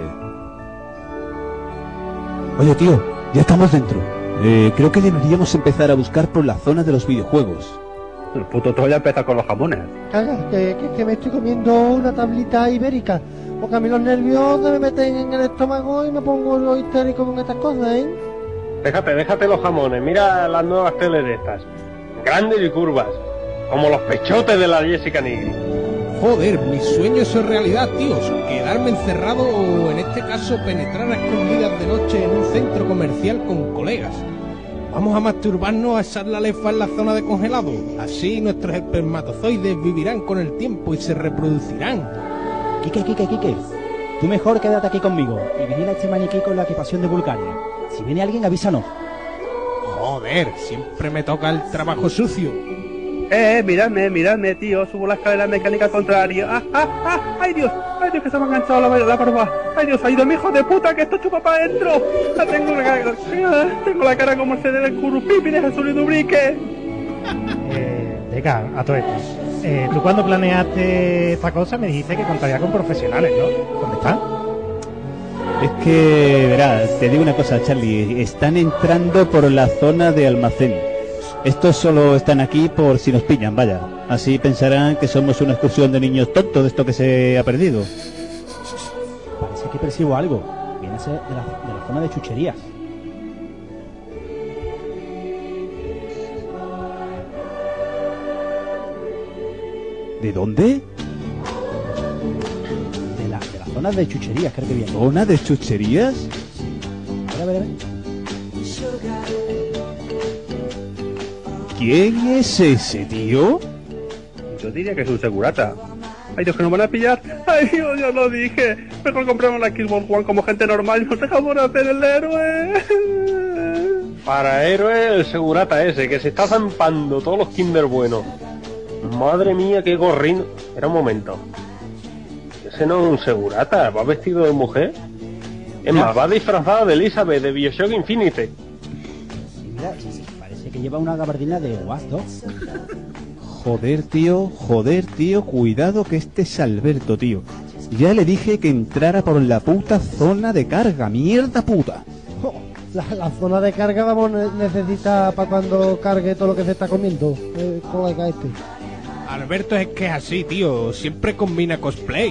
Oye, tío, ya estamos dentro. Creo que deberíamos empezar a buscar por la zona de los videojuegos. El puto Troya empieza con los jamones. Caga, que me estoy comiendo una tablita ibérica. Porque a mí los nervios se me meten en el estómago y me pongo lo histérico con estas cosas, ¿eh? Déjate los jamones. Mira las nuevas teles de estas. Grandes y curvas. Como los pechotes de la Jessica Nigri. Joder, mi sueño es realidad, tíos. Quedarme encerrado o, en este caso, penetrar a escondidas de noche en un centro comercial con colegas. Vamos a masturbarnos a echar la lefa en la zona de congelado. Así nuestros espermatozoides vivirán con el tiempo y se reproducirán. Quique, tú mejor quédate aquí conmigo y vigila este maniquí con la equipación de Bulgaria. Si viene alguien, avísanos. Joder, siempre me toca el trabajo sucio. Miradme, tío, subo la escalera mecánica contraria. ¡Ay, Dios, que se me ha enganchado la barba! ¡Ay, Dios, ha ido mi hijo de puta, que esto chupa para adentro! Tengo la cara como el CD del Curupipi de Jesús y Dubrique. Venga, a todo esto. Tú cuando planeaste esta cosa me dijiste que contaría con profesionales, ¿no? ¿Dónde están? Es que, verás, te digo una cosa, Charlie. Están entrando por la zona de almacén. Estos solo están aquí por si nos pillan, vaya. Así pensarán que somos una excursión de niños tontos de esto que se ha perdido. Parece que percibo algo. Viene a ser de la zona de chucherías. ¿De dónde? De la zona de chucherías, creo que viene. ¿Zona de chucherías? A ver. ¿Quién es ese, tío? Yo diría que es un segurata. Ay, Dios, que nos van a pillar. Ay, Dios, yo lo dije. Mejor compramos la Xbox One como gente normal y nos dejamos hacer el héroe. Para héroe, el segurata ese, que se está zampando todos los Kinder buenos. Madre mía, qué gorrino. Era un momento. Ese no es un segurata, va vestido de mujer. Es más, va disfrazado de Elizabeth de Bioshock Infinite. Mira, parece que lleva una gabardina de Watch Dogs. Joder, tío, cuidado que este es Alberto, tío. Ya le dije que entrara por la puta zona de carga, mierda puta. La zona de carga vamos necesita para cuando cargue todo lo que se está comiendo. Colega este. Alberto es que es así, tío. Siempre combina cosplay.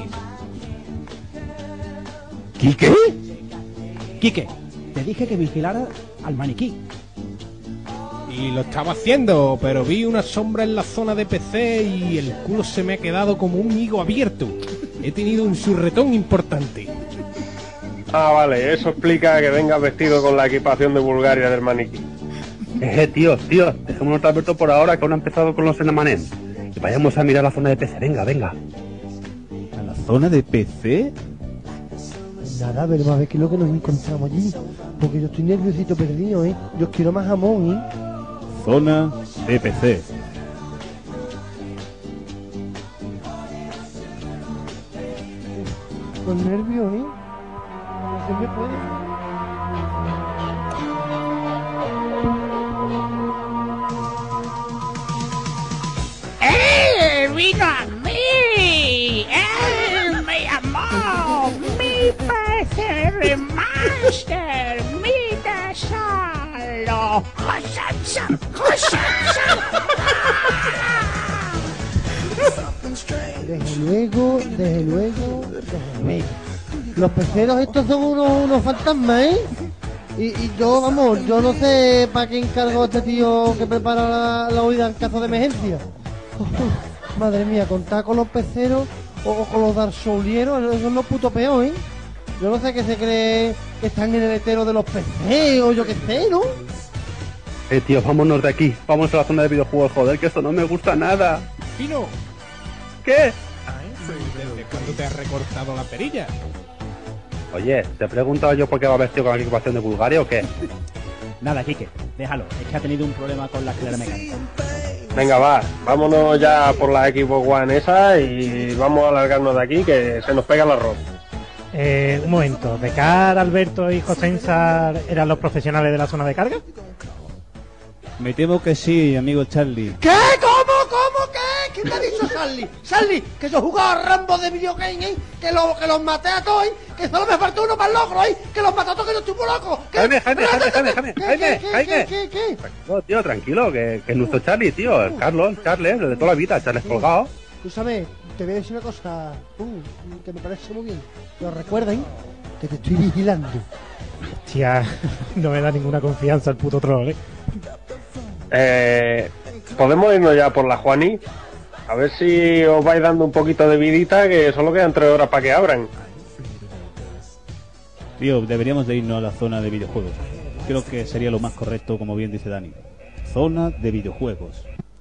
¿Quique? Quique, te dije que vigilara al maniquí. Y lo estaba haciendo, pero vi una sombra en la zona de PC y el culo se me ha quedado como un higo abierto. He tenido un surretón importante. Ah, vale, eso explica que vengas vestido con la equipación de Bulgaria del maniquí. Tío, dejémonos de Alberto por ahora, que aún ha empezado con los Enamanem. Y vayamos a mirar la zona de PC, venga. ¿A la zona de PC? Nada, pero a ver qué es lo que nos encontramos allí. Porque yo estoy nerviosito perdido, ¿eh? Yo quiero más jamón, ¿eh? Zona de PC. Con nervios, ¿eh? No se me puede. ¡Vino a mí! ¡Él me llamó! ¡Mi PC Remaster! ¡Mi tesoro! ¡Josansa! Desde luego. Los peceros estos son unos fantasmas, ¿eh? Y yo, vamos, yo no sé para qué encargo este tío que prepara la huida en caso de emergencia. Madre mía, contar con los peceros o con los darsoulieros, eso es lo puto peor, ¿eh? Yo no sé qué se cree que están en el hetero de los peceros, yo qué sé, ¿no? Tío, vámonos de aquí. Vamos a la zona de videojuegos, joder, que esto no me gusta nada. Pino. ¿Qué? ¿Desde cuándo te has recortado la perilla? Oye, ¿te he preguntado yo por qué va vestido con la equipación de Bulgaria o qué? Nada, Quique, déjalo. Es que ha tenido un problema con la escalera mecánica. Venga, va, vámonos ya por la Xbox One esa y vamos a alargarnos de aquí, que se nos pega el arroz. Un momento, ¿Becar, Alberto y Josensar eran los profesionales de la zona de carga? Me temo que sí, amigo Charlie. ¿Qué? ¿Cómo? ¿Qué? ¿Quién te ha dicho eso Charlie, que yo jugaba a Rambo de videogame, que los maté a todos, que solo me faltó uno para el logro, que los maté a todos, que yo estoy muy loco. Jaime. ¿Qué? No, tío, tranquilo, que es nuestro Charlie, tío, el Charles, el de toda la vida, Charles colgado. Escúchame, te voy a decir una cosa, que me parece muy bien. Pero recuerden que te estoy vigilando. Hostia, no me da ninguna confianza el puto troll, Podemos irnos ya por la Juani. A ver si os vais dando un poquito de vidita, que solo quedan 3 horas para que abran. Tío, deberíamos de irnos a la zona de videojuegos. Creo que sería lo más correcto, como bien dice Dani. Zona de videojuegos.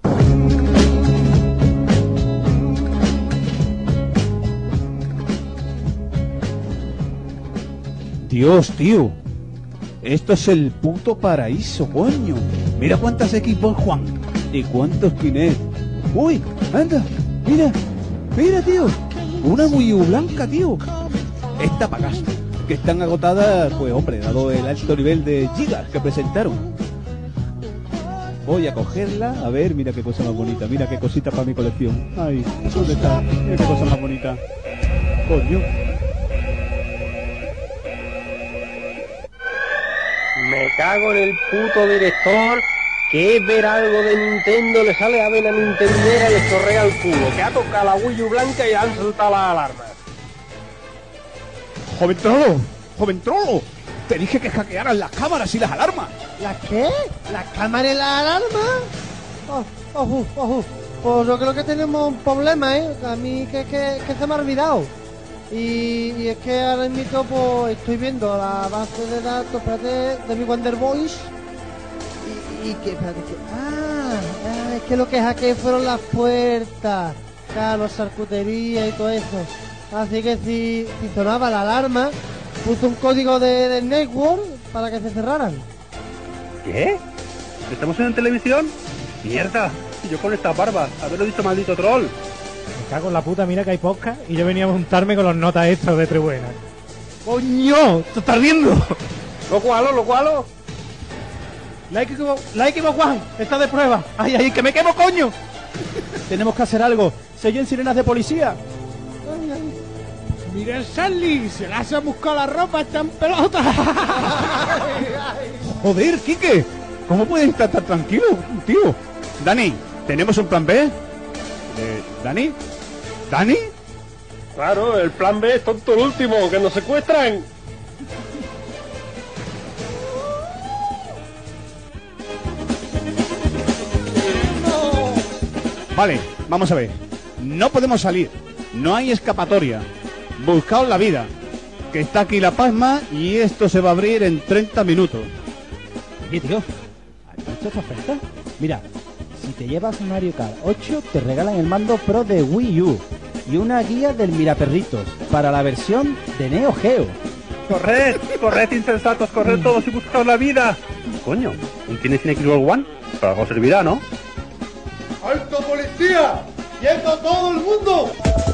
Dios, tío. Esto es el puto paraíso, coño. Mira cuántas equipos, Juan. Y cuántos Kinect. Uy, anda. Mira, tío. Una Wii U blanca, tío. Esta para casa. Que están agotadas, pues hombre, dado el alto nivel de gigas que presentaron. Voy a cogerla. A ver, mira qué cosa más bonita. Mira qué cosita para mi colección. Ay, ¿dónde está? Mira qué cosa más bonita. Coño. Me cago en el puto director, que es ver algo de Nintendo, le sale a ver a Nintendera y le chorrea el culo, que ha tocado la Wii U blanca y han saltado las alarmas. Joven trolo, te dije que hackearan las cámaras y las alarmas. ¿Las qué? ¿Las cámaras y las alarmas? Pues yo creo que tenemos un problema, A mí que se me ha olvidado. Y es que ahora mismo pues estoy viendo la base de datos, espérate, de mi Wonder Boys. Y que, espérate, es que lo que hackeé fueron las puertas, claro, charcutería y todo eso. Así que si sonaba la alarma, puse un código de network para que se cerraran. ¿Qué? ¿Estamos en televisión? ¡Mierda! Y yo con estas barbas, haberlo dicho maldito troll. Me cago en la puta, mira que hay podcast y yo venía a montarme con los notas estos de Tribuena. ¡Coño! ¡Te estás riendo! Lo cualo. La equipo Juan, está de prueba. ¡Ay, que me quemo, coño! Tenemos que hacer algo. Se oyen sirenas de policía. Mira el Charlie, se las ha buscado la ropa, está en pelota. Joder, Quique, ¿cómo puedes estar tan tranquilo, tío? Dani, ¿tenemos un plan B? ¿Dani? Claro, el plan B es tonto el último, que nos secuestran. Vale, vamos a ver. No podemos salir. No hay escapatoria. Buscaos la vida. Que está aquí la pasma y esto se va a abrir en 30 minutos. Oye, tío, ¿has visto esta oferta? Mira, si te llevas Mario Kart 8 te regalan el mando Pro de Wii U y una guía del Miraperritos para la versión de Neo Geo. Corred insensatos, corred todos y buscaos la vida. Coño, ¿un tienes sin Xbox One? Para algo servirá, ¿no? ¡Alto, policía! ¡Quieto todo el mundo!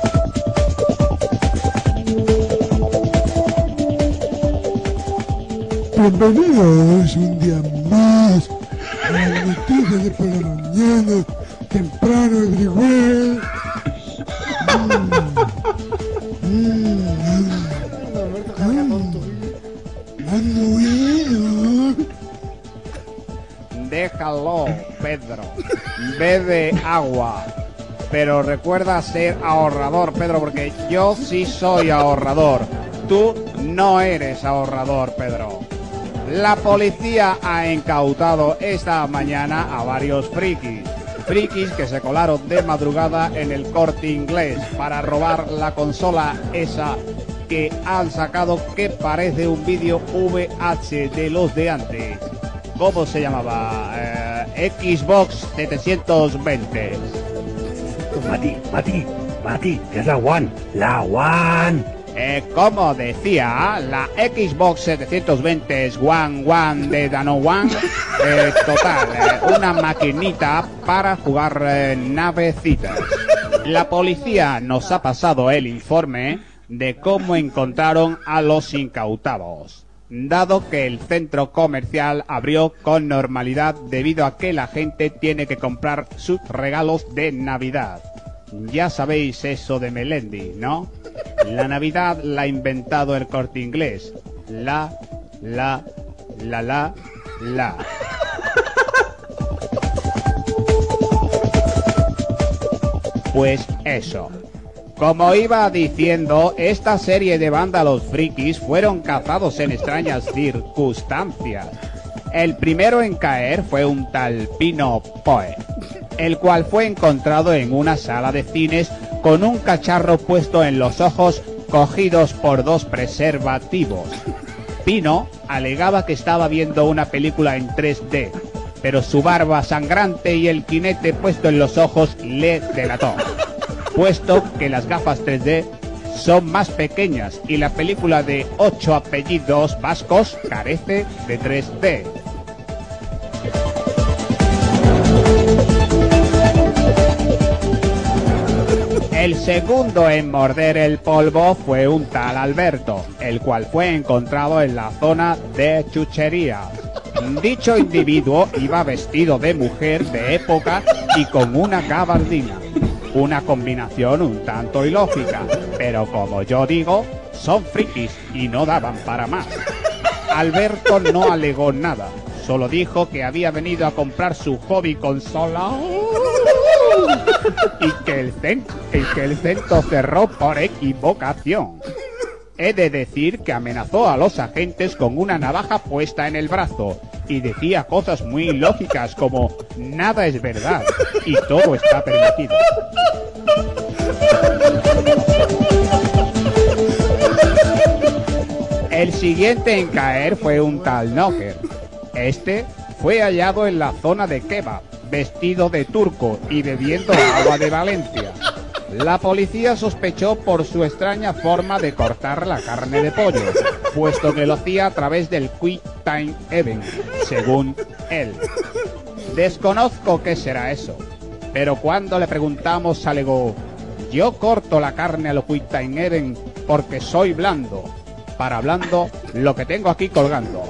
Bienvenidos un día más a las noticias de por la mañana, temprano everywhere. Déjalo, Pedro. Bebe agua. Pero recuerda ser ahorrador, Pedro, porque yo sí soy ahorrador. Tú no eres ahorrador, Pedro. La policía ha incautado esta mañana a varios frikis que se colaron de madrugada en el Corte Inglés para robar la consola esa que han sacado, que parece un vídeo VH de los de antes. ¿Cómo se llamaba? Xbox 720. Mati, que es la One. Como decía, la Xbox 720 es One de Dano One. Total, una maquinita para jugar navecitas. La policía nos ha pasado el informe de cómo encontraron a los incautados, dado que el centro comercial abrió con normalidad debido a que la gente tiene que comprar sus regalos de Navidad. Ya sabéis eso de Melendi, ¿no? La Navidad la ha inventado el Corte Inglés. La. Pues eso. Como iba diciendo, esta serie de vándalos frikis fueron cazados en extrañas circunstancias. El primero en caer fue un tal Pino Poe, el cual fue encontrado en una sala de cines con un cacharro puesto en los ojos cogidos por 2 preservativos. Pino alegaba que estaba viendo una película en 3D, pero su barba sangrante y el quinete puesto en los ojos le delató, puesto que las gafas 3D son más pequeñas y la película de 8 apellidos vascos carece de 3D. El segundo en morder el polvo fue un tal Alberto, el cual fue encontrado en la zona de chucherías. Dicho individuo iba vestido de mujer de época y con una gabardina. Una combinación un tanto ilógica, pero como yo digo, son frikis y no daban para más. Alberto no alegó nada, solo dijo que había venido a comprar su hobby consola y que el centro cerró por equivocación. He de decir que amenazó a los agentes con una navaja puesta en el brazo y decía cosas muy ilógicas como nada es verdad y todo está permitido. El siguiente en caer fue un tal Knocker. Este fue hallado en la zona de Kebab, vestido de turco y bebiendo agua de Valencia. La policía sospechó por su extraña forma de cortar la carne de pollo, puesto que lo hacía a través del Quick Time Event, según él. Desconozco qué será eso, pero cuando le preguntamos alegó: yo corto la carne a lo Quick Time Event porque soy blando, para blando lo que tengo aquí colgando.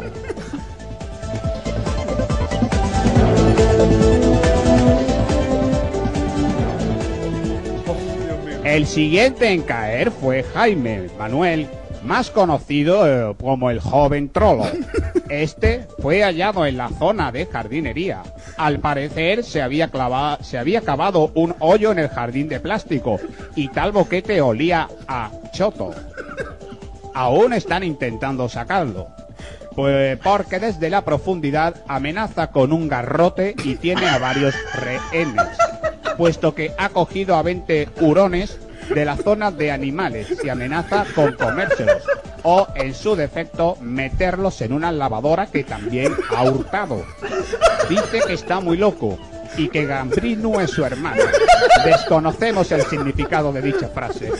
El siguiente en caer fue Jaime Manuel, más conocido como el joven trolo. Este fue hallado en la zona de jardinería. Al parecer se había cavado un hoyo en el jardín de plástico y tal boquete olía a choto. Aún están intentando sacarlo, pues porque desde la profundidad amenaza con un garrote y tiene a varios rehenes, puesto que ha cogido a 20 hurones de la zona de animales y amenaza con comérselos o, en su defecto, meterlos en una lavadora que también ha hurtado. Dice que está muy loco y que Gambrino es su hermano. Desconocemos el significado de dicha frase.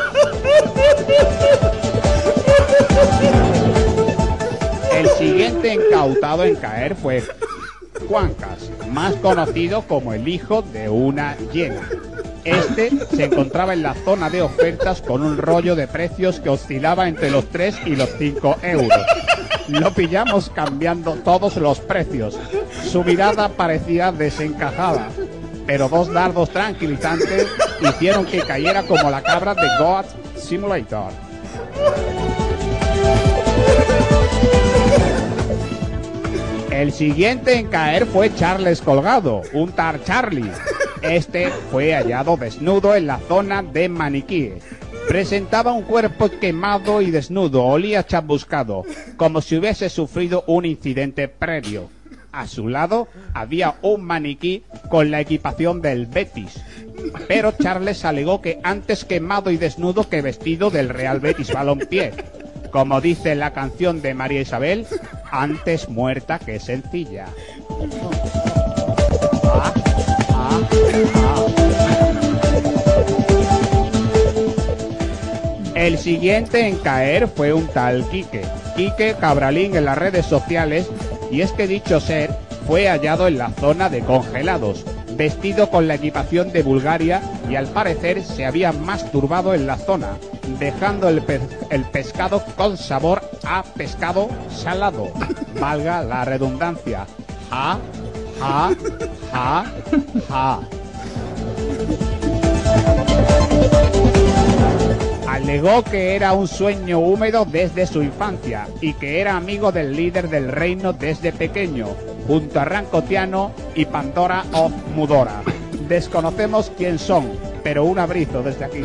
El siguiente incautado en caer fue Juancas, más conocido como el hijo de una hiena. Este se encontraba en la zona de ofertas con un rollo de precios que oscilaba entre los 3 y los 5 euros. Lo pillamos cambiando todos los precios. Su mirada parecía desencajada, pero 2 dardos tranquilizantes hicieron que cayera como la cabra de Goat Simulator. El siguiente en caer fue Charles Colgado, un tal Charlie. Este fue hallado desnudo en la zona de maniquíes. Presentaba un cuerpo quemado y desnudo, olía chamuscado, como si hubiese sufrido un incidente previo. A su lado había un maniquí con la equipación del Betis, pero Charles alegó que antes quemado y desnudo que vestido del Real Betis Balompié. Como dice la canción de María Isabel, antes muerta que sencilla. El siguiente en caer fue un tal Quique Cabralín en las redes sociales, y es que dicho ser fue hallado en la zona de congelados, vestido con la equipación de Bulgaria, y al parecer se había masturbado en la zona, dejando el pescado con sabor a pescado salado. Valga la redundancia. Ja, ja, ja, ja. Alegó que era un sueño húmedo desde su infancia y que era amigo del líder del reino desde pequeño, junto a Rancotiano y Pandora of Mudora. Desconocemos quién son, pero un abrizo desde aquí.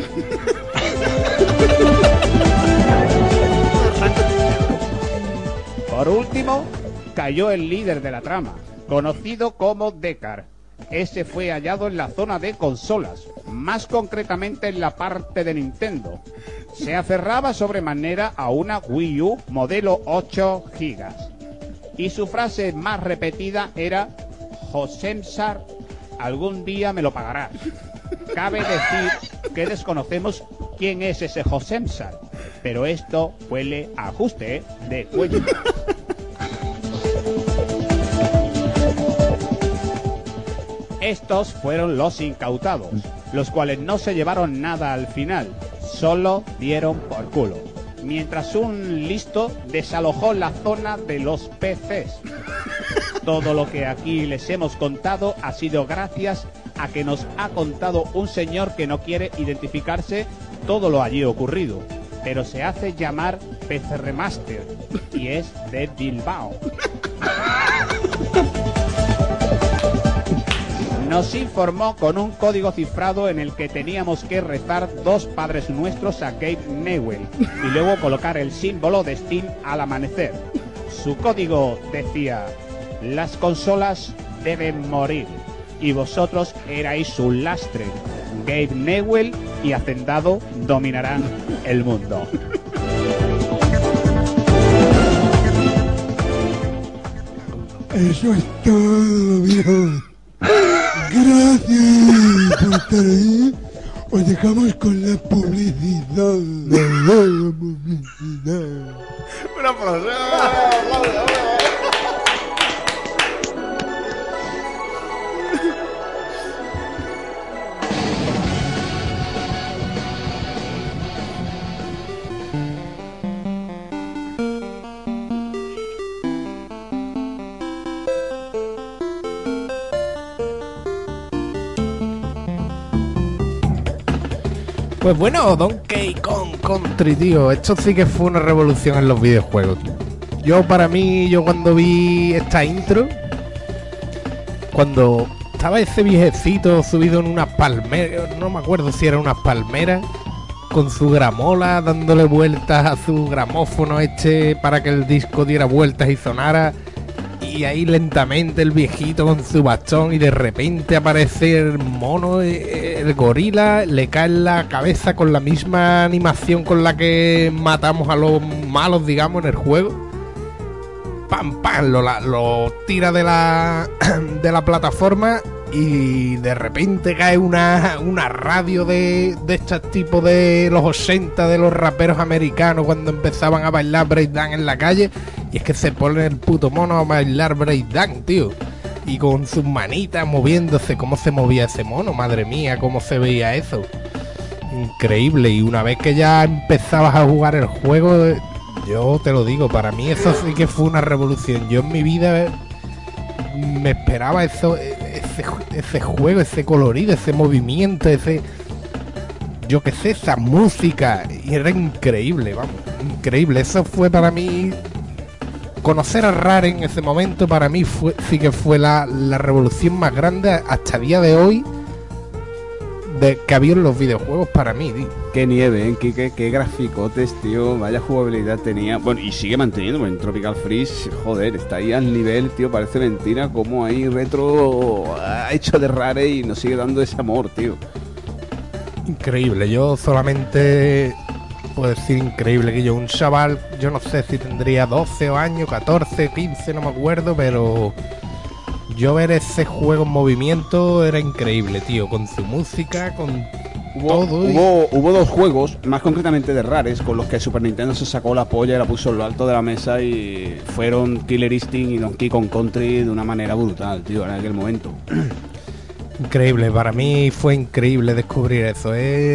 Por último, cayó el líder de la trama, conocido como Deckard. Ese fue hallado en la zona de consolas, más concretamente en la parte de Nintendo. Se aferraba sobremanera a una Wii U modelo 8 GB. Y su frase más repetida era: Josemsar, algún día me lo pagarás. Cabe decir que desconocemos quién es ese Josemsar, pero esto huele a ajuste de cuello. Estos fueron los incautados, los cuales no se llevaron nada al final, solo dieron por culo. Mientras un listo desalojó la zona de los PCs. Todo lo que aquí les hemos contado ha sido gracias a que nos ha contado un señor que no quiere identificarse todo lo allí ocurrido, pero se hace llamar PCR Master y es de Bilbao. Nos informó con un código cifrado en el que teníamos que rezar 2 Padres Nuestros a Gabe Newell y luego colocar el símbolo de Steam al amanecer. Su código decía: las consolas deben morir y vosotros erais un lastre. Gabe Newell y Hacendado dominarán el mundo. Eso es todo, viejo. Gracias por estar ahí. Os dejamos con la publicidad. Un aplauso. Pues bueno, Donkey Kong Country, tío, esto sí que fue una revolución en los videojuegos. Yo cuando vi esta intro, cuando estaba ese viejecito subido en una palmera, no me acuerdo si era una palmera, con su gramola dándole vueltas a su gramófono para que el disco diera vueltas y sonara, y ahí lentamente el viejito con su bastón y de repente aparece el mono, el gorila, le cae en la cabeza con la misma animación con la que matamos a los malos, digamos, en el juego. Pam, pam, lo tira de la plataforma y de repente cae una radio de estos tipos de los 80 de los raperos americanos cuando empezaban a bailar breakdance en la calle, y es que se pone el puto mono a bailar breakdance, tío, y con sus manitas moviéndose. ¿Cómo se movía ese mono? Madre mía, cómo se veía eso, increíble. Y una vez que ya empezabas a jugar el juego, yo te lo digo, para mí eso sí que fue una revolución. Yo en mi vida me esperaba ese juego, ese colorido, ese movimiento, yo qué sé, esa música, y era increíble, vamos, increíble. Eso fue para mí, conocer a Rare en ese momento para mí sí que fue la revolución más grande hasta el día de hoy que había en los videojuegos para mí, tío. Qué nieve, Kike, qué graficotes, tío, vaya jugabilidad tenía. Bueno, y sigue manteniendo, en Tropical Freeze, joder, está ahí al nivel, tío, parece mentira como ahí Retro ha hecho de Rare y nos sigue dando ese amor, tío. Increíble, yo solamente puedo decir increíble, que yo, un chaval, yo no sé si tendría 12 años, 14, 15, no me acuerdo, pero yo ver ese juego en movimiento era increíble, tío, con su música, con todo. Hubo 2 juegos, más concretamente de Rares, con los que Super Nintendo se sacó la polla y la puso en lo alto de la mesa, y fueron Killer Instinct y Donkey Kong Country de una manera brutal, tío, en aquel momento. Increíble, para mí fue increíble descubrir eso,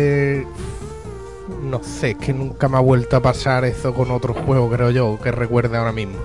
no sé, es que nunca me ha vuelto a pasar eso con otro juego, creo yo, que recuerde ahora mismo.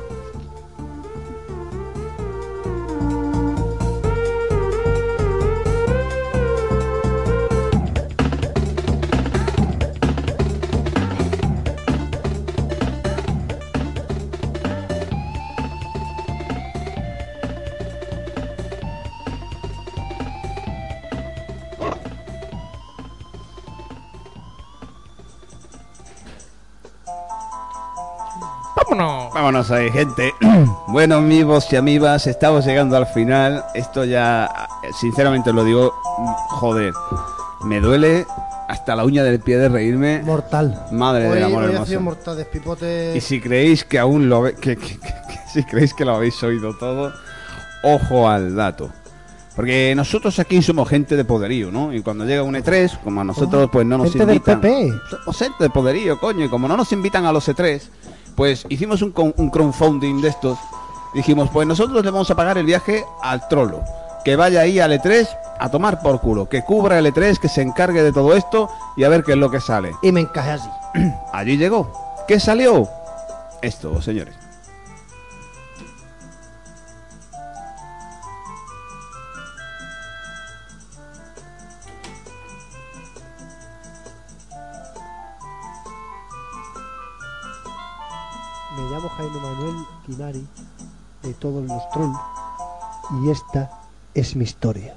¡Vámonos! Vámonos ahí, gente. Bueno, amigos y amigas, estamos llegando al final. Esto ya, sinceramente os lo digo, joder, me duele hasta la uña del pie de reírme. Mortal. Madre del amor Hoy ha hermoso. sido mortal, despipote. Y si creéis que aún lo si creéis que lo habéis oído todo, ojo al dato. Porque nosotros aquí somos gente de poderío, ¿no? Y cuando llega un E3, como a nosotros pues no nos Gente invitan. del PP. Somos gente de poderío, coño, y como no nos invitan a los E3, pues hicimos un crowdfunding de estos. Dijimos, pues nosotros le vamos a pagar el viaje al trolo. Que vaya ahí al E3 a tomar por culo. Que cubra el E3, que se encargue de todo esto y a ver qué es lo que sale. Y me encajé así. Allí llegó. ¿Qué salió? Esto, señores. Me llamo Jaime Manuel Quinari, de todos los trolls, y esta es mi historia.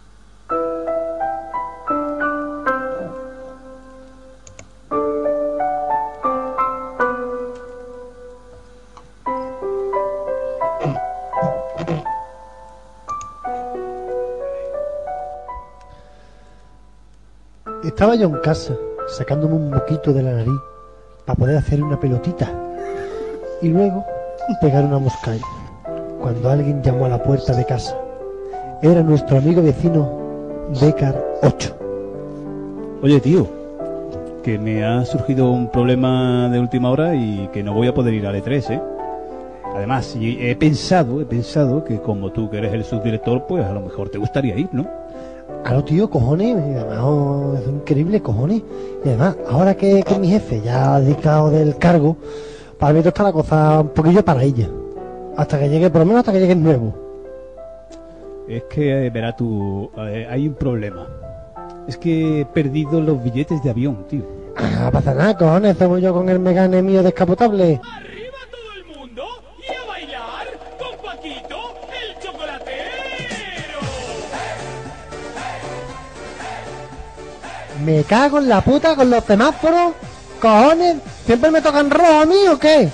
Estaba yo en casa, sacándome un moquito de la nariz para poder hacer una pelotita y luego pegar una moscaya, cuando alguien llamó a la puerta de casa. Era nuestro amigo vecino Becar 8. Oye, tío, que me ha surgido un problema de última hora y que no voy a poder ir al E3, ¿eh? Además, he pensado que como tú que eres el subdirector, pues a lo mejor te gustaría ir, ¿no? Claro, tío, cojones, además, es increíble, cojones. Y además, ahora que mi jefe ya ha dedicado del cargo, para mí está la cosa un poquillo para ella. Hasta que llegue, por lo menos hasta que llegue el nuevo. Es que, verá tú, hay un problema. Es que he perdido los billetes de avión, tío. Ah, no pasa nada, cojones, estamos yo con el Megane mío descapotable. Me cago en la puta con los semáforos, cojones, ¿siempre me tocan rojo a mí o qué?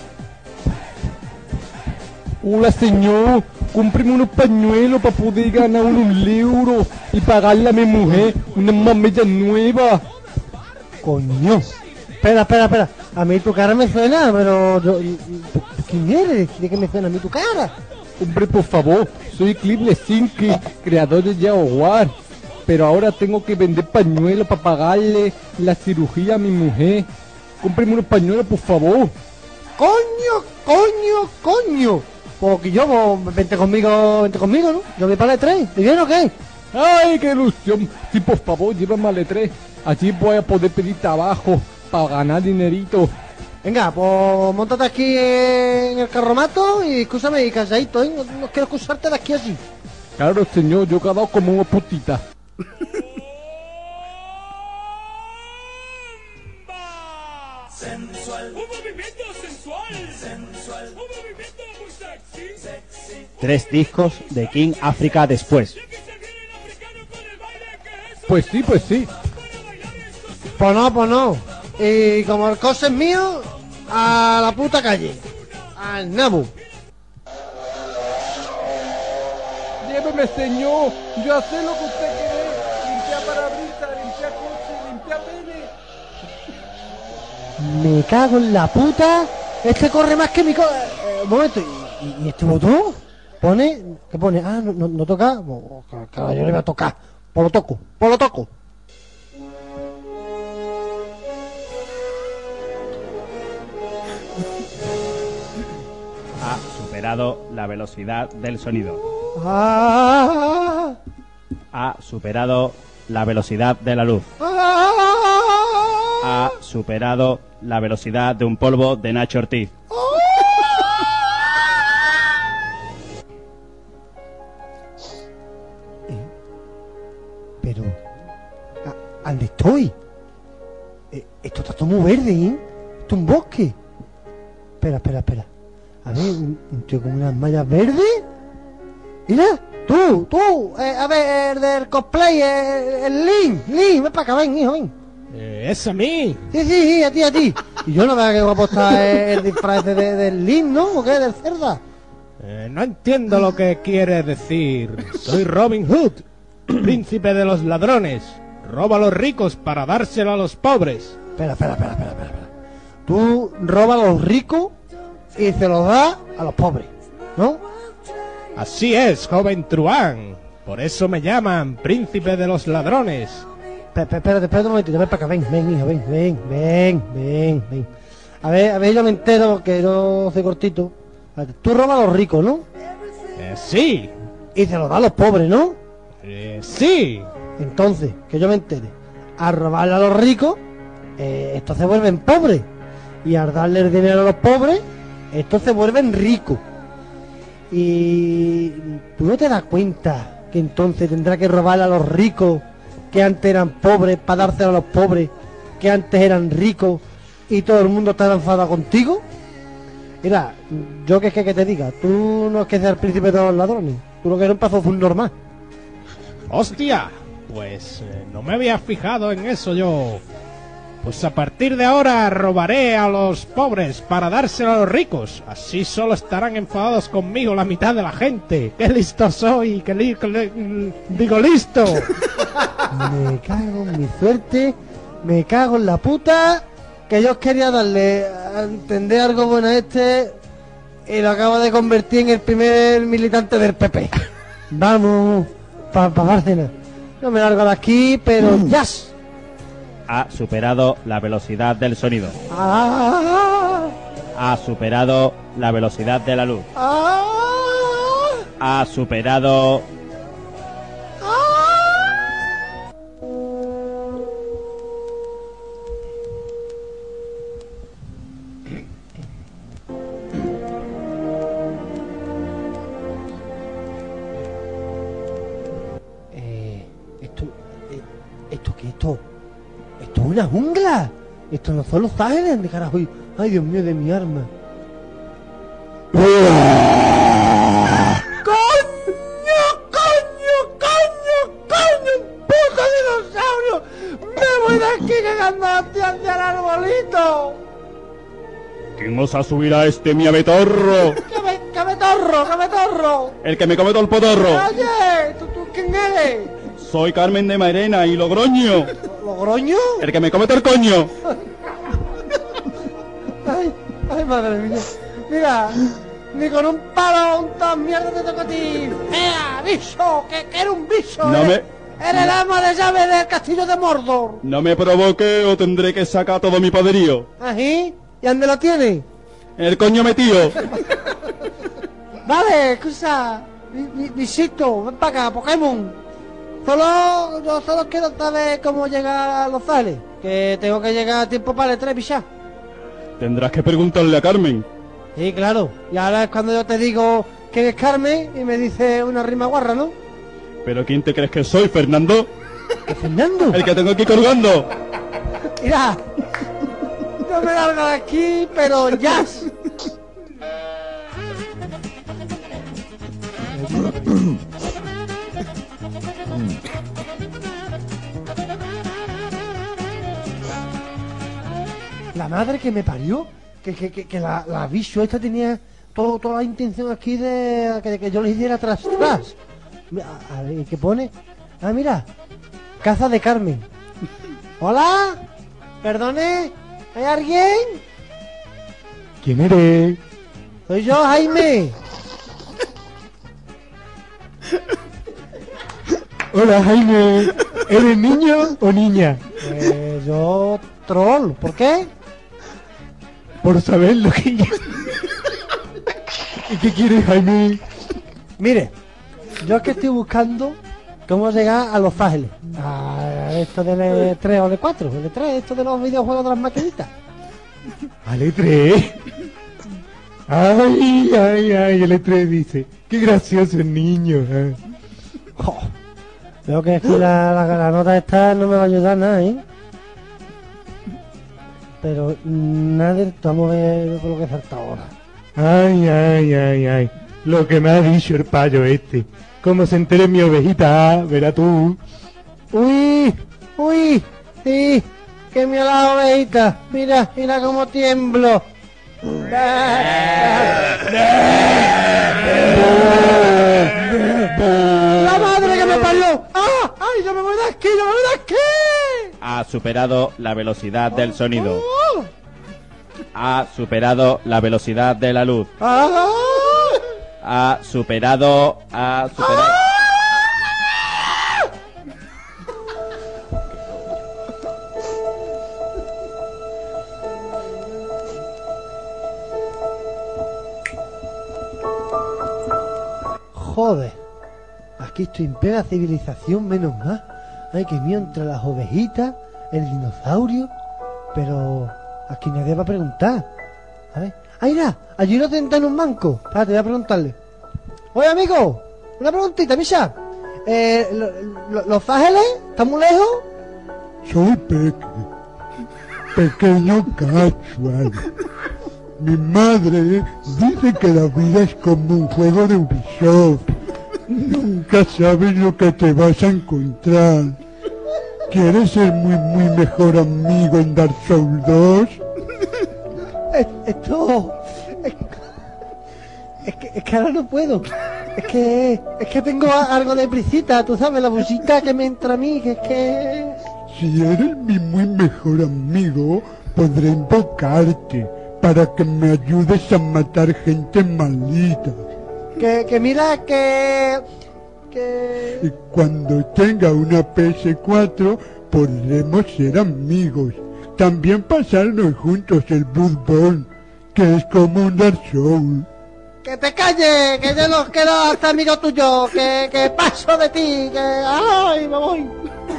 Hola señor, cómpreme unos pañuelos para poder ganar un euro y pagarle a mi mujer una mamella nueva. Coño, espera, a mí tu cara me suena, pero yo, ¿quién eres? ¿De qué me suena a mí tu cara? Hombre, por favor, soy Cliff Lesinski, creador de Jaguar. Pero ahora tengo que vender pañuelos para pagarle la cirugía a mi mujer. Cómpreme unos pañuelos, por favor. Coño. Porque yo, vente conmigo, ¿no? Yo voy para el E3, ¿te viene o qué? ¡Ay, qué ilusión! Sí, por favor, llévame al E3. Allí voy a poder pedir trabajo para ganar dinerito. Venga, pues montate aquí en el carromato y escúchame, y calladito, ¿eh? No quiero excusarte de aquí así. Claro, señor, yo he quedado como una putita. Sensual, un movimiento sensual, un movimiento muy sexy. 3 discos de King África después. Pues sí. Pues no. Y como el coche es mío, a la puta calle. Al Nabu. Lléveme, señor. Yo sé lo que usted quiere. Limpiar parabrisas, limpiar coche, limpiar pene. Me cago en la puta. Este corre más que mi un momento. ¿Y este botón? ¿Pone? ¿Qué pone? Ah, no toca. Claro, yo le voy a tocar. Por lo toco. Ha superado la velocidad del sonido. Ah. Ha superado la velocidad de la luz. Ha superado la velocidad de un polvo de Nacho Ortiz. Pero, ¿dónde estoy? Esto está todo muy verde, ¿eh? Esto es un bosque. Espera. A ver, un tío con unas mallas verdes. Mira, tú, a ver, el del cosplay, el Lin, ven para acá, ven, hijo, ven. ¿Es a mí? Sí, a ti. Y yo no veo que guapo está el disfraz del Lin, ¿no? ¿O qué? ¿Del cerda? No entiendo lo que quiere decir. Soy Robin Hood, príncipe de los ladrones. Roba a los ricos para dárselo a los pobres. Espera. Tú robas a los ricos y se los das a los pobres, ¿no? Así es, joven truán. Por eso me llaman príncipe de los ladrones. Espérate un momentito, ven para acá, ven, hijo, ven. A ver, yo me entero que yo soy cortito. Tú robas a los ricos, ¿no? Sí. Y se los das a los pobres, ¿no? Sí. Entonces, que yo me entere, al robarle a los ricos, estos se vuelven pobres. Y al darle el dinero a los pobres, estos se vuelven ricos. Y tú no te das cuenta que entonces tendrá que robarle a los ricos que antes eran pobres para dárselo a los pobres que antes eran ricos y todo el mundo está enfadado contigo. Mira, yo que te diga, tú no es que seas el príncipe de los ladrones, tú lo que eres un paso full normal. ¡Hostia! Pues no me había fijado en eso yo. Pues a partir de ahora robaré a los pobres para dárselo a los ricos. Así solo estarán enfadados conmigo la mitad de la gente. ¡Qué listo soy! Digo listo. Me cago en mi suerte, me cago en la puta, que yo quería darle a entender algo bueno a este y lo acabo de convertir en el primer militante del PP. Vamos, para Bárcena. No me largo de aquí, pero ¡ya! Ha superado la velocidad del sonido. ¡Ah! Ha superado la velocidad de la luz. Ha superado... Esto es una jungla. Esto no son Los Ángeles, de carajo. Ay, Dios mío, de mi arma. ¡Coño! ¡Puto dinosaurio! ¡Me voy de aquí cagando hacia el arbolito! ¿Quién osa subir a este mi abetorro? ¡Que me torro! El que me come todo el potorro. Oye, ¿tú quién eres? Soy Carmen de Mairena y Logroño. ¿Logroño? El que me come todo el coño. Ay, madre mía. Mira, ni con un palo, un tan mierda te toco a ti. ¡Ea, bicho! ¡Que eres un bicho! No Eres el ama de llave del castillo de Mordor. No me provoque o tendré que sacar todo mi poderío. ¿Ají? ¿Y dónde lo tienes? En el coño metido. Vale, escucha. Bichito, ven para acá, Pokémon. Yo solo quiero saber cómo llegar a Los Ángeles. Que tengo que llegar a tiempo para el tren, bicha. Tendrás que preguntarle a Carmen. Sí, claro. Y ahora es cuando yo te digo que eres Carmen y me dice una rima guarra, ¿no? ¿Pero quién te crees que soy, Fernando? ¿Fernando? El que tengo aquí colgando. Mira, yo me largo de aquí, pero ya. La madre que me parió, que la bicho esta tenía toda la intención aquí de que yo le hiciera tras. A ver, ¿qué pone? Ah, mira, Casa de Carmen. Hola, perdone, ¿hay alguien? ¿Quién eres? Soy yo, Jaime. Hola, Jaime. ¿Eres niño o niña? Yo troll. ¿Por qué? Por saber lo que yo... ¿Y qué quieres, Jaime? Mire, yo es que estoy buscando cómo llegar a Los Ángeles. A esto del E3 o E4. El E3, esto de los videojuegos de las maquinitas. ¿Al E3? Ay, el E3 dice. Qué gracioso el niño. Veo que aquí la nota esta no me va a ayudar nada, ¿eh? Pero nada, vamos a ver lo que falta ahora. Ay. Lo que me ha dicho el payo este. Como se entere mi ovejita, verá tú. Uy, sí. Que mira la ovejita. Mira, mira cómo tiemblo. ¡La madre que me parió! ¡Ah! ¡Ay, yo me voy de aquí, yo me voy de aquí! Ha superado la velocidad del sonido. Ha superado la velocidad de la luz. Ha superado... Joder, aquí estoy en plena civilización, menos mal. Ay, que mío, entre las ovejitas, el dinosaurio. Pero aquí nadie va a preguntar. A ver, ¡ay, mira! Allí uno sentado en un banco. Espérate, voy a preguntarle. Oye, amigo, una preguntita, Misha. ¿Los Ángeles están muy lejos? Soy pequeño casual. Mi madre dice que la vida es como un juego de Ubisoft. Nunca sabes lo que te vas a encontrar. ¿Quieres ser muy mejor amigo en Dark Souls 2? Es que ahora no puedo. Es que tengo algo de prisita, tú sabes, la busita que me entra a mí, que es que... Si eres mi muy mejor amigo, podré invocarte para que me ayudes a matar gente maldita. Que mira que... Y cuando tenga una PS4, podremos ser amigos. También pasarnos juntos el Bloodborne, que es como un Dark Souls. ¡Que te calles! ¡Que yo no quiero ser amigo tuyo! ¡Que paso de ti! ¡Que... ¡ay, me voy!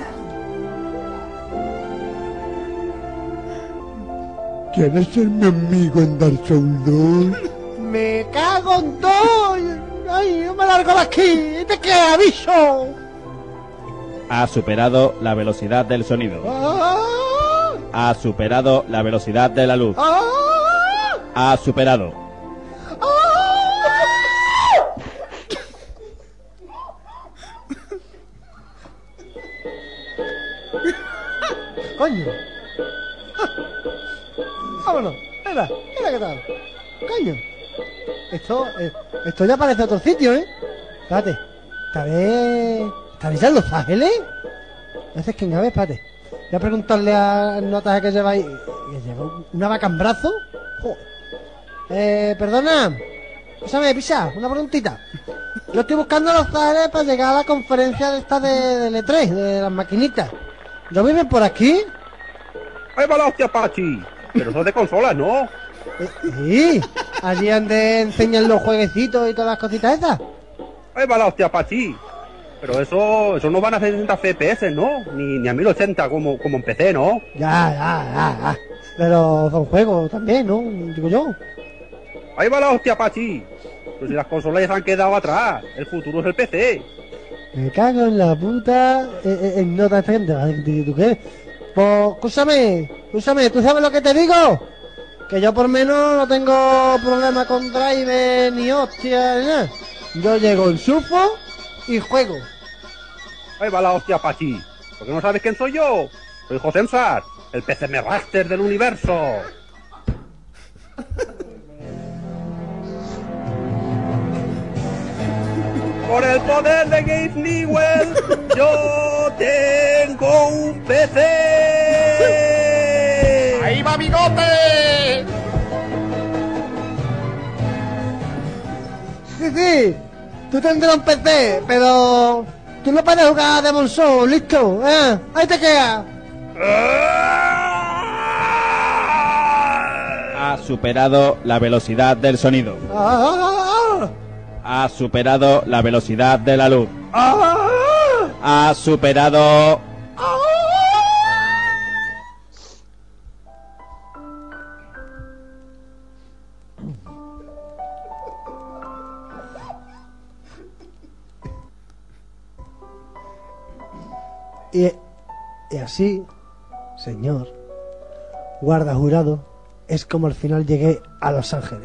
¿Quieres ser mi amigo en Dark Souls 2? ¡Me cago en todo! ¡Ay, yo me largo de aquí! ¡Te queda, bicho! Ha superado la velocidad del sonido. Ha superado la velocidad de la luz. Ha superado. Coño. Vámonos. Mira qué tal. Coño. Esto ya parece otro sitio, ¿eh? Espérate. ¿Estaréis en Los Ángeles? No sé quién, a ver, espérate. Voy a preguntarle a notas que lleváis. ¿Que lleva una vaca en brazo? Joder. Perdona. Písame, pisa, una preguntita. Yo estoy buscando Los Ángeles para llegar a la conferencia de esta de E3, de las maquinitas. ¿No viven por aquí? ¡Ahí va la hostia, Pachi! Pero eso es de consolas, ¿no? Sí, allí donde enseñan los jueguecitos y todas las cositas esas. ¡Ahí va la hostia, Pachi! Pero eso no van a 60 FPS, ¿no? Ni a 1080 como en PC, ¿no? Ya. Pero son juegos también, ¿no? Digo yo. ¡Ahí va la hostia, Pachi! Pero si las consolas ya se han quedado atrás, el futuro es el PC. Me cago en la puta en nota gente. ¿Tú qué? Pues, escúchame, ¿tú sabes lo que te digo? Que yo por menos no tengo problema con driver, ni hostia, ni nada. Yo llego, enchufo y juego. Ahí va la hostia, Pachi. ¿Por qué no sabes quién soy yo? Soy José Ensar, el PCM Raster del universo. Por el poder de Gabe Newell, yo tengo un PC. ¡Ahí va Bigote! Sí, tú tendrás un PC, pero tú no puedes jugar a Demon's Souls, ¿listo? Ahí te queda. Ha superado la velocidad del sonido. Ha superado la velocidad de la luz. Ha superado... Y así, señor, guarda jurado, es como al final llegué a Los Ángeles.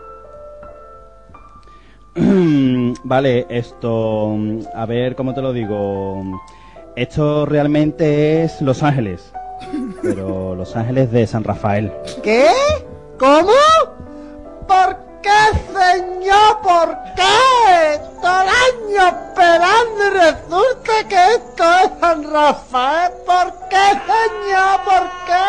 Vale, esto... A ver, ¿cómo te lo digo? Esto realmente es Los Ángeles. pero Los Ángeles de San Rafael. ¿Qué? ¿Cómo? ¿Por qué, señor? ¿Por qué? Todo el año esperando y resulta que esto es San Rafael. ¿Por qué, señor? ¿Por qué?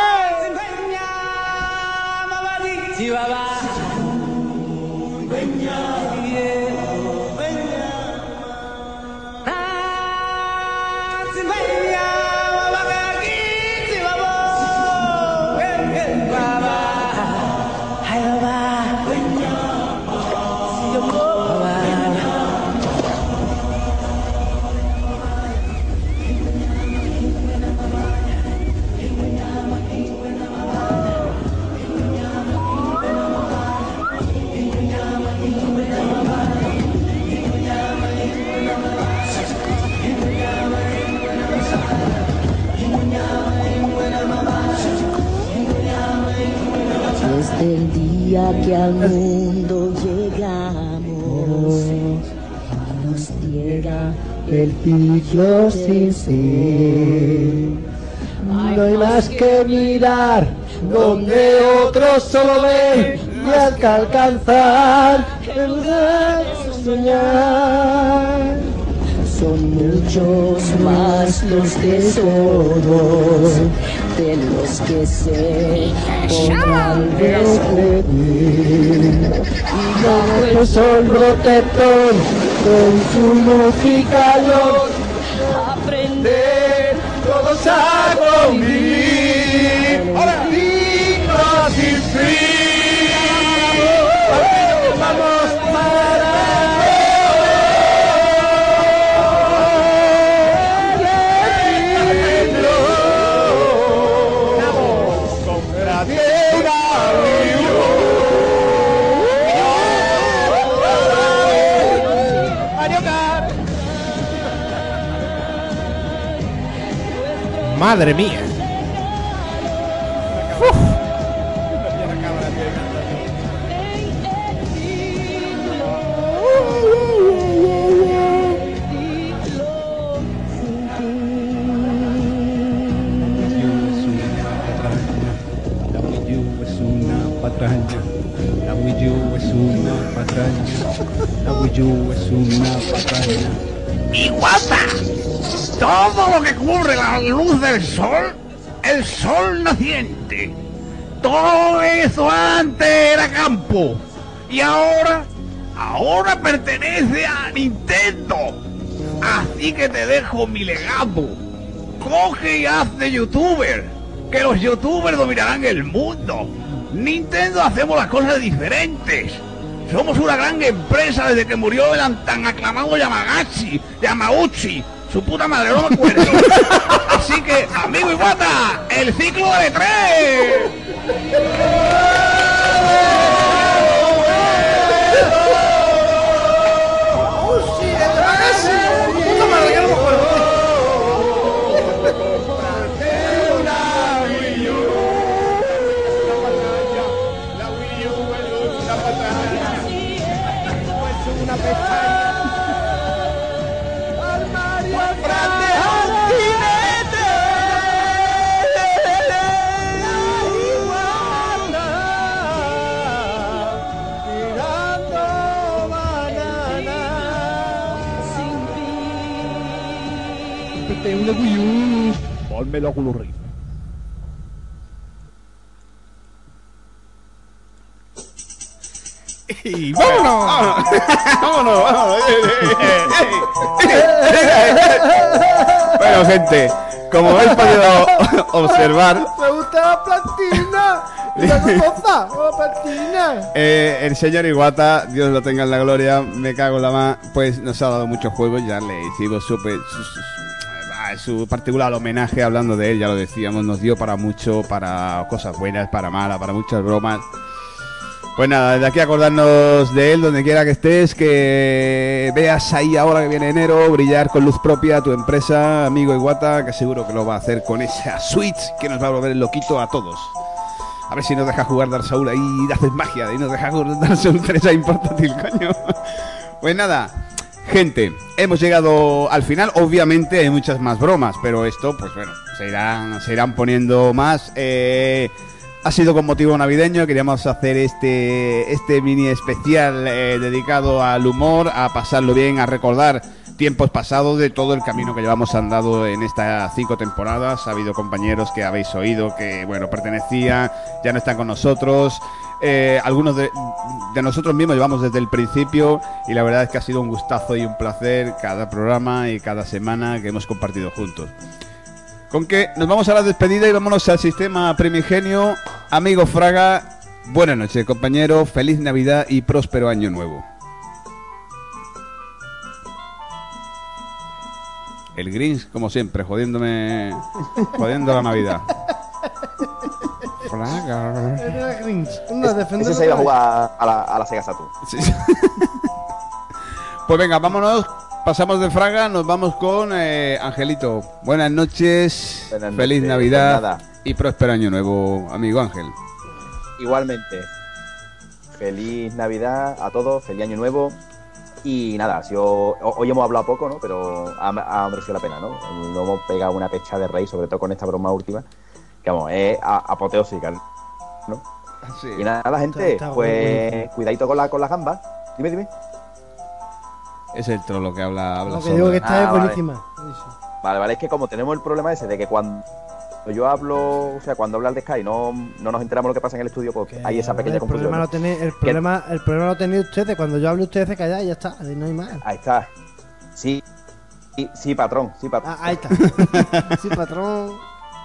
Desde el día que al mundo llegamos, nos llega el ciclo sin fin. No hay más que mirar donde otros solo ven y hasta alcanzar el gran soñar. Son muchos más los tesoros de los que se podrán descubrir. Y nuestro sol protector con su música nos aprender todos a convivir. Ahora digno sin fin. Vamos para Madre mía. La Wii U es una patraña. La Wii U es una patraña. La Wii U es una patraña. ¡Y guapa! Todo lo que cubre la luz del sol, el sol naciente. Todo eso antes era campo. Y ahora pertenece a Nintendo. Así que te dejo mi legado. Coge y hazte youtuber. Que los youtubers dominarán el mundo. Nintendo hacemos las cosas diferentes. Somos una gran empresa desde que murió el tan aclamado Yamauchi. Su puta madre, no me acuerdo. Así que, amigo Iwata, el ciclo de 3. Una Wii U. Ponme el Oculus Rift. Y vámonos. Vámonos. Bueno, gente, como habéis podido observar, Me gusta la platina. La platina. el señor Iwata, Dios lo tenga en la gloria, me cago en la mano, pues nos ha dado muchos juegos, ya le hicimos su particular homenaje hablando de él, ya lo decíamos, nos dio para mucho, para cosas buenas, para malas, para muchas bromas. Pues nada, desde aquí acordarnos de él donde quiera que estés, que veas ahí ahora que viene enero, brillar con luz propia tu empresa, amigo Iwata, que seguro que lo va a hacer con esa Switch que nos va a volver loquito a todos. A ver si nos deja jugar Dark Souls ahí y haces magia, y nos deja jugar Dark Souls 3 ahí en portátil, coño. Pues nada, Gente, hemos llegado al final. Obviamente hay muchas más bromas, pero esto, pues bueno, se irán poniendo más. Ha sido con motivo navideño. Queríamos hacer este mini especial dedicado al humor, a pasarlo bien, a recordar tiempos pasados de todo el camino que llevamos andado en estas 5 temporadas. Ha habido compañeros que habéis oído que, bueno, pertenecían, ya no están con nosotros. Algunos de nosotros mismos llevamos desde el principio y la verdad es que ha sido un gustazo y un placer cada programa y cada semana que hemos compartido juntos. Con que nos vamos a la despedida y vámonos al sistema primigenio. Amigo Fraga, buenas noches, compañero, feliz Navidad y próspero año nuevo. El Grinch, como siempre, jodiendo la Navidad. Fraga. Ese se iba a jugar a la Sega Saturn. Sí. Pues venga, vámonos. Pasamos de Fraga, nos vamos con Angelito. Buenas noches, feliz Navidad y próspero año nuevo, amigo Ángel. Igualmente, feliz Navidad a todos, feliz año nuevo. Y nada, hoy hemos hablado poco, ¿no? Pero ha merecido la pena, ¿no? Nos hemos pegado una pecha de rey, sobre todo con esta broma última, que vamos, es apoteósica, ¿no? Sí. Y nada, gente, pues cuidadito con las gambas. Dime. Es el trolo que habla No, que solo. digo que esta es vale. buenísima. Vale, es que como tenemos el problema ese de que cuando yo hablo, o sea, cuando habla el de Sky no nos enteramos lo que pasa en el estudio, porque hay esa pequeña confusión. El problema lo tenéis ustedes. Cuando yo hablo, ustedes se callan y ya está. No hay más. Ahí está. Sí, patrón. Ahí está. Sí, patrón.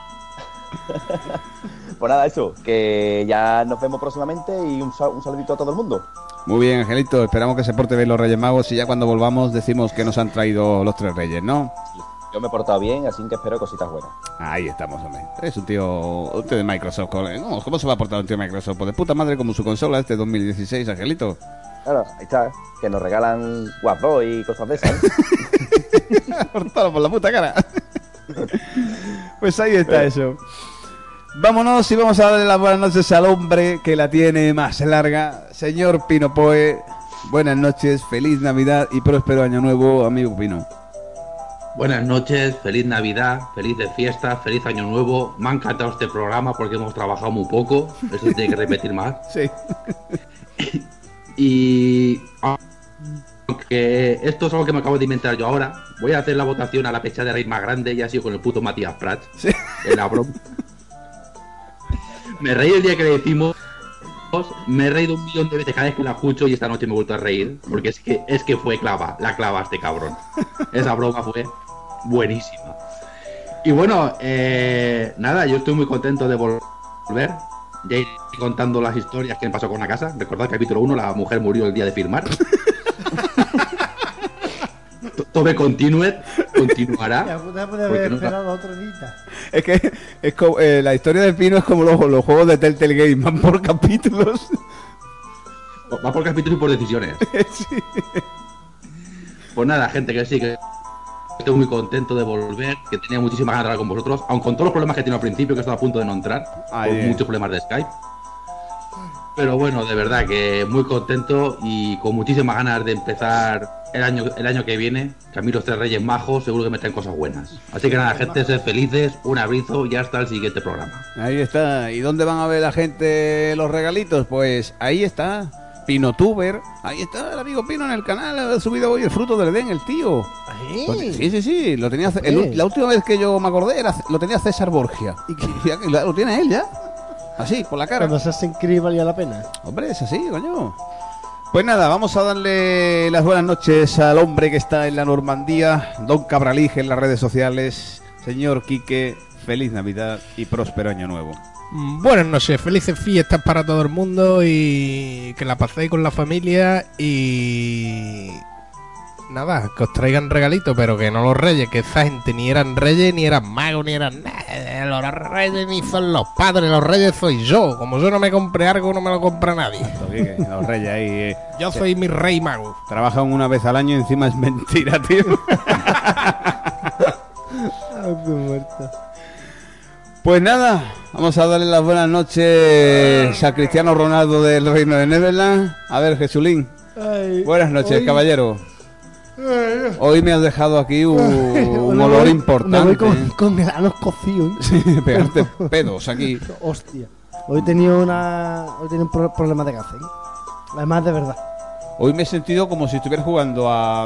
Pues nada, eso, que ya nos vemos próximamente y un saludito a todo el mundo. Muy bien, Angelito, esperamos que se porte bien los Reyes Magos y ya cuando volvamos decimos que nos han traído los 3 Reyes, ¿no? Yo me he portado bien, así que espero cositas buenas. Ahí estamos, hombre. Es un tío de Microsoft. No, ¿cómo se va a portar un tío de Microsoft? Pues de puta madre como su consola 2016, Angelito. Claro, ahí está, que nos regalan Watch 2 y cosas de esas. Cortalo por la puta cara. Pues ahí está eso. Vámonos y vamos a darle las buenas noches al hombre que la tiene más larga. Señor Pino Poe, buenas noches, feliz Navidad y próspero año nuevo, amigo Pino. Buenas noches, feliz Navidad, feliz de fiesta, feliz año nuevo. Me ha encantado este programa porque hemos trabajado muy poco, eso se tiene que repetir más. Sí. Y aunque esto es algo que me acabo de inventar yo ahora, voy a hacer la votación a la pecha de reír más grande y ha sido con el puto Matías Prats. Sí. En la broma. Me reí el día que le decimos, me he reído 1.000.000 de veces cada vez que la escucho y esta noche me he vuelto a reír, porque es que fue la clava este cabrón. Esa broma fue buenísima. Y bueno, nada, yo estoy muy contento de volver. Ya iré contando las historias que me pasó con la casa. Recordad el capítulo 1, la mujer murió el día de firmar. Tome continuará. Ya puede haber esperado otro día. Es que es como, la historia de Pino es como los juegos de Telltale Games, van por capítulos. Va por capítulos y por decisiones. Sí. Pues nada, gente, que sí, que estoy muy contento de volver, que tenía muchísimas ganas de hablar con vosotros, aun con todos los problemas que he tenido al principio, que estaba a punto de no entrar, por muchos problemas de Skype. Pero bueno, de verdad que muy contento y con muchísimas ganas de empezar el año que viene, que a mí los 3 Reyes Majos seguro que me traen cosas buenas. Así que nada, gente, sed felices, un abrazo y hasta el siguiente programa. Ahí está. ¿Y dónde van a ver la gente los regalitos? Pues ahí está, Pinotuber. Ahí está el amigo Pino en el canal, ha subido hoy el fruto del Edén, el tío. Sí, lo tenía la última vez que yo me acordé lo tenía César Borgia. Y lo tiene él ya. Así, por la cara. Cuando se hacen cri valía la pena. Hombre, es así, coño. Pues nada, vamos a darle las buenas noches al hombre que está en la Normandía, Don Cabralige en las redes sociales. Señor Quique, feliz Navidad y próspero año nuevo. Buenas noches, felices fiestas para todo el mundo y que la paséis con la familia y... nada, que os traigan regalitos, pero que no los reyes, que esa gente ni eran reyes, ni eran magos, ni eran nada. Los reyes ni son los padres, los reyes soy yo. Como yo no me compré algo, no me lo compra nadie. Los reyes ahí... yo soy mi rey mago. Trabajan una vez al año y encima es mentira, tío. Pues nada, vamos a darle las buenas noches a Cristiano Ronaldo del Reino de Neverland. A ver, Jesulín. Buenas noches, caballero. Hoy me has dejado aquí un olor importante. Me voy con granos cocidos. Sí, pegarte pedos aquí. Hostia. Hoy he tenido un problema de gas, ¿eh? Además, de verdad. Hoy me he sentido como si estuviera jugando a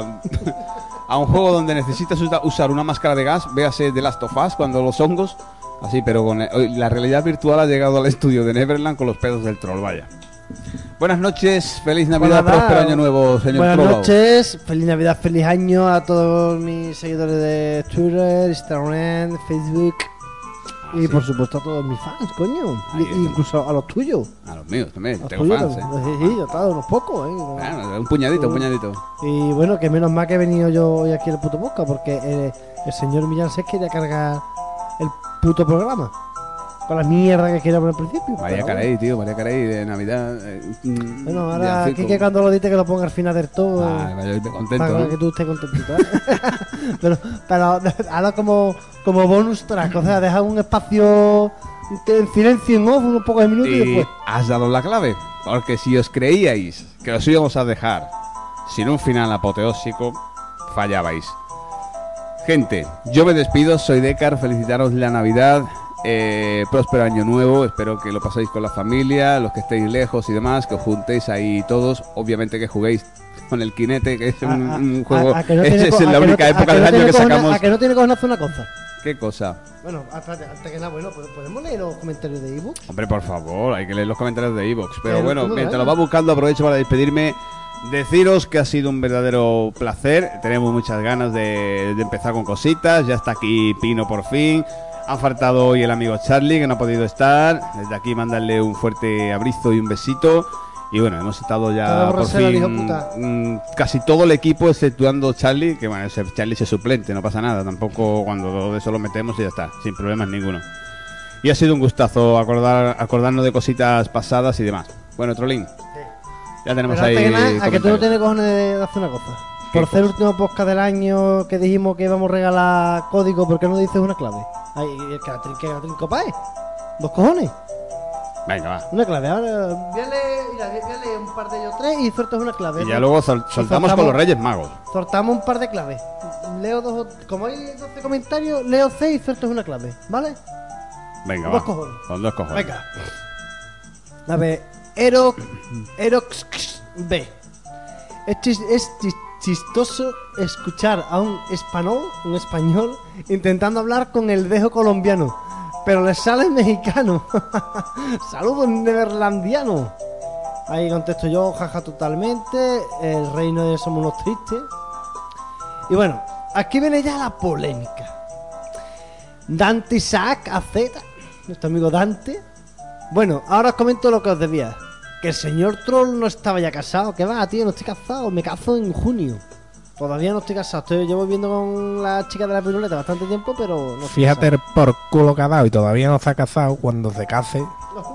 un juego donde necesitas usar una máscara de gas, véase The Last of Us, cuando los hongos, así, pero con la realidad virtual ha llegado al estudio de Neverland con los pedos del troll, vaya. Buenas noches, feliz Navidad, próspero año nuevo, señor Buenas Trollao. noches, feliz Navidad, feliz año a todos mis seguidores de Twitter, Instagram, Facebook. Y por supuesto a todos mis fans, coño. Incluso a los tuyos. A los míos también, los tengo tuyos, fans, Sí, yo tengo unos pocos, Bueno, un puñadito. Y bueno, que menos mal que he venido yo hoy aquí al puto podcast, porque el señor Millán se quería cargar el puto programa. Con la mierda que quería por el principio. María Carey, tío, María Carey de Navidad. Bueno, ahora aquí que cuando lo dite que lo ponga al final del todo. Vaya, contento. Para que tú estés contentito, pero ahora como bonus track, o sea, deja un espacio en silencio en off, unos pocos minutos y después. Has dado la clave, porque si os creíais que os íbamos a dejar sin un final apoteósico, fallabais. Gente, yo me despido, soy Decar, felicitaros la Navidad. Próspero año nuevo, espero que lo paséis con la familia, los que estéis lejos y demás, que os juntéis ahí todos, obviamente que juguéis con el Kinect, que es un juego, es la única época del año que sacamos. ¿A que no tiene cojonazo una cosa? ¿Qué cosa? Bueno, antes que nada, bueno, ¿podemos leer los comentarios de iVoox? Hombre, por favor, hay que leer los comentarios de iVoox, pero bueno, mientras lo va buscando, aprovecho para despedirme. Deciros que ha sido un verdadero placer, tenemos muchas ganas de empezar con cositas, ya está aquí Pino por fin. Han faltado hoy el amigo Charlie, que no ha podido estar. Desde aquí mandarle un fuerte abrazo y un besito. Y bueno, hemos estado ya por fin casi todo el equipo, exceptuando Charlie, que bueno, Charlie es suplente, no pasa nada. Tampoco cuando de eso lo metemos y ya está, sin problemas ninguno. Y ha sido un gustazo acordarnos de cositas pasadas y demás. Bueno, Trollín, ya tenemos pero ahí... Que nada, a que tú no tienes cojones de hacer una cosa. Por ser el último podcast del año que dijimos que íbamos a regalar código, ¿por qué no dices una clave? Ay, que la trinco pae. ¿Dos cojones? Venga, va. Una clave. Ahora voy a leer un par de ellos tres y sueltas una clave. Y ya luego soltamos con los Reyes Magos. Soltamos un par de claves. Leo dos. Como hay 12 comentarios, leo 6 y sueltas una clave. ¿Vale? Venga, dos va. Cojones. Con 2 cojones. Venga. A ver. Erox B. Es chistoso escuchar a un español intentando hablar con el dejo colombiano, pero le sale mexicano. Saludos neverlandiano. Ahí contesto yo, jaja, totalmente. El reino de somos unos tristes. Y bueno, aquí viene ya la polémica. Dante Isaac AZ, nuestro amigo Dante. Bueno, ahora os comento lo que os debía. Que el señor Troll no estaba ya casado. ¿Qué va, tío? No estoy casado. Me caso en junio. Todavía no estoy casado. Llevo viviendo con la chica de la piruleta bastante tiempo, pero no estoy Fíjate casado. el por culo que ha dado y todavía no se ha casado. Cuando se case...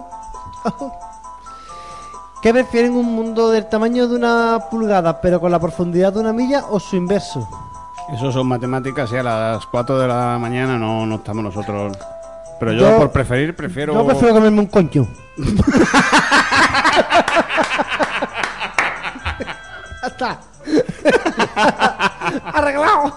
¿Qué prefieren, un mundo del tamaño de una pulgada pero con la profundidad de una milla o su inverso? Eso son matemáticas y a las 4 de la mañana no estamos nosotros. Pero yo por prefiero... Yo prefiero comerme un coño. Ya está. Arreglado.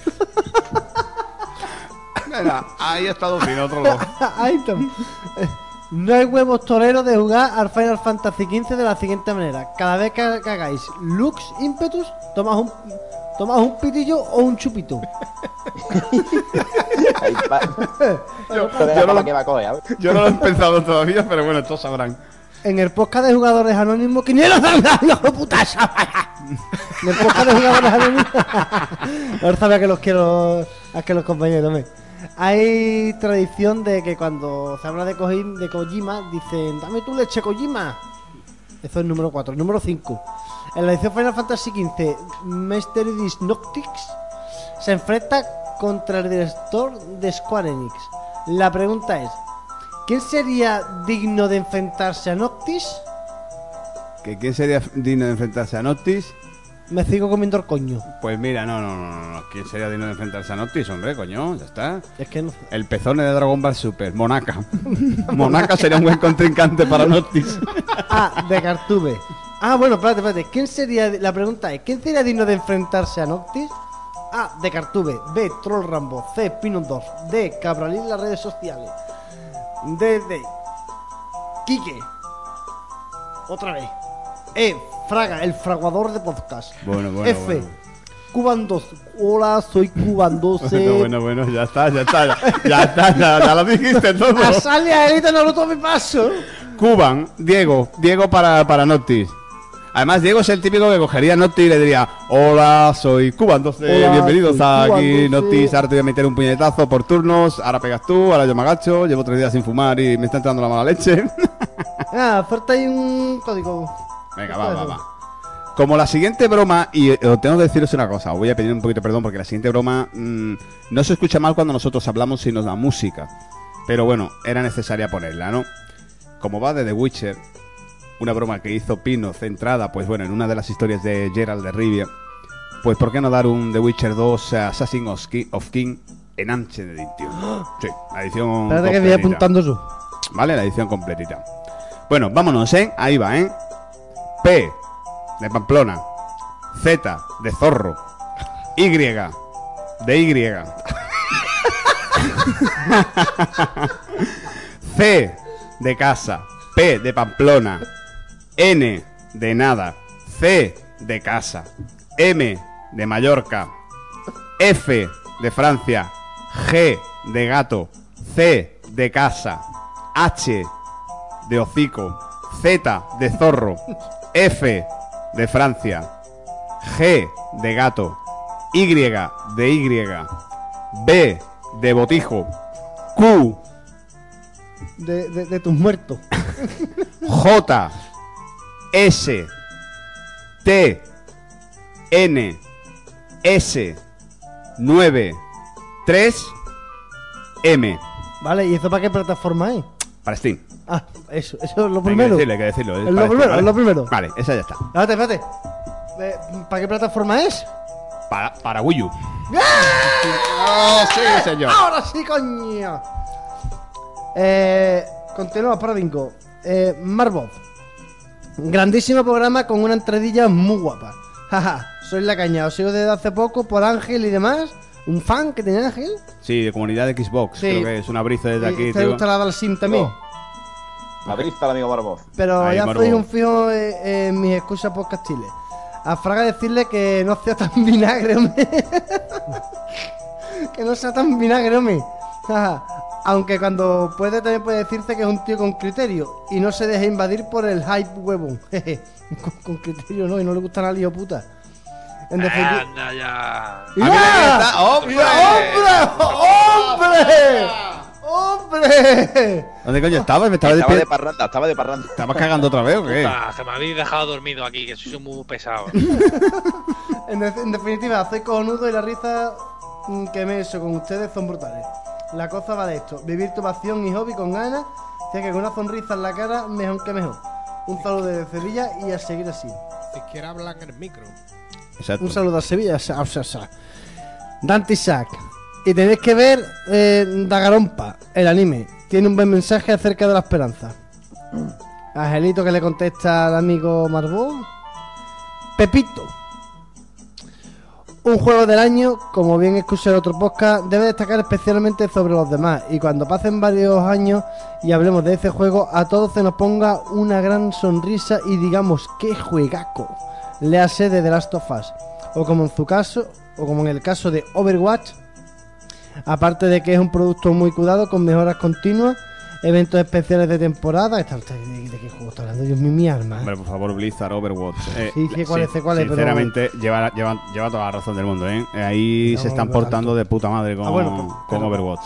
Mira, ahí ha estado bien otro lado. Ahí está. No hay huevos toreros de jugar al Final Fantasy XV de la siguiente manera. Cada vez que hagáis Lux Impetus, tomas un pitillo o un chupito. Yo no lo he pensado todavía, pero bueno, todos sabrán. En el podcast de jugadores anónimos, ¡Quiniela! ¡Hijo de puta! En el podcast de jugadores anónimos. Ahora sabía que los quiero a que los compañeros también. Hay tradición de que cuando se habla de Kojima, dicen, dame tu leche, Kojima. Eso es el número 4. El número 5. En la edición Final Fantasy XV, Mysteries Noctix se enfrenta contra el director de Square Enix. La pregunta es, ¿quién sería digno de enfrentarse a Noctis? ¿Quién sería digno de enfrentarse a Noctis? Me sigo comiendo el coño. Pues mira, no. ¿Quién sería digno de enfrentarse a Noctis? Hombre, coño, ya está. Es que no. El pezone de Dragon Ball Super, Monaka. Monaka sería un buen contrincante para Noctis. Ah, de Cartube. Ah, bueno, espérate. ¿Quién sería? La pregunta es: ¿quién sería digno de enfrentarse a Noctis? A. De Cartube. B. Troll Rambo. C. Pinondorf. D. Cabralín en las redes sociales. D. Quique. Otra vez. E. Fraga, el fraguador de podcast. Bueno. F. Cuban 2. Hola, soy Cuban 12. Bueno, ya está, ya lo dijiste todo. A sale a Elita Naruto mi paso. Cuban, Diego para Noctis. Además, Diego es el típico que cogería a Noctis y le diría: hola, soy Cuban 12, Hola, bienvenidos soy a Cuban aquí, 12. Noctis. Ahora te voy a meter un puñetazo por turnos. Ahora pegas tú, ahora yo me agacho. Llevo 3 días sin fumar y me está entrando la mala leche. Falta ahí un código. Venga, va. Como la siguiente broma, y tengo que deciros una cosa, os voy a pedir un poquito de perdón porque la siguiente broma no se escucha mal cuando nosotros hablamos sino la música. Pero bueno, era necesaria ponerla, ¿no? Como va de The Witcher, una broma que hizo Pino centrada, pues bueno, en una de las historias de Geralt de Rivia, pues ¿por qué no dar un The Witcher 2 Assassin of King en Ancient Edition? Sí, la edición Espérate que voy apuntando eso. Vale, la edición completita. Bueno, vámonos, ahí va, P de Pamplona, Z de Zorro, Y de Y, C de casa, P de Pamplona, N de nada, C de casa, M de Mallorca, F de Francia, G de gato, C de casa, H de hocico, Z de zorro, F de Francia, G de gato, Y de Y, B de botijo, Q de tus muertos. J S T N S 9 3 M. Vale, ¿y eso para qué plataforma es? Para Steam. Ah, eso es lo primero. Hay que decirlo. Es lo primero, es lo primero. Vale, esa ya está. Espérate. ¿Para qué plataforma es? Para Wii U. ¡Ah! Sí, señor. Ahora sí, coño. Continuamos para bingo. Marbot. Grandísimo programa con una entradilla muy guapa. Jaja, soy la caña. Os sigo desde hace poco por Ángel y demás. Un fan que tenía Ángel. Sí, de comunidad de Xbox. Sí. Creo que es una brisa desde aquí. ¿Te gusta la Dalsim también? La brista al amigo Barboz. Pero Ahí, ya Marbot. soy un fijo en mis excusas podcastiles. A Fraga decirle que no sea tan vinagre, hombre. Que no sea tan vinagre, hombre. Jaja. Aunque cuando puede también puede decirse que es un tío con criterio y no se deje invadir por el hype huevón. con criterio no, y no le gustan al hijo puta. En definitiva... Anda ya. ¡Mira! ¡Hombre! ¡Hombre! ¿Dónde coño estabas? Estaba de parranda. ¿Estabas cagando otra vez o qué? Que me habéis dejado dormido aquí, que sois muy pesados. En definitiva, soy cojonudo y la risa que me he hecho con ustedes son brutales. La cosa va de esto: vivir tu pasión y hobby con ganas, ya que con una sonrisa en la cara, mejor que mejor. Un saludo de Sevilla y a seguir así. Siquiera hablan en el micro. Exacto. Un saludo a Sevilla. Dante Isaac. Y tenéis que ver Danganronpa, el anime. Tiene un buen mensaje acerca de la esperanza. Angelito que le contesta al amigo Marbot. Pepito. Un juego del año, como bien escuché en otro podcast, debe destacar especialmente sobre los demás. Y cuando pasen varios años y hablemos de ese juego, a todos se nos ponga una gran sonrisa y digamos ¡qué juegaco! Léase de The Last of Us. O como en su caso, o como en el caso de Overwatch. Aparte de que es un producto muy cuidado, con mejoras continuas, eventos especiales de temporada. ¿De qué juego está hablando? Dios mío, mi alma. Hombre, por favor, Blizzard, Overwatch. Sí, cuál es, sinceramente, lleva toda la razón del mundo, Ahí se están portando de puta madre con Overwatch.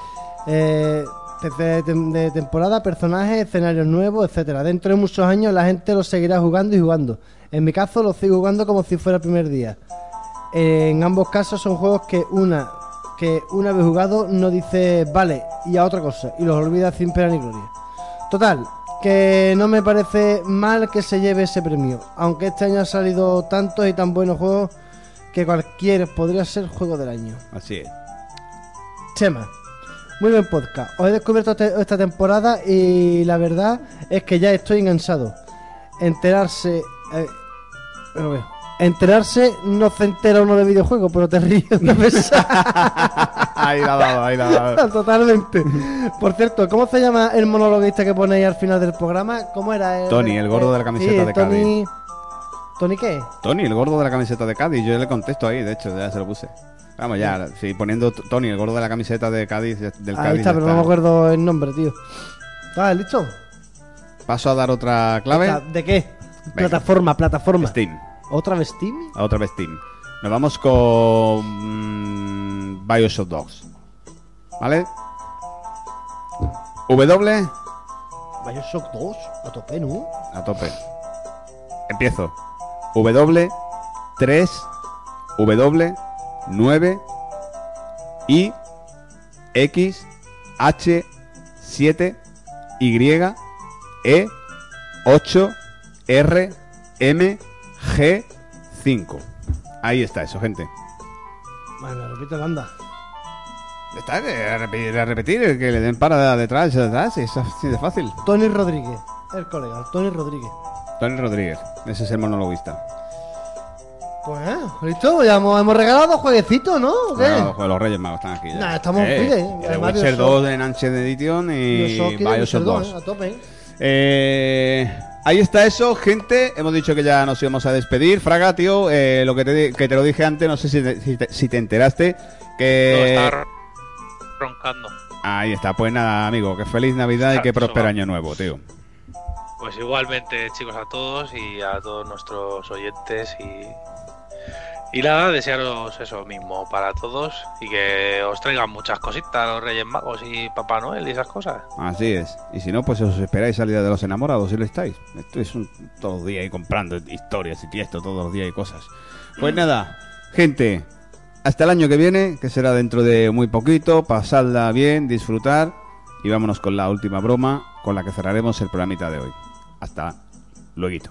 De temporada, personajes, escenarios nuevos, etcétera. Dentro de muchos años la gente lo seguirá jugando y jugando. En mi caso lo sigo jugando como si fuera el primer día. En ambos casos son juegos que una vez jugado no dice vale y a otra cosa y los olvida sin pena ni gloria. Total, que no me parece mal que se lleve ese premio, aunque este año ha salido tantos y tan buenos juegos que cualquier podría ser juego del año. Así es. Chema, muy buen podcast. Os he descubierto esta temporada y la verdad es que ya estoy enganchado. Enterarse Pero veo. Enterarse no se entera uno de videojuegos, pero te ríes de pensar. Ahí la ha dado. Totalmente. Por cierto, ¿cómo se llama el monologuista que ponéis al final del programa? ¿Cómo era? Tony, el gordo de la camiseta de Cádiz. ¿Tony qué? Tony, el gordo de la camiseta de Cádiz. Yo le contesto ahí, de hecho, ya se lo puse. Vamos, ya, sí, poniendo Tony, el gordo de la camiseta de Cádiz, del Cádiz. Ahí está, pero no me acuerdo el nombre, tío. ¿Estás listo? Paso a dar otra clave. ¿De qué? Venga. Plataforma. Steam. ¿Otra vez Steam? Otra vez Steam. Nos vamos con BioShock 2. ¿Vale? BioShock 2, a tope, ¿no? A tope. Empiezo. W 3 W 9 I X H 7 Y E 8 R M G 5. Ahí está eso, gente. Bueno, repite la anda. Está, a repetir, que le den para detrás, es así de fácil. Tony Rodríguez, el colega, Tony Rodríguez. Tony Rodríguez, ese es el monologuista. Pues, listo, ya hemos regalado jueguecitos, ¿no? ¿O qué? Bueno, los Reyes Magos están aquí ya. Nah, estamos bien. The Witcher 2 en Ancient Edition y BioShock 2. A tope. Ahí está eso, gente. Hemos dicho que ya nos íbamos a despedir. Fraga, tío, lo que te lo dije antes, no sé si te enteraste. Que... No, estaba roncando. Ahí está, pues nada, amigo, que feliz Navidad y que próspero año nuevo, tío. Pues igualmente, chicos, a todos y a todos nuestros oyentes y nada, desearos eso mismo para todos y que os traigan muchas cositas los Reyes Magos y Papá Noel y esas cosas. Así es. Y si no, pues os esperáis al Día de los Enamorados si lo estáis. Esto es todos los días ahí comprando historias y tiesto todos los días y cosas. Pues nada, gente, hasta el año que viene, que será dentro de muy poquito. Pasadla bien, disfrutar y vámonos con la última broma con la que cerraremos el programita de hoy. Hasta lueguito.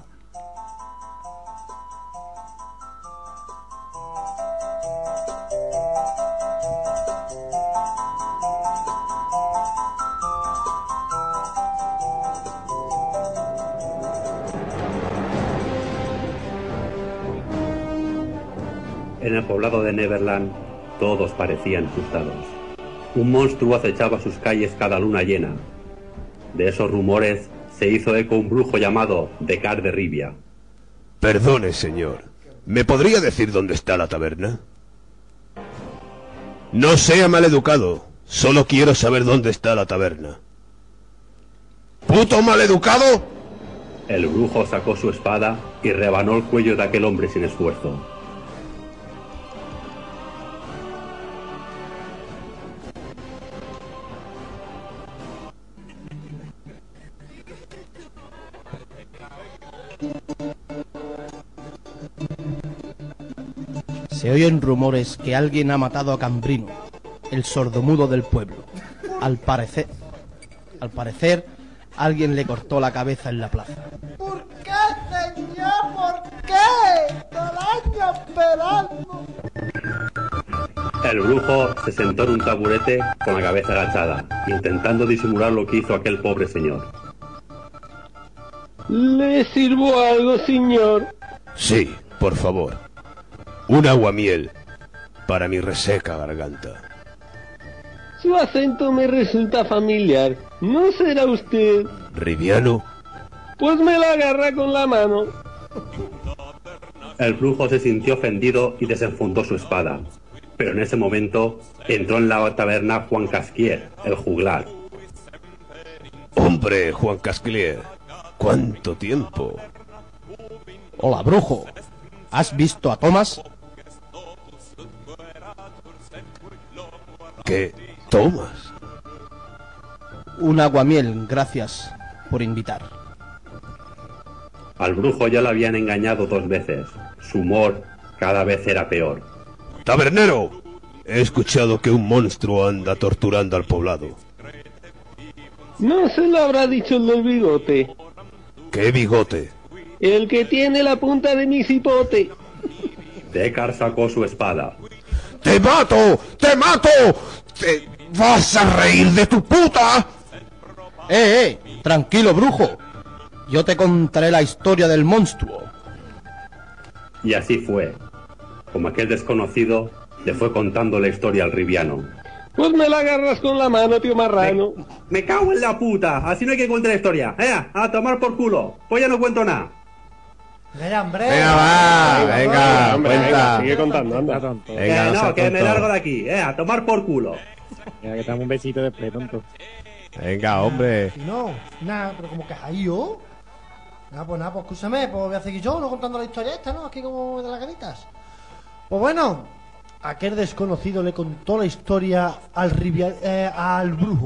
En el poblado de Neverland, todos parecían asustados. Un monstruo acechaba sus calles cada luna llena. De esos rumores se hizo eco un brujo llamado Decar de Rivia. Perdone, señor. ¿Me podría decir dónde está la taberna? No sea maleducado. Solo quiero saber dónde está la taberna. ¡Puto maleducado! El brujo sacó su espada y rebanó el cuello de aquel hombre sin esfuerzo. Se oyen rumores que alguien ha matado a Cambrino, el sordomudo del pueblo. Al parecer, alguien le cortó la cabeza en la plaza. ¿Por qué, señor? ¿Por qué? Todo el año esperando. El brujo se sentó en un taburete con la cabeza agachada, intentando disimular lo que hizo aquel pobre señor. ¿Le sirvo algo, señor? Sí, por favor. Un aguamiel para mi reseca garganta. Su acento me resulta familiar. ¿No será usted ¿Riviano? Pues me la agarra con la mano. El brujo se sintió ofendido y desenfundó su espada. Pero en ese momento entró en la taberna Juan Casquier, el juglar. Hombre, Juan Casquier, ¿cuánto tiempo? Hola, brujo. ¿Has visto a Tomás? ¿Qué? ¿Tomás? Un aguamiel, gracias por invitar. Al brujo ya lo habían engañado 2 veces. Su humor cada vez era peor. ¡Tabernero! He escuchado que un monstruo anda torturando al poblado. No se lo habrá dicho el del bigote. ¿Qué bigote? El que tiene la punta de mi cipote. Decar sacó su espada. ¡Te mato! ¡Te mato! ¡Te vas a reír de tu puta! Tranquilo, brujo. Yo te contaré la historia del monstruo. Y así fue. Como aquel desconocido le fue contando la historia al ribiano. Pues me la agarras con la mano, tío marrano. Me cago en la puta. Así no hay que contar la historia. A tomar por culo. Pues ya no cuento nada. Venga, hombre. Venga, va, venga, hombre, cuenta. venga, sigue contando, anda. Que Venga, no, sea que me tonto. largo de aquí. A tomar por culo. Mira, que te damos un besito después, tonto. Venga, hombre. Y no, nada, pero como que ahí yo. Nada, pues escúchame, pues voy a seguir yo, no contando la historia esta, ¿no? Aquí como de las ganitas. Pues bueno, aquel desconocido le contó la historia al brujo.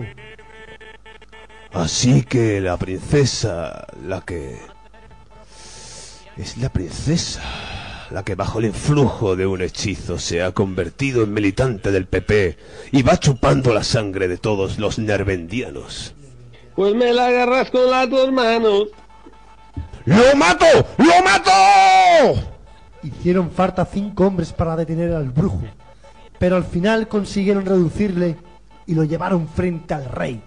Así que la princesa, es la princesa, la que bajo el influjo de un hechizo se ha convertido en militante del PP y va chupando la sangre de todos los nervendianos. Pues me la agarras con las dos manos. ¡Lo mato! ¡Lo mato! Hicieron falta 5 hombres para detener al brujo, pero al final consiguieron reducirle y lo llevaron frente al rey.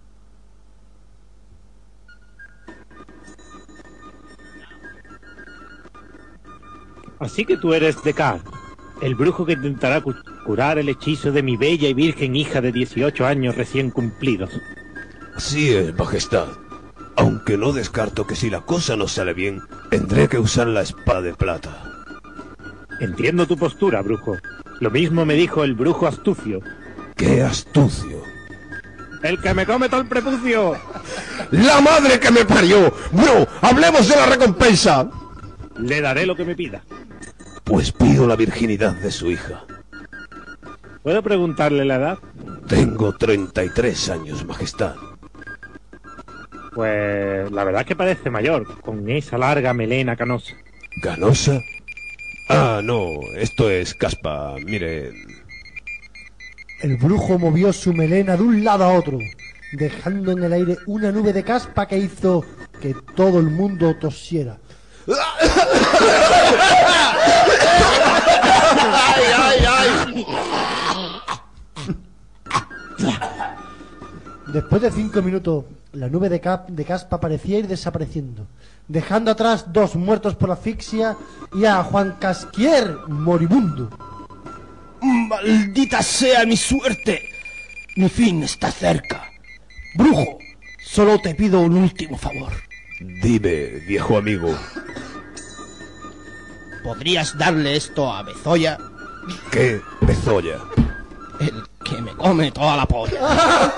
Así que tú eres Dekar, el brujo que intentará curar el hechizo de mi bella y virgen hija de 18 años recién cumplidos. Así es, majestad. Aunque no descarto que si la cosa no sale bien, tendré que usar la espada de plata. Entiendo tu postura, brujo. Lo mismo me dijo el brujo astucio. ¡Qué astucio! ¡El que me come todo el prepucio! ¡La madre que me parió! ¡Bro, hablemos de la recompensa! Le daré lo que me pida. Pues pido la virginidad de su hija. ¿Puedo preguntarle la edad? Tengo 33 años, majestad. Pues la verdad es que parece mayor, con esa larga melena canosa. ¿Canosa? Ah, no, esto es caspa, mire... El brujo movió su melena de un lado a otro, dejando en el aire una nube de caspa que hizo que todo el mundo tosiera. Después de 5 minutos, la nube de caspa parecía ir desapareciendo, dejando atrás 2 muertos por asfixia y a Juan Casquier moribundo. ¡Maldita sea mi suerte! Mi fin está cerca. Brujo, solo te pido un último favor. Dime, viejo amigo. ¿Podrías darle esto a Bezoya? ¿Qué Bezoya? El que me come toda la polla.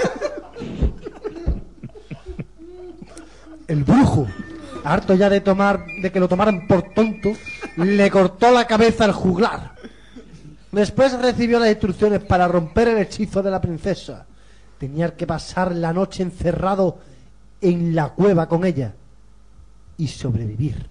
El brujo, harto ya de que lo tomaran por tonto, le cortó la cabeza al juglar. Después recibió las instrucciones para romper el hechizo de la princesa. Tenía que pasar la noche encerrado en la cueva con ella y sobrevivir.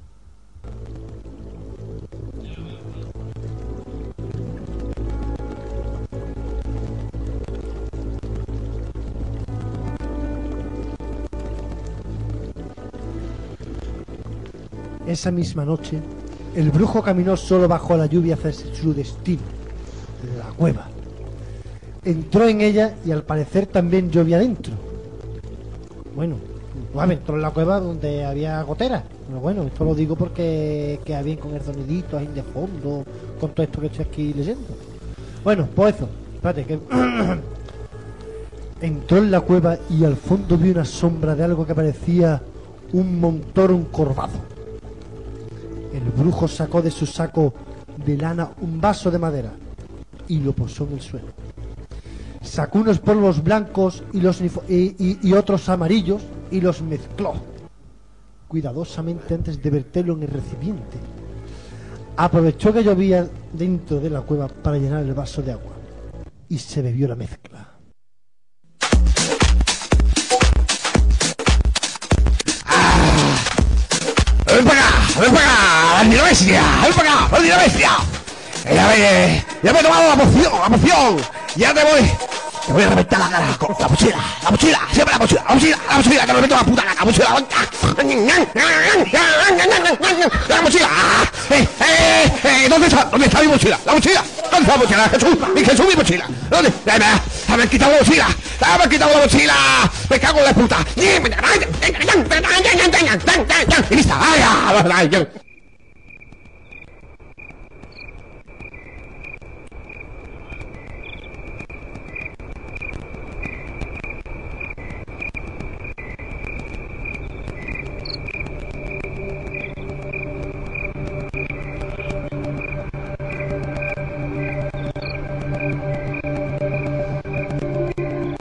Esa misma noche, el brujo caminó solo bajo la lluvia hacia su destino, la cueva. Entró en ella y al parecer también llovía dentro. Bueno, entró en la cueva donde había goteras. Pero bueno, esto lo digo porque queda bien con el sonidito ahí de fondo, con todo esto que estoy aquí leyendo. Bueno, pues eso, espérate que... Entró en la cueva y al fondo vio una sombra de algo que parecía un montón encorvado. El brujo sacó de su saco de lana un vaso de madera y lo posó en el suelo. Sacó unos polvos blancos y otros amarillos y los mezcló cuidadosamente antes de verterlo en el recipiente. Aprovechó que llovía dentro de la cueva para llenar el vaso de agua y se bebió la mezcla. ¡Ven para acá! ¡Ven para acá! ¡Maldita bestia! ¡Ven para acá! ¡Maldita bestia! Ya me he tomado la poción. Ya te voy a reventar la cara con la mochila, siempre la mochila, que me meto la puta la mochila. La mochila. ¿Dónde está mi mochila? La mochila. ¿Dónde está la mochila? Jesús, mi mochila. ¿Dónde? Me han quitado la mochila. Me cago en la puta. Y lista.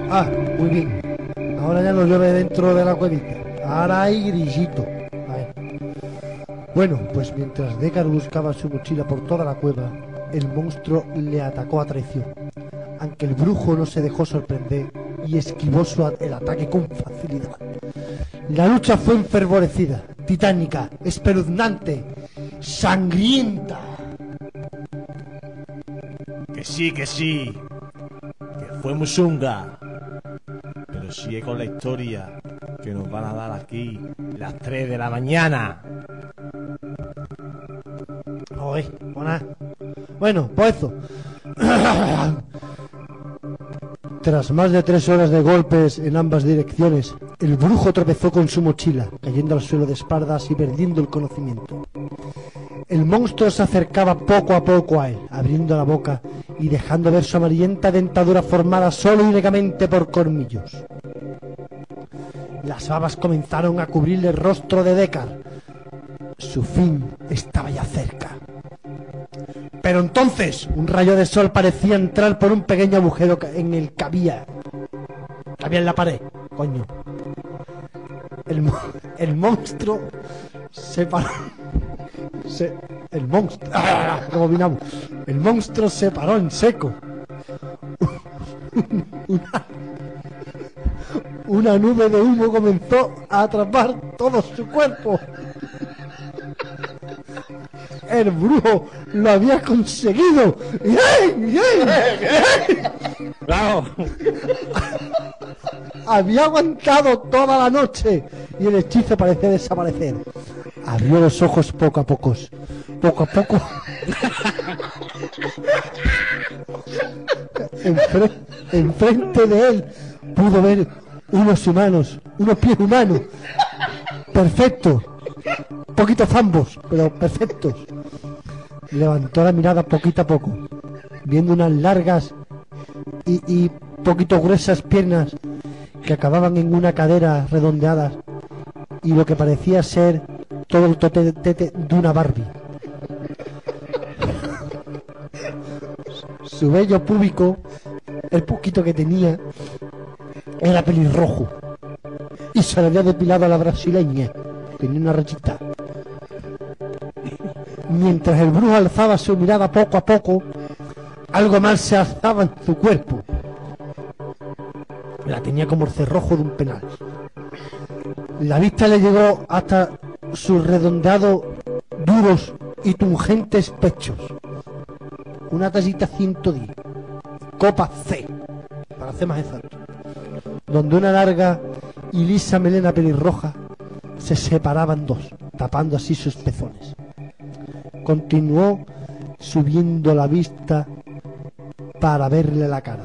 Ah, muy bien. Ahora ya no llueve dentro de la cuevita. Ahora hay grillito. A ver. Bueno, pues mientras Deckard buscaba su mochila por toda la cueva, el monstruo le atacó a traición. Aunque el brujo no se dejó sorprender y esquivó el ataque con facilidad. La lucha fue enfervorecida, titánica, espeluznante, sangrienta. Que sí, que fue Musunga. Pero sigue con la historia que nos van a dar aquí las 3 de la mañana. Oye, bueno, pues eso. Tras más de 3 horas de golpes en ambas direcciones, el brujo tropezó con su mochila, cayendo al suelo de espaldas y perdiendo el conocimiento. El monstruo se acercaba poco a poco a él, abriendo la boca y dejando ver su amarillenta dentadura formada solo y únicamente por colmillos. Las babas comenzaron a cubrir el rostro de Deckard. Su fin estaba ya cerca. Pero entonces, un rayo de sol parecía entrar por un pequeño agujero en el que había en la pared, coño. El monstruo se paró. El monstruo se paró en seco. Una nube de humo comenzó a atrapar todo su cuerpo. El brujo lo había conseguido. ¡Bien! ¡Bravo! Había aguantado toda la noche y el hechizo parecía desaparecer. Abrió los ojos poco a poco. Enfrente de él pudo ver unos pies humanos. Perfectos. Poquito zambos, pero perfectos. Levantó la mirada poquito a poco, viendo unas largas y poquito gruesas piernas que acababan en una cadera redondeada y lo que parecía ser todo el totete de una Barbie. Su vello púbico, el poquito que tenía, era pelirrojo y se le había depilado a la brasileña. Tenía una rachita. Mientras el brujo alzaba su mirada poco a poco, algo más se alzaba en su cuerpo. La tenía como el cerrojo de un penal. La vista le llegó hasta sus redondeados, duros y tungentes pechos. Una tallita 110, copa C, para ser más exacto, donde una larga y lisa melena pelirroja se separaba en dos, tapando así sus pezones. Continuó subiendo la vista para verle la cara.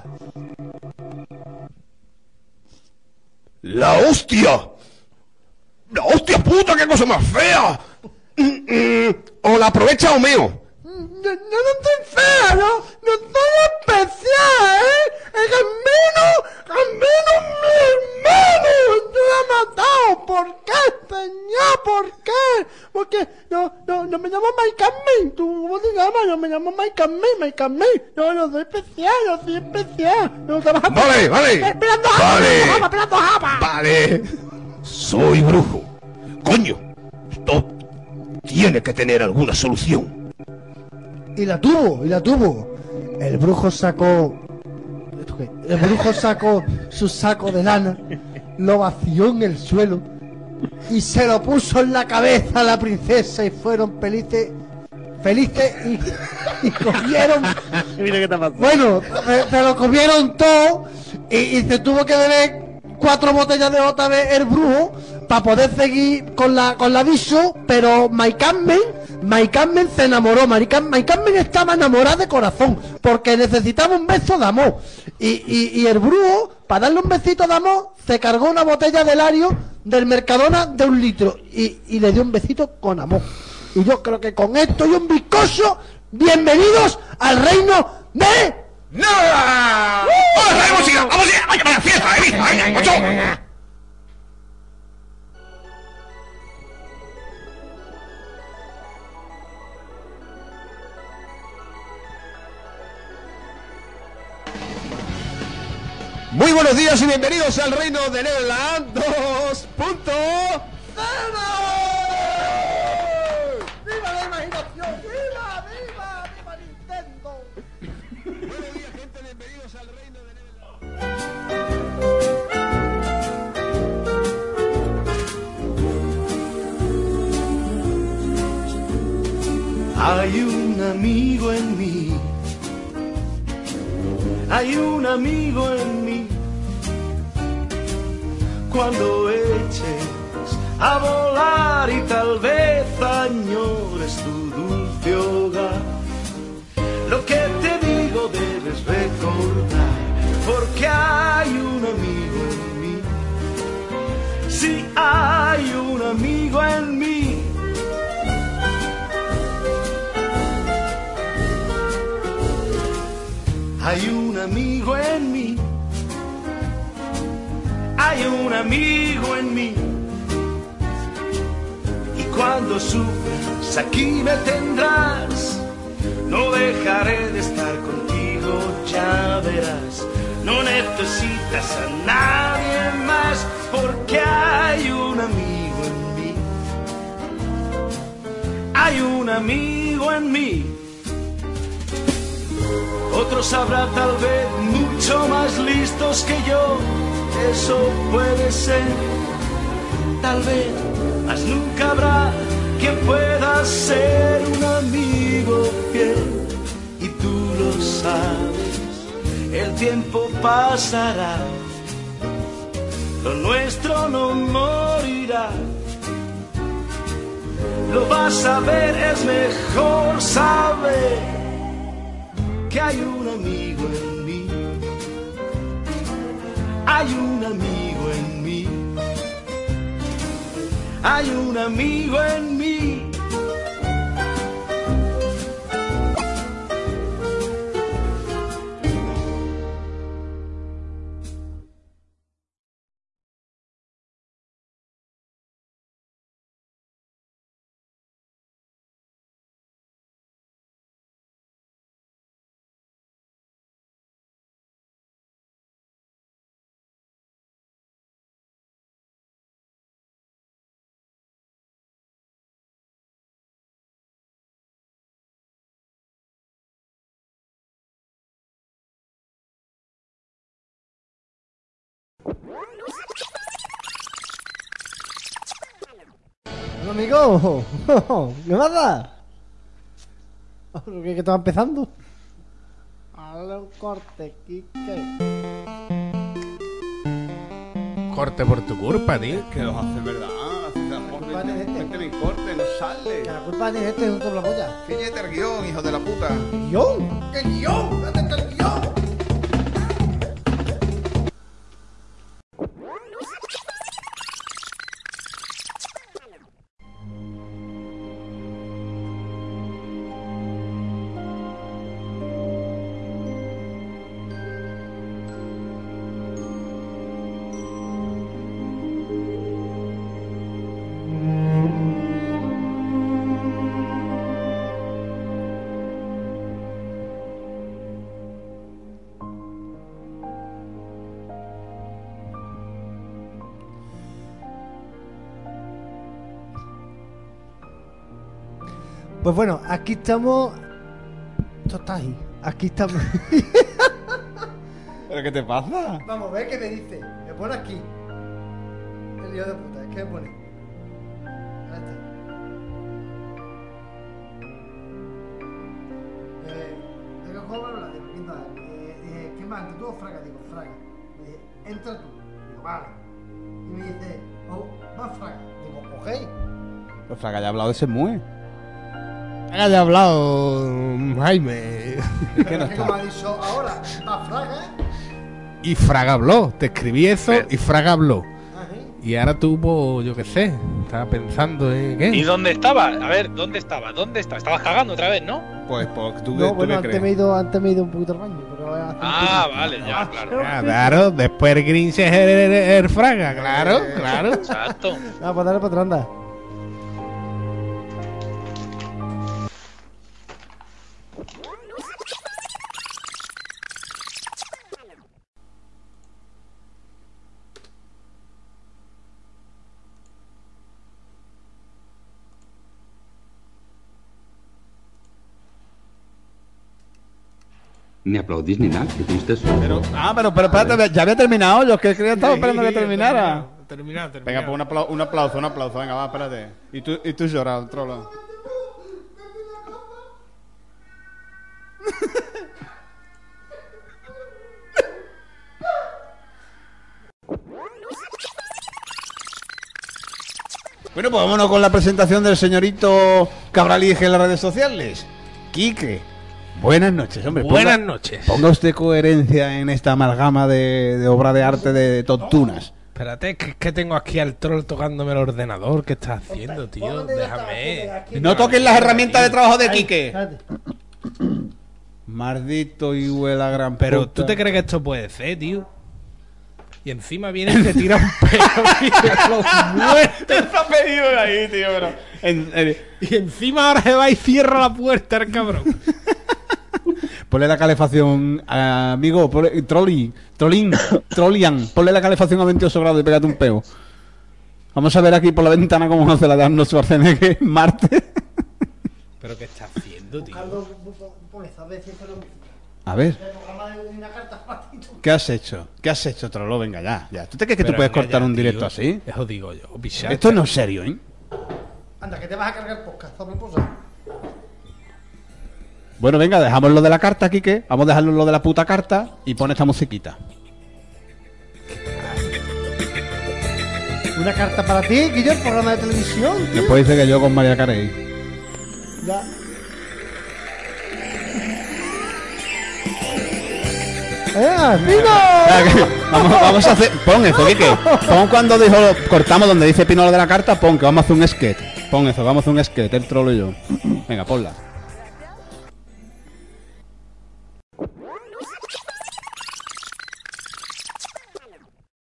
¡La hostia! ¡La hostia puta, qué cosa más fea! O la aprovecha o meo. No estoy fea, no soy especial, Es que al menos mi hermano me ha matado. ¿Por qué, señor? ¿Por qué? Porque no me llamo Mike Carmen. ¿Tú cómo te llamas? No me llamo Mike Carmen. No soy especial, No te vas a... Vale. Esperando japa. Vale. Soy brujo. Coño, esto tiene que tener alguna solución. Y la tuvo. El brujo sacó su saco de lana, lo vació en el suelo y se lo puso en la cabeza a la princesa y fueron felices y comieron. Mira qué te pasa. Bueno, se lo comieron todo y se tuvo que beber 4 botellas de otra vez el brujo para poder seguir con la viso, pero Mike Carmen se enamoró. Mike Carmen estaba enamorada de corazón porque necesitaba un beso de amor y el brujo, para darle un besito de amor, se cargó una botella de Lario del Mercadona de 1 litro y le dio un besito con amor. Y yo creo que con esto y un bizcocho, bienvenidos al reino de... ¡Nada! ¡Vamos a música! ¡Vamos a la fiesta! ¡Venga, macho! Muy buenos días y bienvenidos al reino de Neverland 2.0. ¡Viva la imaginación! ¡Viva, viva, viva Nintendo! Buenos días, gente, bienvenidos al reino de Hay un amigo en mí. Hay un amigo en mí. Cuando eches a volar y tal vez añores tu dulce hogar, lo que te digo debes recordar, porque hay un amigo en mí. Sí, hay un amigo en mí. Hay un amigo en mí. Hay un amigo en mí. Y cuando sufras aquí me tendrás. No dejaré de estar contigo, ya verás. No necesitas a nadie más, porque hay un amigo en mí. Hay un amigo en mí. Otros habrá tal vez mucho más listos que yo, eso puede ser, tal vez, mas nunca habrá quien pueda ser un amigo fiel. Y tú lo sabes, el tiempo pasará, lo nuestro no morirá. Lo vas a ver, es mejor saber que hay un amigo en mí. Hay un amigo en mí. Hay un amigo en mí. Hola, amigo. ¿Qué pasa? ¿Qué estaba empezando? Hazle un corte, Kike. Corte por tu culpa, tío. Que lo hace, ¿verdad? Mete mi corte, no sale. La culpa tiene este junto con la polla. Fíjate el guión, hijo de la puta. ¿Guión? ¡Qué guión! ¡Date el guión! Pues bueno, aquí estamos. Esto está ahí. Aquí estamos. ¿Pero qué te pasa? Vamos, ve qué me dice. Me pone aquí. El hijo de puta, es que me pone. Ahí está. ¿De qué juego hablas? Dije, ¿qué más? ¿Tú o Fraga? Digo, Fraga. Me dice, entra tú. Digo, vale. Y me dice, oh, más Fraga. Digo, ok. Pero Fraga ya ha hablado de ese mue. Haya hablado Jaime. Es que no Es que como ha dicho ahora, más Fraga. Y Fraga habló. Te escribí eso y Fraga habló. Ah, ¿sí? Y ahora tú, pues, yo qué sé, estaba pensando en qué. ¿Y dónde estaba? A ver, ¿dónde estaba? ¿Dónde estaba? Estabas cagando otra vez, ¿no? Pues tú No, ¿tú bueno, qué antes crees? me he ido un poquito al baño, pero hace un Ah, poquito. vale, ya, claro. Ah, claro, después el Grinch es el Fraga, claro, claro. Exacto. Ah, pues dale para atrás, anda. ni aplaudís ni nada. ¿Qué triste eso? Pero espérate, ya había terminado. Yo es que estaba esperando que terminara. Termina. Venga, pues un aplauso. Venga, va, espérate. Y tú lloras, trolo. Bueno, pues vámonos con la presentación del señorito Cabralige en las redes sociales. Quique, buenas noches, hombre. Buenas noches. Ponga usted coherencia en esta amalgama de obra de arte de tontunas. Espérate, que tengo aquí al troll tocándome el ordenador. ¿Qué estás haciendo, tío? Déjame. No toques las herramientas de trabajo de Quique. Maldito y huela gran Pero puta. ¿tú te crees que esto puede ser, tío? Y encima viene y te tira un pelo, tío, los muertos. Te está pedido ahí, tío, pero... Y encima ahora se va y cierra la puerta el cabrón. Ponle la calefacción, amigo, Trollian, ponle la calefacción a 28 grados y pégate un peo. Vamos a ver aquí por la ventana cómo hace la de Arnold Schwarzenegger en Marte. ¿Pero qué estás haciendo, tío? A ver. ¿Qué has hecho? Trollo? Venga, ya. ¿Tú te crees que tú puedes cortar un directo así? Eso digo yo, pichar. Esto no es serio, ¿eh? Anda, que te vas a cargar podcast, Bueno, venga, dejamos lo de la carta, Quique. Vamos a dejarlo lo de la puta carta y pon esta musiquita. Una carta para ti, Guillermo, programa de televisión, tío. Después dice que yo con María Carey. Ya. ¡Pino! Vamos a hacer... Pon eso, Quique. Pon cuando dijo... Cortamos donde dice Pino lo de la carta, pon que vamos a hacer un sketch. Pon eso, vamos a hacer un sketch, el trolo y yo. Venga, ponla.